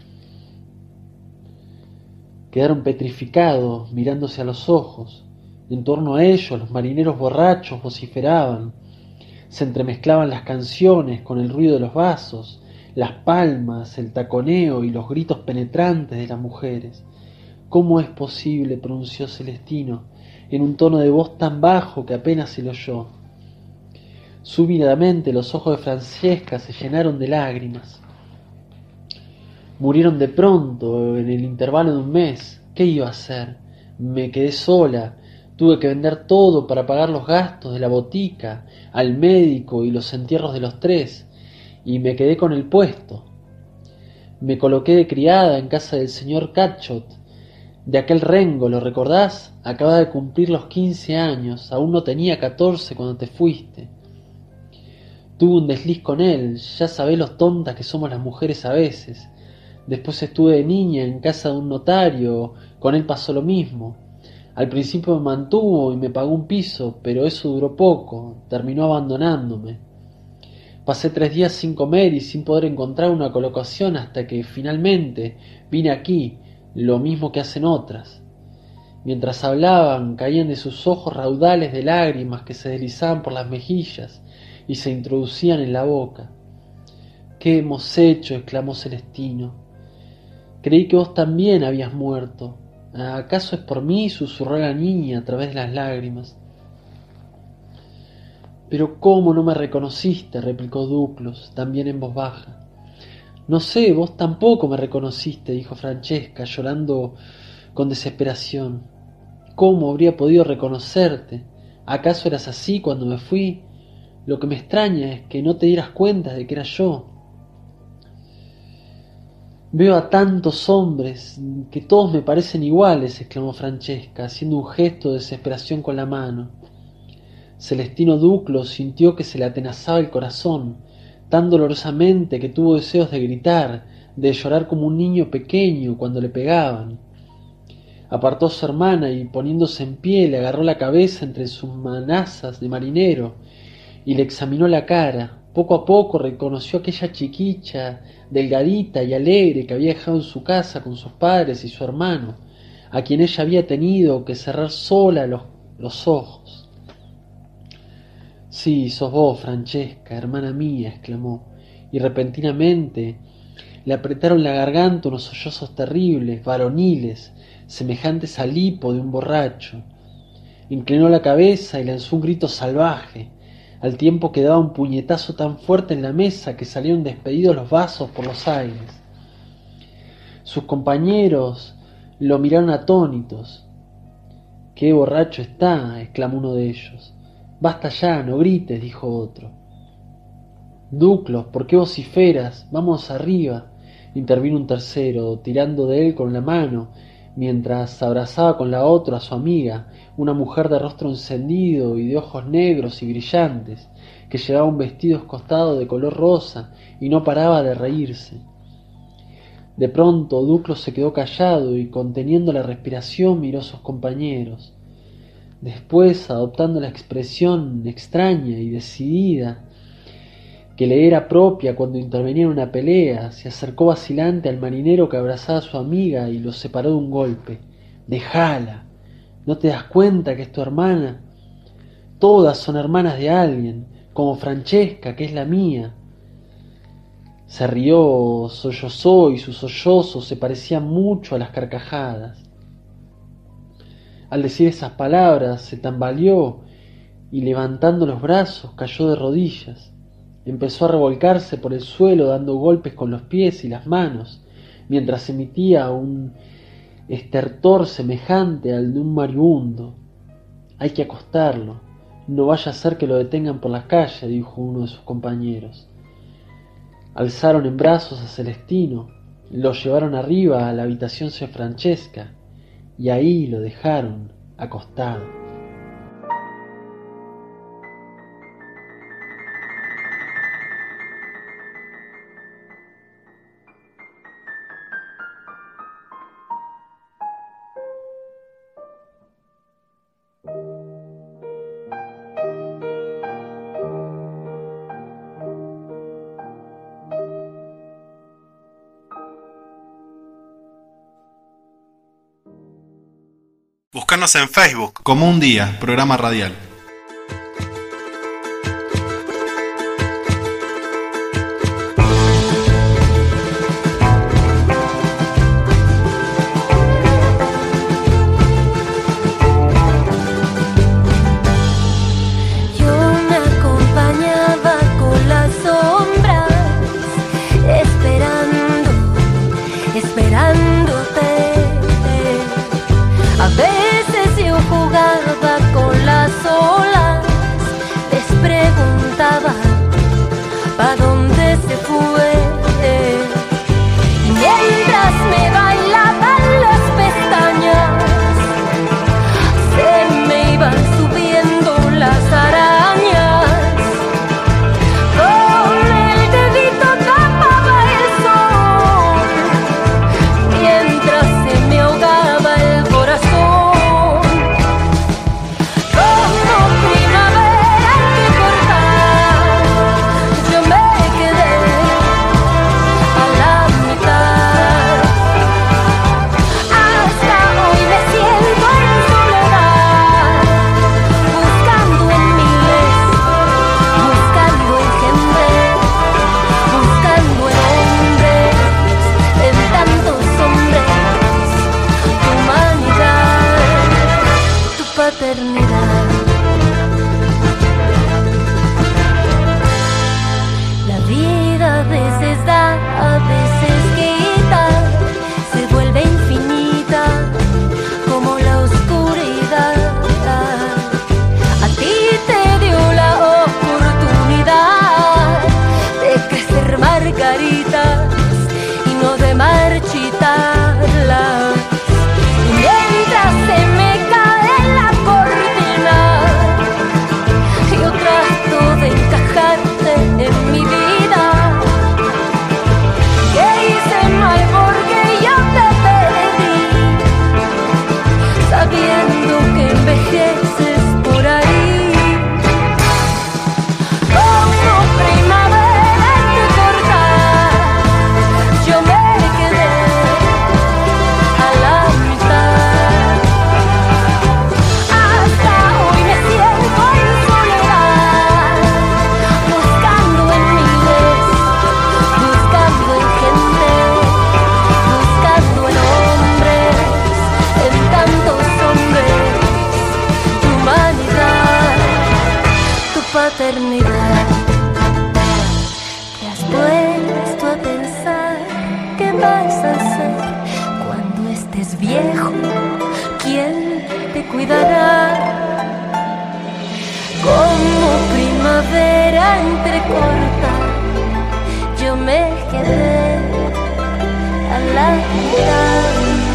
O: Quedaron petrificados, mirándose a los ojos. En torno a ellos los marineros borrachos vociferaban. Se entremezclaban las canciones con el ruido de los vasos, las palmas, el taconeo y los gritos penetrantes de las mujeres. ¿Cómo es posible?, pronunció Celestino, en un tono de voz tan bajo que apenas se lo oyó. Súbitamente los ojos de Francesca se llenaron de lágrimas. Murieron de pronto, en el intervalo de un mes. ¿Qué iba a hacer? Me quedé sola. Tuve que vender todo para pagar los gastos de la botica, al médico y los entierros de los 3, y me quedé con el puesto. Me coloqué de criada en casa del señor Catchot. de aquel rengo, ¿lo recordás? Acababa de cumplir los 15 años, aún no tenía 14 cuando te fuiste. Tuve un desliz con él, ya sabés lo tontas que somos las mujeres a veces. Después estuve de niña en casa de un notario, con él pasó lo mismo. Al principio me mantuvo y me pagó un piso, pero eso duró poco, terminó abandonándome. Pasé 3 días sin comer y sin poder encontrar una colocación hasta que finalmente vine aquí, lo mismo que hacen otras. Mientras hablaban, caían de sus ojos raudales de lágrimas que se deslizaban por las mejillas y se introducían en la boca. ¿Qué hemos hecho?, exclamó Celestino. Creí que vos también habías muerto. ¿Acaso es por mí?, susurró la niña a través de las lágrimas. Pero ¿cómo no me reconociste?, replicó Duclos, también en voz baja. No sé, vos tampoco me reconociste, dijo Francesca, llorando con desesperación. ¿Cómo habría podido reconocerte? ¿Acaso eras así cuando me fui? Lo que me extraña es que no te dieras cuenta de que era yo. Veo a tantos hombres que todos me parecen iguales, exclamó Francesca, haciendo un gesto de desesperación con la mano. Celestino Duclos sintió que se le atenazaba el corazón, tan dolorosamente que tuvo deseos de gritar, de llorar como un niño pequeño cuando le pegaban. Apartó a su hermana y, poniéndose en pie, le agarró la cabeza entre sus manazas de marinero y le examinó la cara. Poco a poco reconoció a aquella chiquicha, delgadita y alegre que había dejado en su casa con sus padres y su hermano, a quien ella había tenido que cerrar sola los ojos. Sí, sos vos, Francesca, hermana mía, exclamó, y repentinamente le apretaron la garganta unos sollozos terribles, varoniles, semejantes al hipo de un borracho. Inclinó la cabeza y lanzó un grito salvaje, al tiempo que daba un puñetazo tan fuerte en la mesa que salieron despedidos los vasos por los aires. Sus compañeros lo miraron atónitos. «¡Qué borracho está!», exclamó uno de ellos. «Basta ya, no grites», dijo otro. «Duclos, ¿por qué vociferas? Vamos arriba», intervino un tercero, tirando de él con la mano, mientras abrazaba con la otra a su amiga, una mujer de rostro encendido y de ojos negros y brillantes, que llevaba un vestido escotado de color rosa y no paraba de reírse. De pronto Duclos se quedó callado y, conteniendo la respiración, miró a sus compañeros. Después, adoptando la expresión extraña y decidida que le era propia cuando intervenía en una pelea, se acercó vacilante al marinero que abrazaba a su amiga y lo separó de un golpe. «Dejala, ¿no te das cuenta que es tu hermana? Todas son hermanas de alguien, como Francesca, que es la mía». Se rió, sollozó y sus sollozos se parecían mucho a las carcajadas. Al decir esas palabras se tambaleó y, levantando los brazos, cayó de rodillas. Empezó a revolcarse por el suelo dando golpes con los pies y las manos, mientras emitía un estertor semejante al de un moribundo. «Hay que acostarlo, no vaya a ser que lo detengan por la calle», dijo uno de sus compañeros. Alzaron en brazos a Celestino, lo llevaron arriba a la habitación de Francesca y ahí lo dejaron acostado.
Q: Búscanos en Facebook como Un Día, programa radial.
D: Esperándote. A veces yo jugaba con las sombras. paternidad. La vida a veces da, a veces quita, se vuelve infinita como la oscuridad. A ti te dio la oportunidad de crecer margaritas y no de marchitarlas. Y mientras se me cae la cortina, yo trato de encajarte en mi vida. Que hice mal porque yo te perdí, sabiendo que envejeces por ahí. Como primavera entrecorta, yo me quedé a la mitad. Hasta hoy me siento en soledad, buscando en miles, buscando en gente, buscando en hombres, en tantos hombres, tu humanidad, tu paternidad. Te has puesto a pensar qué vas a hacer cuando estés viejo, quién te cuidará. Como primavera entrecorta, yo me quedé a la mitad.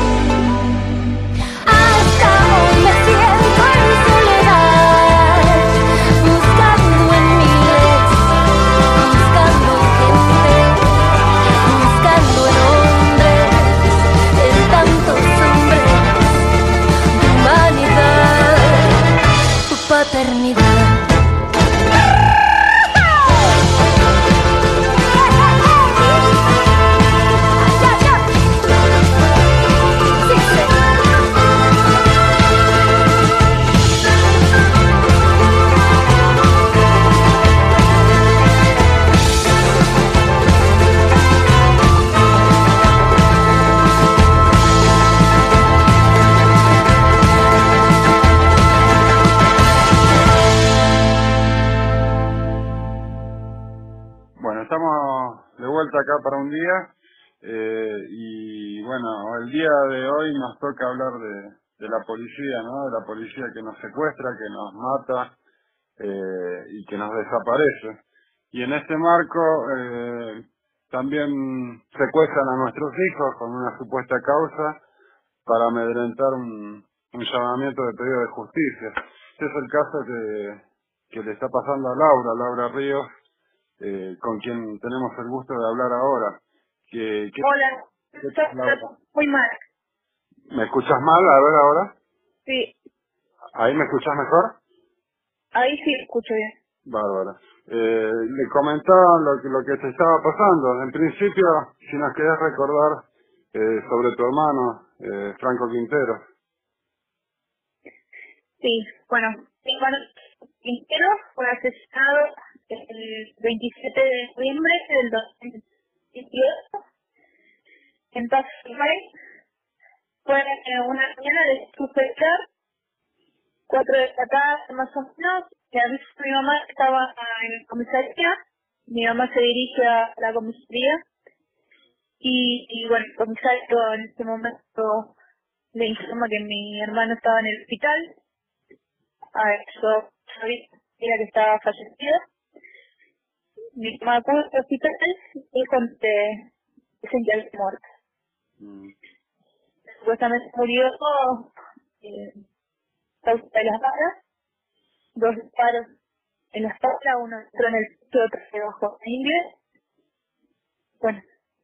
D: Hasta hoy me siento en soledad, buscando en miles, buscando en gente, buscando en hombres, en tantos hombres, tu humanidad, tu paternidad.
I: Bueno, estamos de vuelta acá para un día y bueno, el día de hoy nos toca hablar de la policía, ¿no? De la policía que nos secuestra, que nos mata y que nos desaparece. Y en este marco también secuestran a nuestros hijos con una supuesta causa para amedrentar un llamamiento de pedido de justicia. Este es el caso que le está pasando a Laura Ríos, con quien tenemos el gusto de hablar ahora.
N: Hola, muy mal.
I: ¿Me escuchas mal? A ver ahora.
N: Sí,
I: ¿Ahí me escuchas mejor?
N: ahí sí escucho bien.
I: Bárbara. Le comentaba lo que te estaba pasando. En principio, si nos querés recordar sobre tu hermano, Franco Quintero.
N: Sí, bueno, mi hermano Quintero fue asesinado el 27 de noviembre del 2018 en Paso del Rey. Fue una mañana de suceder, 4 de la tarde más o menos, que a veces mi mamá estaba en la comisaría. Mi mamá se dirige a la comisaría y bueno, el comisario en ese momento le informa que mi hermano estaba en el hospital. A eso sabía que estaba fallecido. Mi mamá acude al hospital y es cuando dicen que había muerto. Supuestamente murió causa de las balas, 2 disparos en la espalda, uno entró en el pecho, otro debajo de inglés. Bueno,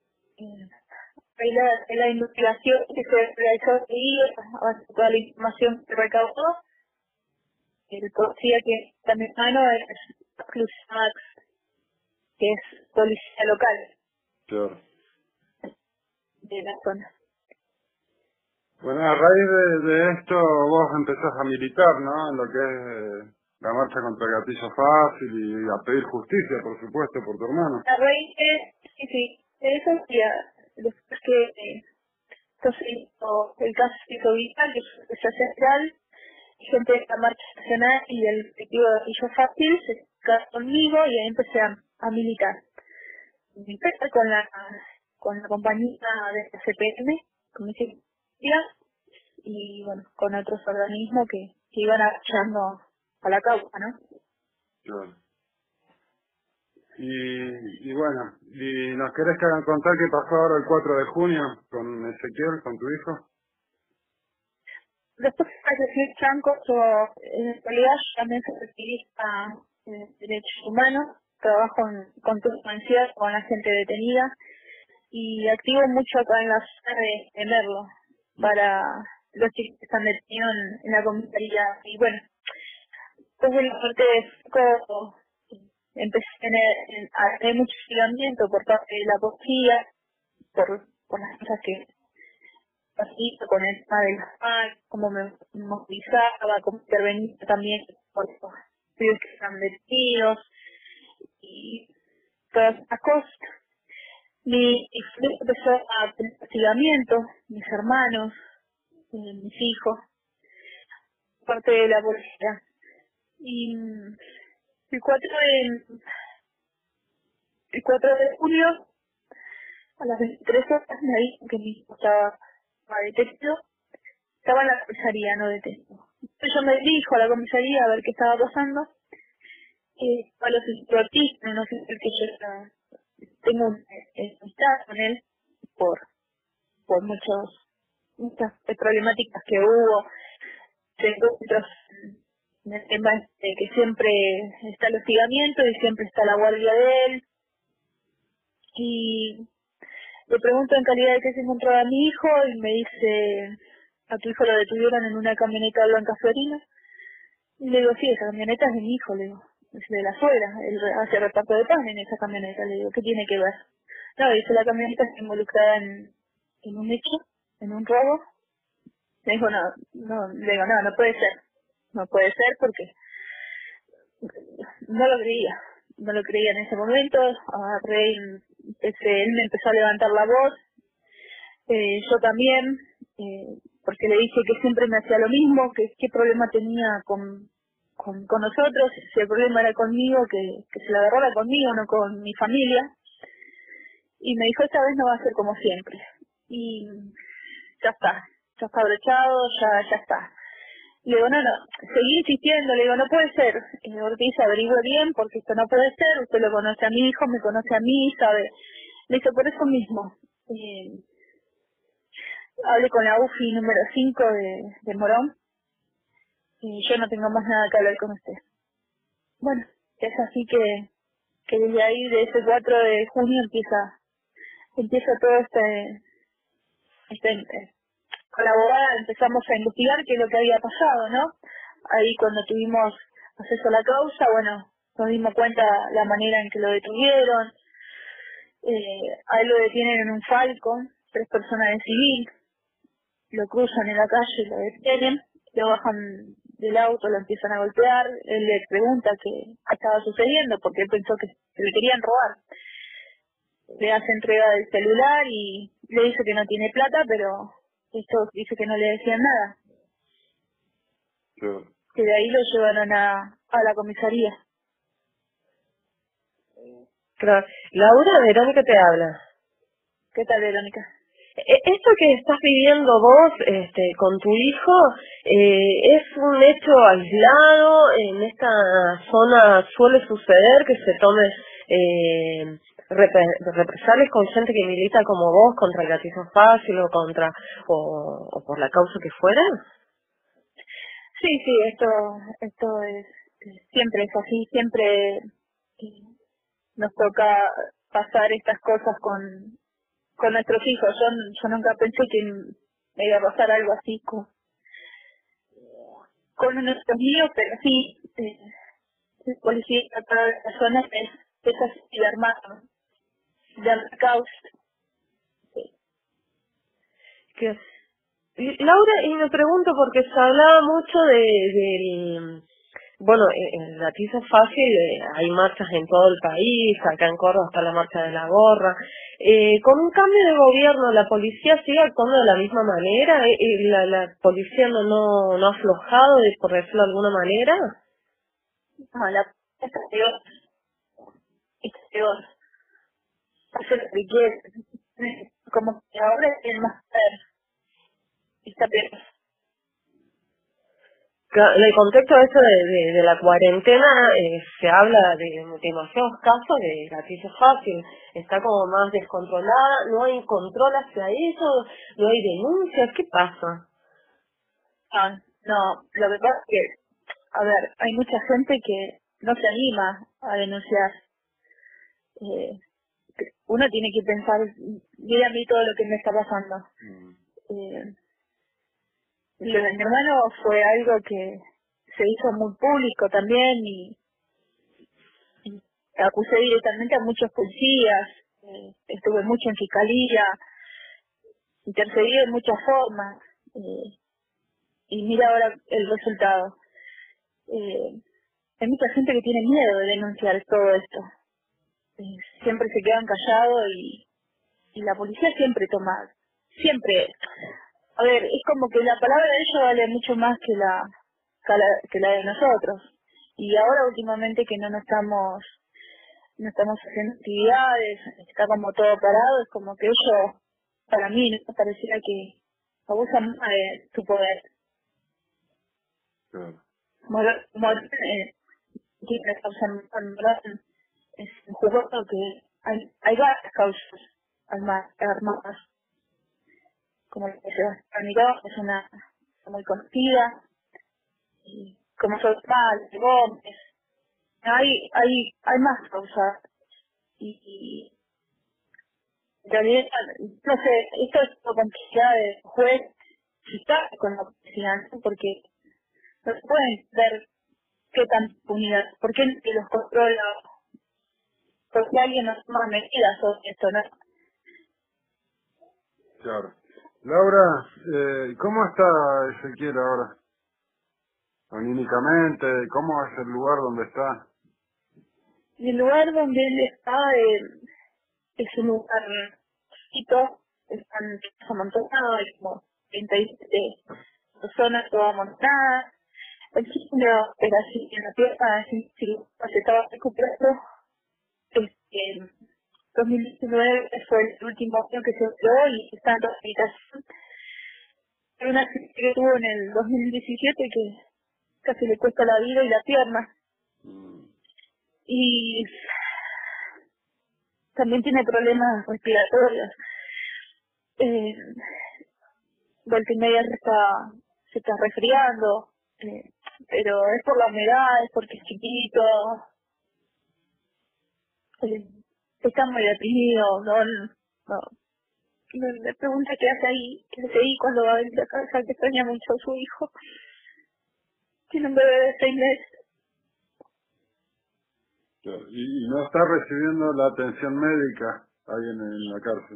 N: la investigación que se realizó ahí, toda la información que recaudó, el policía que está en mi mano es Cruz Max, que es policía local.
I: Claro.
N: De la zona.
I: Bueno, a raíz de esto vos empezás a militar, ¿no? En lo que es la marcha contra el gatillo fácil y a pedir justicia, por supuesto, por tu hermano.
N: A raíz de eso, después que entonces el caso se hizo viral, que se hace real, gente de la Marcha Nacional y del colectivo de Río Fácil se quedaron conmigo y ahí empecé a militar. Empecé con la compañía de la CPM, Comisión y bueno, con otros organismos que iban apoyando a la causa, ¿no?
I: Claro. Y bueno, ¿y nos querés contar qué pasó ahora el 4 de junio con Ezequiel, con tu hijo?
N: Después de fallecer Franco, yo en realidad yo también soy activista en derechos humanos, trabajo con ansiedad con la gente detenida y activo mucho acá en la zona de Merlo para los chicos que están detenidos en la comisaría. Y bueno, desde la parte de Franco empecé a tener mucho seguimiento por parte de la policía, por las cosas que así con el tema de las FARC, cómo me movilizaba, cómo intervenía también por los pibes que están detenidos y todas esas cosas. Mi familia empezó a tener hostigamiento, mis hermanos, mis hijos, parte de la policía. Y el 4 de junio, a las 23 horas, me dijeron que mi hijo estaba detenido. Estaba en la comisaría, no detenido. Entonces yo me dirijo a la comisaría a ver qué estaba pasando. A los institutistas, no sé el que yo tengo amistad con él por muchas problemáticas que hubo, encuentros en el tema que siempre está el hostigamiento y siempre está la guardia de él. Y le pregunto en calidad de que se encontraba a mi hijo y me dice, a tu hijo lo detuvieron en una camioneta blanca Florina. Y le digo, sí, esa camioneta es de mi hijo, le digo, es de la suegra, él hace reparto de pan en esa camioneta, le digo, ¿qué tiene que ver? No, dice, la camioneta está involucrada en un hecho, en un robo. Le digo, le digo, no puede ser, no puede ser porque no lo creía en ese momento. Él me empezó a levantar la voz, yo también, porque le dije que siempre me hacía lo mismo, que qué problema tenía con nosotros, si el problema era conmigo, que se la agarrara conmigo, no con mi familia. Y me dijo, esta vez no va a ser como siempre. Y ya está brochado, ya está. Le digo, no, seguí insistiendo, le digo, no puede ser. Ortiz, averigüe bien, porque esto no puede ser, usted lo conoce a mi hijo, me conoce a mí, sabe. Le dice, por eso mismo. Hablé con la UFI número 5 de Morón, y yo no tengo más nada que hablar con usted. Bueno, es así que desde ahí, de ese 4 de junio, empieza todo con la abogada empezamos a investigar qué es lo que había pasado, ¿no? Ahí cuando tuvimos acceso a la causa, bueno, nos dimos cuenta la manera en que lo detuvieron. Ahí lo detienen en un Falcon, 3 personas de civil, lo cruzan en la calle, lo detienen, lo bajan del auto, lo empiezan a golpear, él le pregunta qué estaba sucediendo porque él pensó que le querían robar. Le hace entrega del celular y le dice que no tiene plata, pero esto dice que no le decían nada.
I: Claro.
N: Que de ahí lo llevaron a la comisaría.
J: Claro. Laura, Verónica te habla.
N: ¿Qué tal, Verónica?
J: Esto que estás viviendo vos con tu hijo, ¿es un hecho aislado? ¿En esta zona suele suceder que se tome represalias con gente que milita como vos contra el gatillo fácil o por la causa que fuera?
N: Sí, esto es siempre es así, siempre nos toca pasar estas cosas con nuestros hijos. Yo nunca pensé que me iba a pasar algo así con nuestros míos, pero sí, el policía acá de la zona es así de armado, de caos.
J: Sí. Laura, y me pregunto porque se hablaba mucho Bueno, en Gatiza Fácil hay marchas en todo el país, acá en Córdoba está la marcha de la gorra. Con un cambio de gobierno, ¿la policía sigue actuando de la misma manera? ¿La policía no ha aflojado, por decirlo de alguna manera?
N: No, la policía está peor. Está peor. Hace lo que quiere. Como que ahora tiene más poder. Está peor.
J: En el contexto de la cuarentena se habla de demasiados casos de Gatiza Fácil, está como más descontrolada, no hay control hacia eso, no hay denuncias, ¿qué pasa?
N: No, lo que pasa es que, a ver, hay mucha gente que no se anima a denunciar. Uno tiene que pensar, mira a mí todo lo que me está pasando. Lo de mi hermano fue algo que se hizo muy público también y acusé directamente a muchos policías, estuve mucho en fiscalía, intercedí de muchas formas y mira ahora el resultado. Hay mucha gente que tiene miedo de denunciar todo esto. Siempre se quedan callados y la policía siempre toma, siempre. A ver, es como que la palabra de ellos vale mucho más que la de nosotros. Y ahora últimamente que no estamos haciendo actividades, está como todo parado, es como que ellos, para mí, me pareciera que abusan más de su poder. Tiene causas es un juego que hay varias causas armadas. Como la de Sebastián Miró, es una muy conocida, y como Sotmal, de Gómez, hay más causas, y en realidad, no sé, esto es una complejidad de juez fiscal con la policía, ¿no? Porque no se pueden ver qué tan impunidad, por qué los controla, porque alguien no toma medidas sobre esto, ¿no?
I: Claro. Laura, ¿cómo está Ezequiel ahora? Anímicamente, ¿cómo es el lugar donde está?
N: El lugar donde él está es un lugar chiquito, están amontonados, hay como 37 personas todas amontonadas. El chico de la operación en la pierna, se estaba recuperando. 2019 fue el último año que se operó y está en rehabilitación. Hay una crisis que tuvo en el 2017 que casi le cuesta la vida y la pierna. Y también tiene problemas respiratorios. Vuelta y media se está resfriando, pero es por la humedad, es porque es chiquito. Está muy deprimido, me pregunta qué hace ahí cuando va a venir a casa, que extraña mucho a su hijo. Tiene un bebé de 6 meses.
I: ¿Y no está recibiendo la atención médica ahí en la cárcel?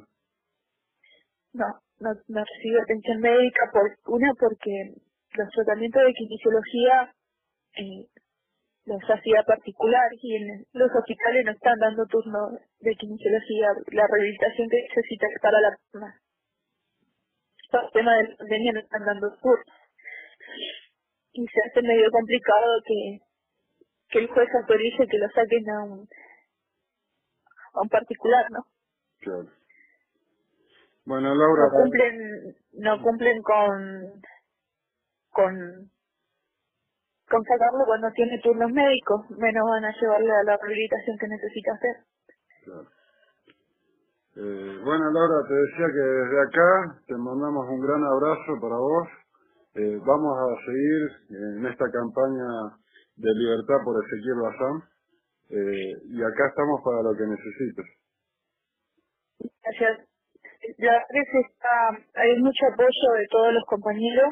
N: No recibe atención médica porque los tratamientos de kinesiología los hacía particular y en los hospitales no están dando turno de kinesiología, la rehabilitación que necesita para la persona. Por el tema de la pandemia no están dando turno. Y se hace medio complicado que el juez autorice que lo saquen a un particular, ¿no?
I: Claro. Bueno, Laura...
N: No cumplen con sacarlo cuando tiene turnos médicos, menos van a llevarle a la rehabilitación que necesita hacer.
I: Claro. Bueno, Laura, te decía que desde acá te mandamos un gran abrazo para vos. Vamos a seguir en esta campaña de libertad por Ezequiel Bazán. Y acá estamos para lo que necesites.
N: Gracias. La verdad es que hay mucho apoyo de todos los compañeros.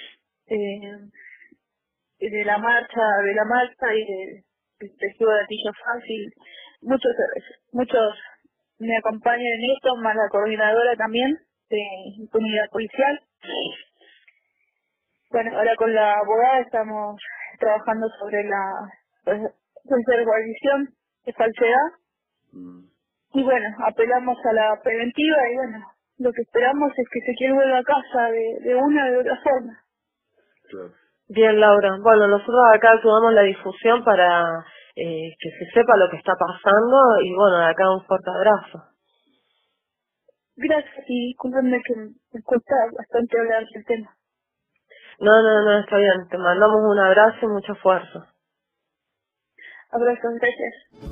N: De la marcha y del testigo de Gatillo Fácil, muchos me acompañan en esto, más la coordinadora también de impunidad policial. Bueno, ahora con la abogada estamos trabajando sobre la desverbalización de falsedad. Y bueno, apelamos a la preventiva y bueno, lo que esperamos es que Ezequiel vuelva a casa de una o de otra forma.
J: Bien, Laura. Bueno, nosotros acá ayudamos la difusión para que se sepa lo que está pasando y bueno, de acá un fuerte abrazo.
N: Gracias y discúlpenme que me cuesta bastante hablar del tema.
J: No, está bien. Te mandamos un abrazo y mucha fuerza.
N: Abrazos, gracias.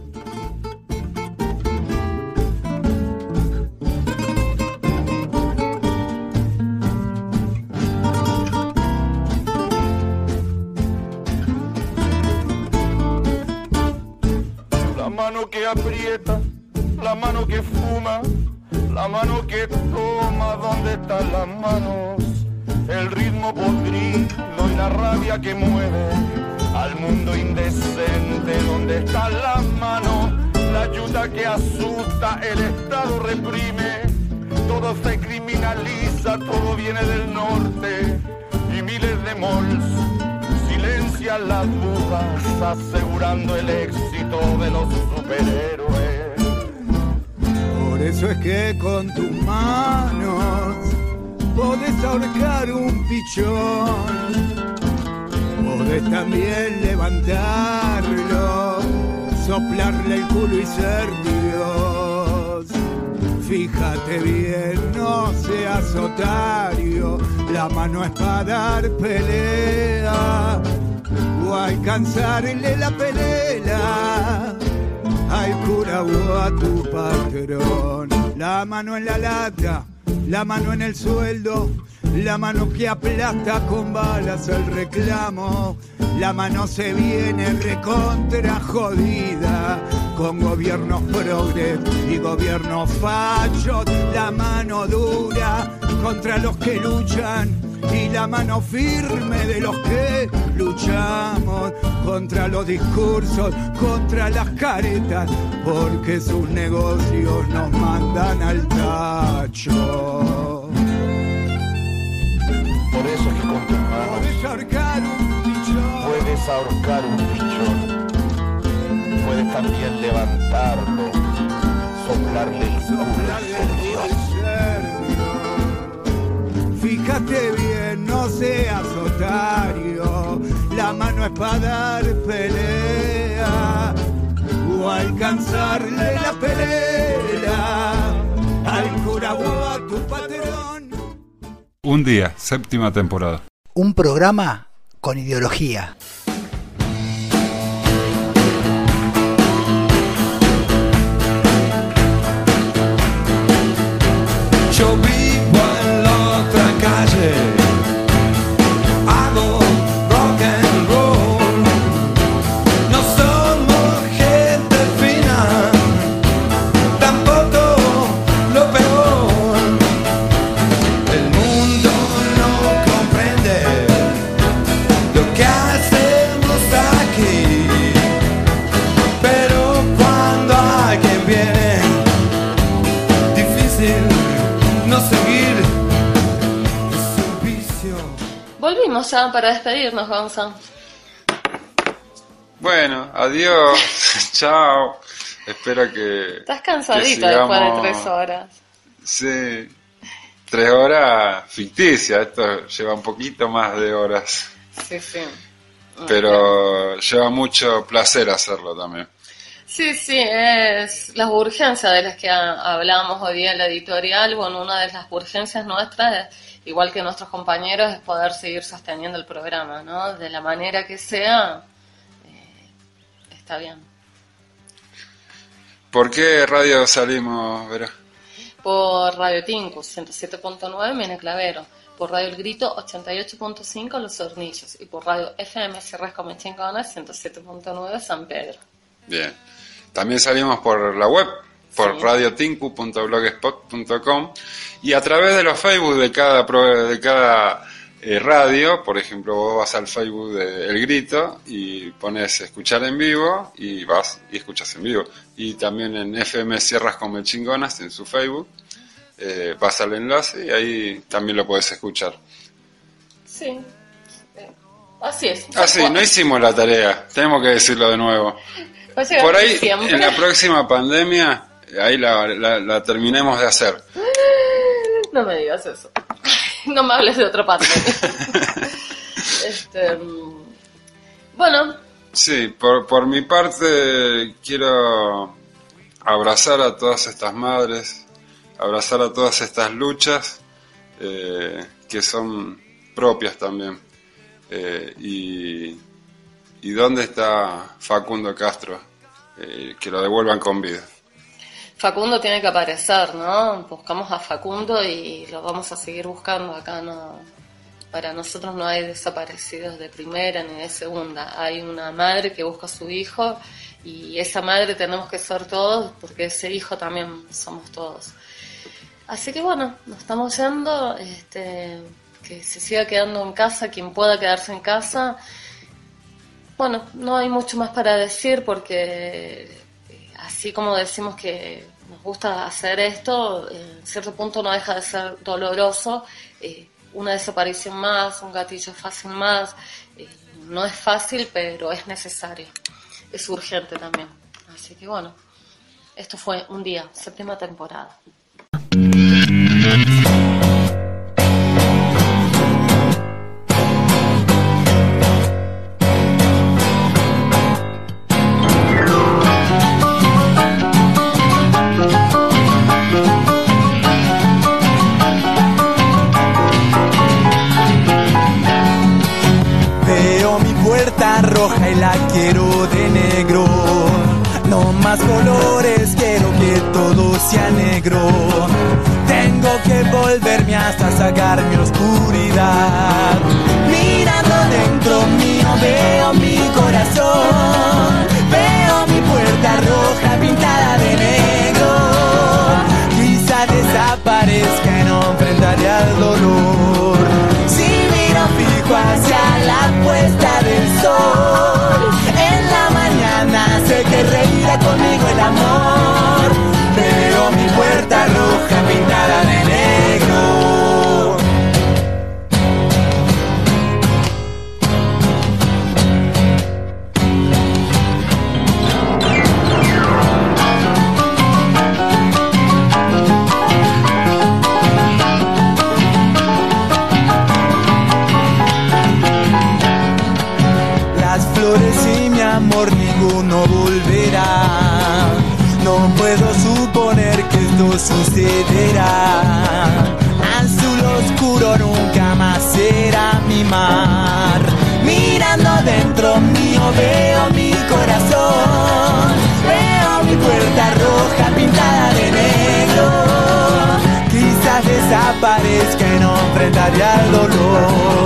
P: La mano que aprieta, la mano que fuma, la mano que toma, ¿dónde están las manos? El ritmo podrido y la rabia que mueve al mundo indecente, ¿dónde están las manos? La ayuda que asusta, el Estado reprime, todo se criminaliza, todo viene del norte y miles de malls silencian las dudas, asegurando el éxito de los superhéroes.
T: Por eso es que con tus manos podés ahorcar un pichón, podés también levantarlo, soplarle el culo y ser Dios. Fíjate bien, no seas otario, la mano es para dar pelea o alcanzarle la pelea al cura o a tu patrón. La mano en la lata, la mano en el sueldo, la mano que aplasta con balas el reclamo. La mano se viene recontra jodida con gobiernos progres y gobiernos fachos. La mano dura contra los que luchan y la mano firme de los que luchamos contra los discursos, contra las caretas, porque sus negocios nos mandan al tacho.
P: Por eso es que con tus manos
T: puedes ahorcar un pichón,
P: puedes ahorcar un pichón, puedes también levantarlo, soplarle el culo y ser Dios.
T: Fíjate bien, no seas otario, la mano es para dar pelea o alcanzarle la pelea al cura o a tu patrón.
R: Un día, 7ª temporada.
S: Un programa con ideología.
W: Yo vivo en la otra calle, hago rock and roll. No somos gente fina, tampoco lo peor. El mundo no comprende lo que hacemos aquí, pero cuando alguien viene, difícil no seguir es un vicio.
A: Volvimos ya para despedirnos, Gonzalo.
R: Bueno, adiós, chao. Espero que...
A: Estás cansadito
R: que sigamos...
A: después de 3 horas.
R: Sí, 3 horas ficticias. Esto lleva un poquito más de horas.
A: Sí, sí.
R: Pero lleva mucho placer hacerlo también.
A: Sí, es las urgencias de las que hablamos hoy día en la editorial. Bueno, una de las urgencias nuestras, igual que nuestros compañeros, es poder seguir sosteniendo el programa, ¿no? De la manera que sea, está bien.
R: ¿Por qué radio salimos, Vera?
A: Por Radio Tinku, 107.9, Mena Clavero. Por Radio El Grito, 88.5, Los Hornillos. Y por Radio FM Sierras Comechingonas, 107.9, San Pedro.
R: Bien. También salimos por la web, por radiotinku.blogspot.com, y a través de los Facebook de cada radio. Por ejemplo, vos vas al Facebook de El Grito y pones escuchar en vivo y vas y escuchas en vivo. Y también en FM Sierras Comechingonas en su Facebook, vas al enlace y ahí también lo podés escuchar.
A: Sí. Así es.
R: Sí, no hicimos la tarea, tenemos que decirlo de nuevo. Por ahí, en la próxima pandemia, ahí la terminemos de hacer.
A: No me digas eso. No me hables de otra pandemia. Bueno.
R: Sí, por mi parte quiero abrazar a todas estas madres, abrazar a todas estas luchas que son propias también. Y ¿dónde está Facundo Castro? Que lo devuelvan con vida.
A: Facundo tiene que aparecer, ¿no? Buscamos a Facundo y lo vamos a seguir buscando. Acá no, para nosotros no hay desaparecidos de primera ni de segunda. Hay una madre que busca a su hijo y esa madre tenemos que ser todos porque ese hijo también somos todos. Así que bueno, nos estamos yendo, que se siga quedando en casa, quien pueda quedarse en casa. Bueno, no hay mucho más para decir porque así como decimos que nos gusta hacer esto, en cierto punto no deja de ser doloroso. Una desaparición más, un gatillo fácil más, no es fácil, pero es necesario. Es urgente también. Así que bueno, esto fue Un Día, 7ª temporada.
B: Roja y la quiero de negro, no más colores, quiero que todo sea negro. Tengo que volverme hasta sacar mi oscuridad. Mirando dentro mío veo mi corazón, veo mi puerta roja pintada de negro. Quizá desaparezca y no enfrentaré al dolor. Si miro fijo hacia la puesta del sol, en la mañana sé que reirá conmigo el amor. Veo mi puerta roja pintada de negro. Y mi amor ninguno volverá. No puedo suponer que esto sucederá. Azul oscuro nunca más será mi mar. Mirando dentro mío veo mi corazón, veo mi puerta roja pintada de negro. Quizás desaparezca y no enfrentaré al dolor.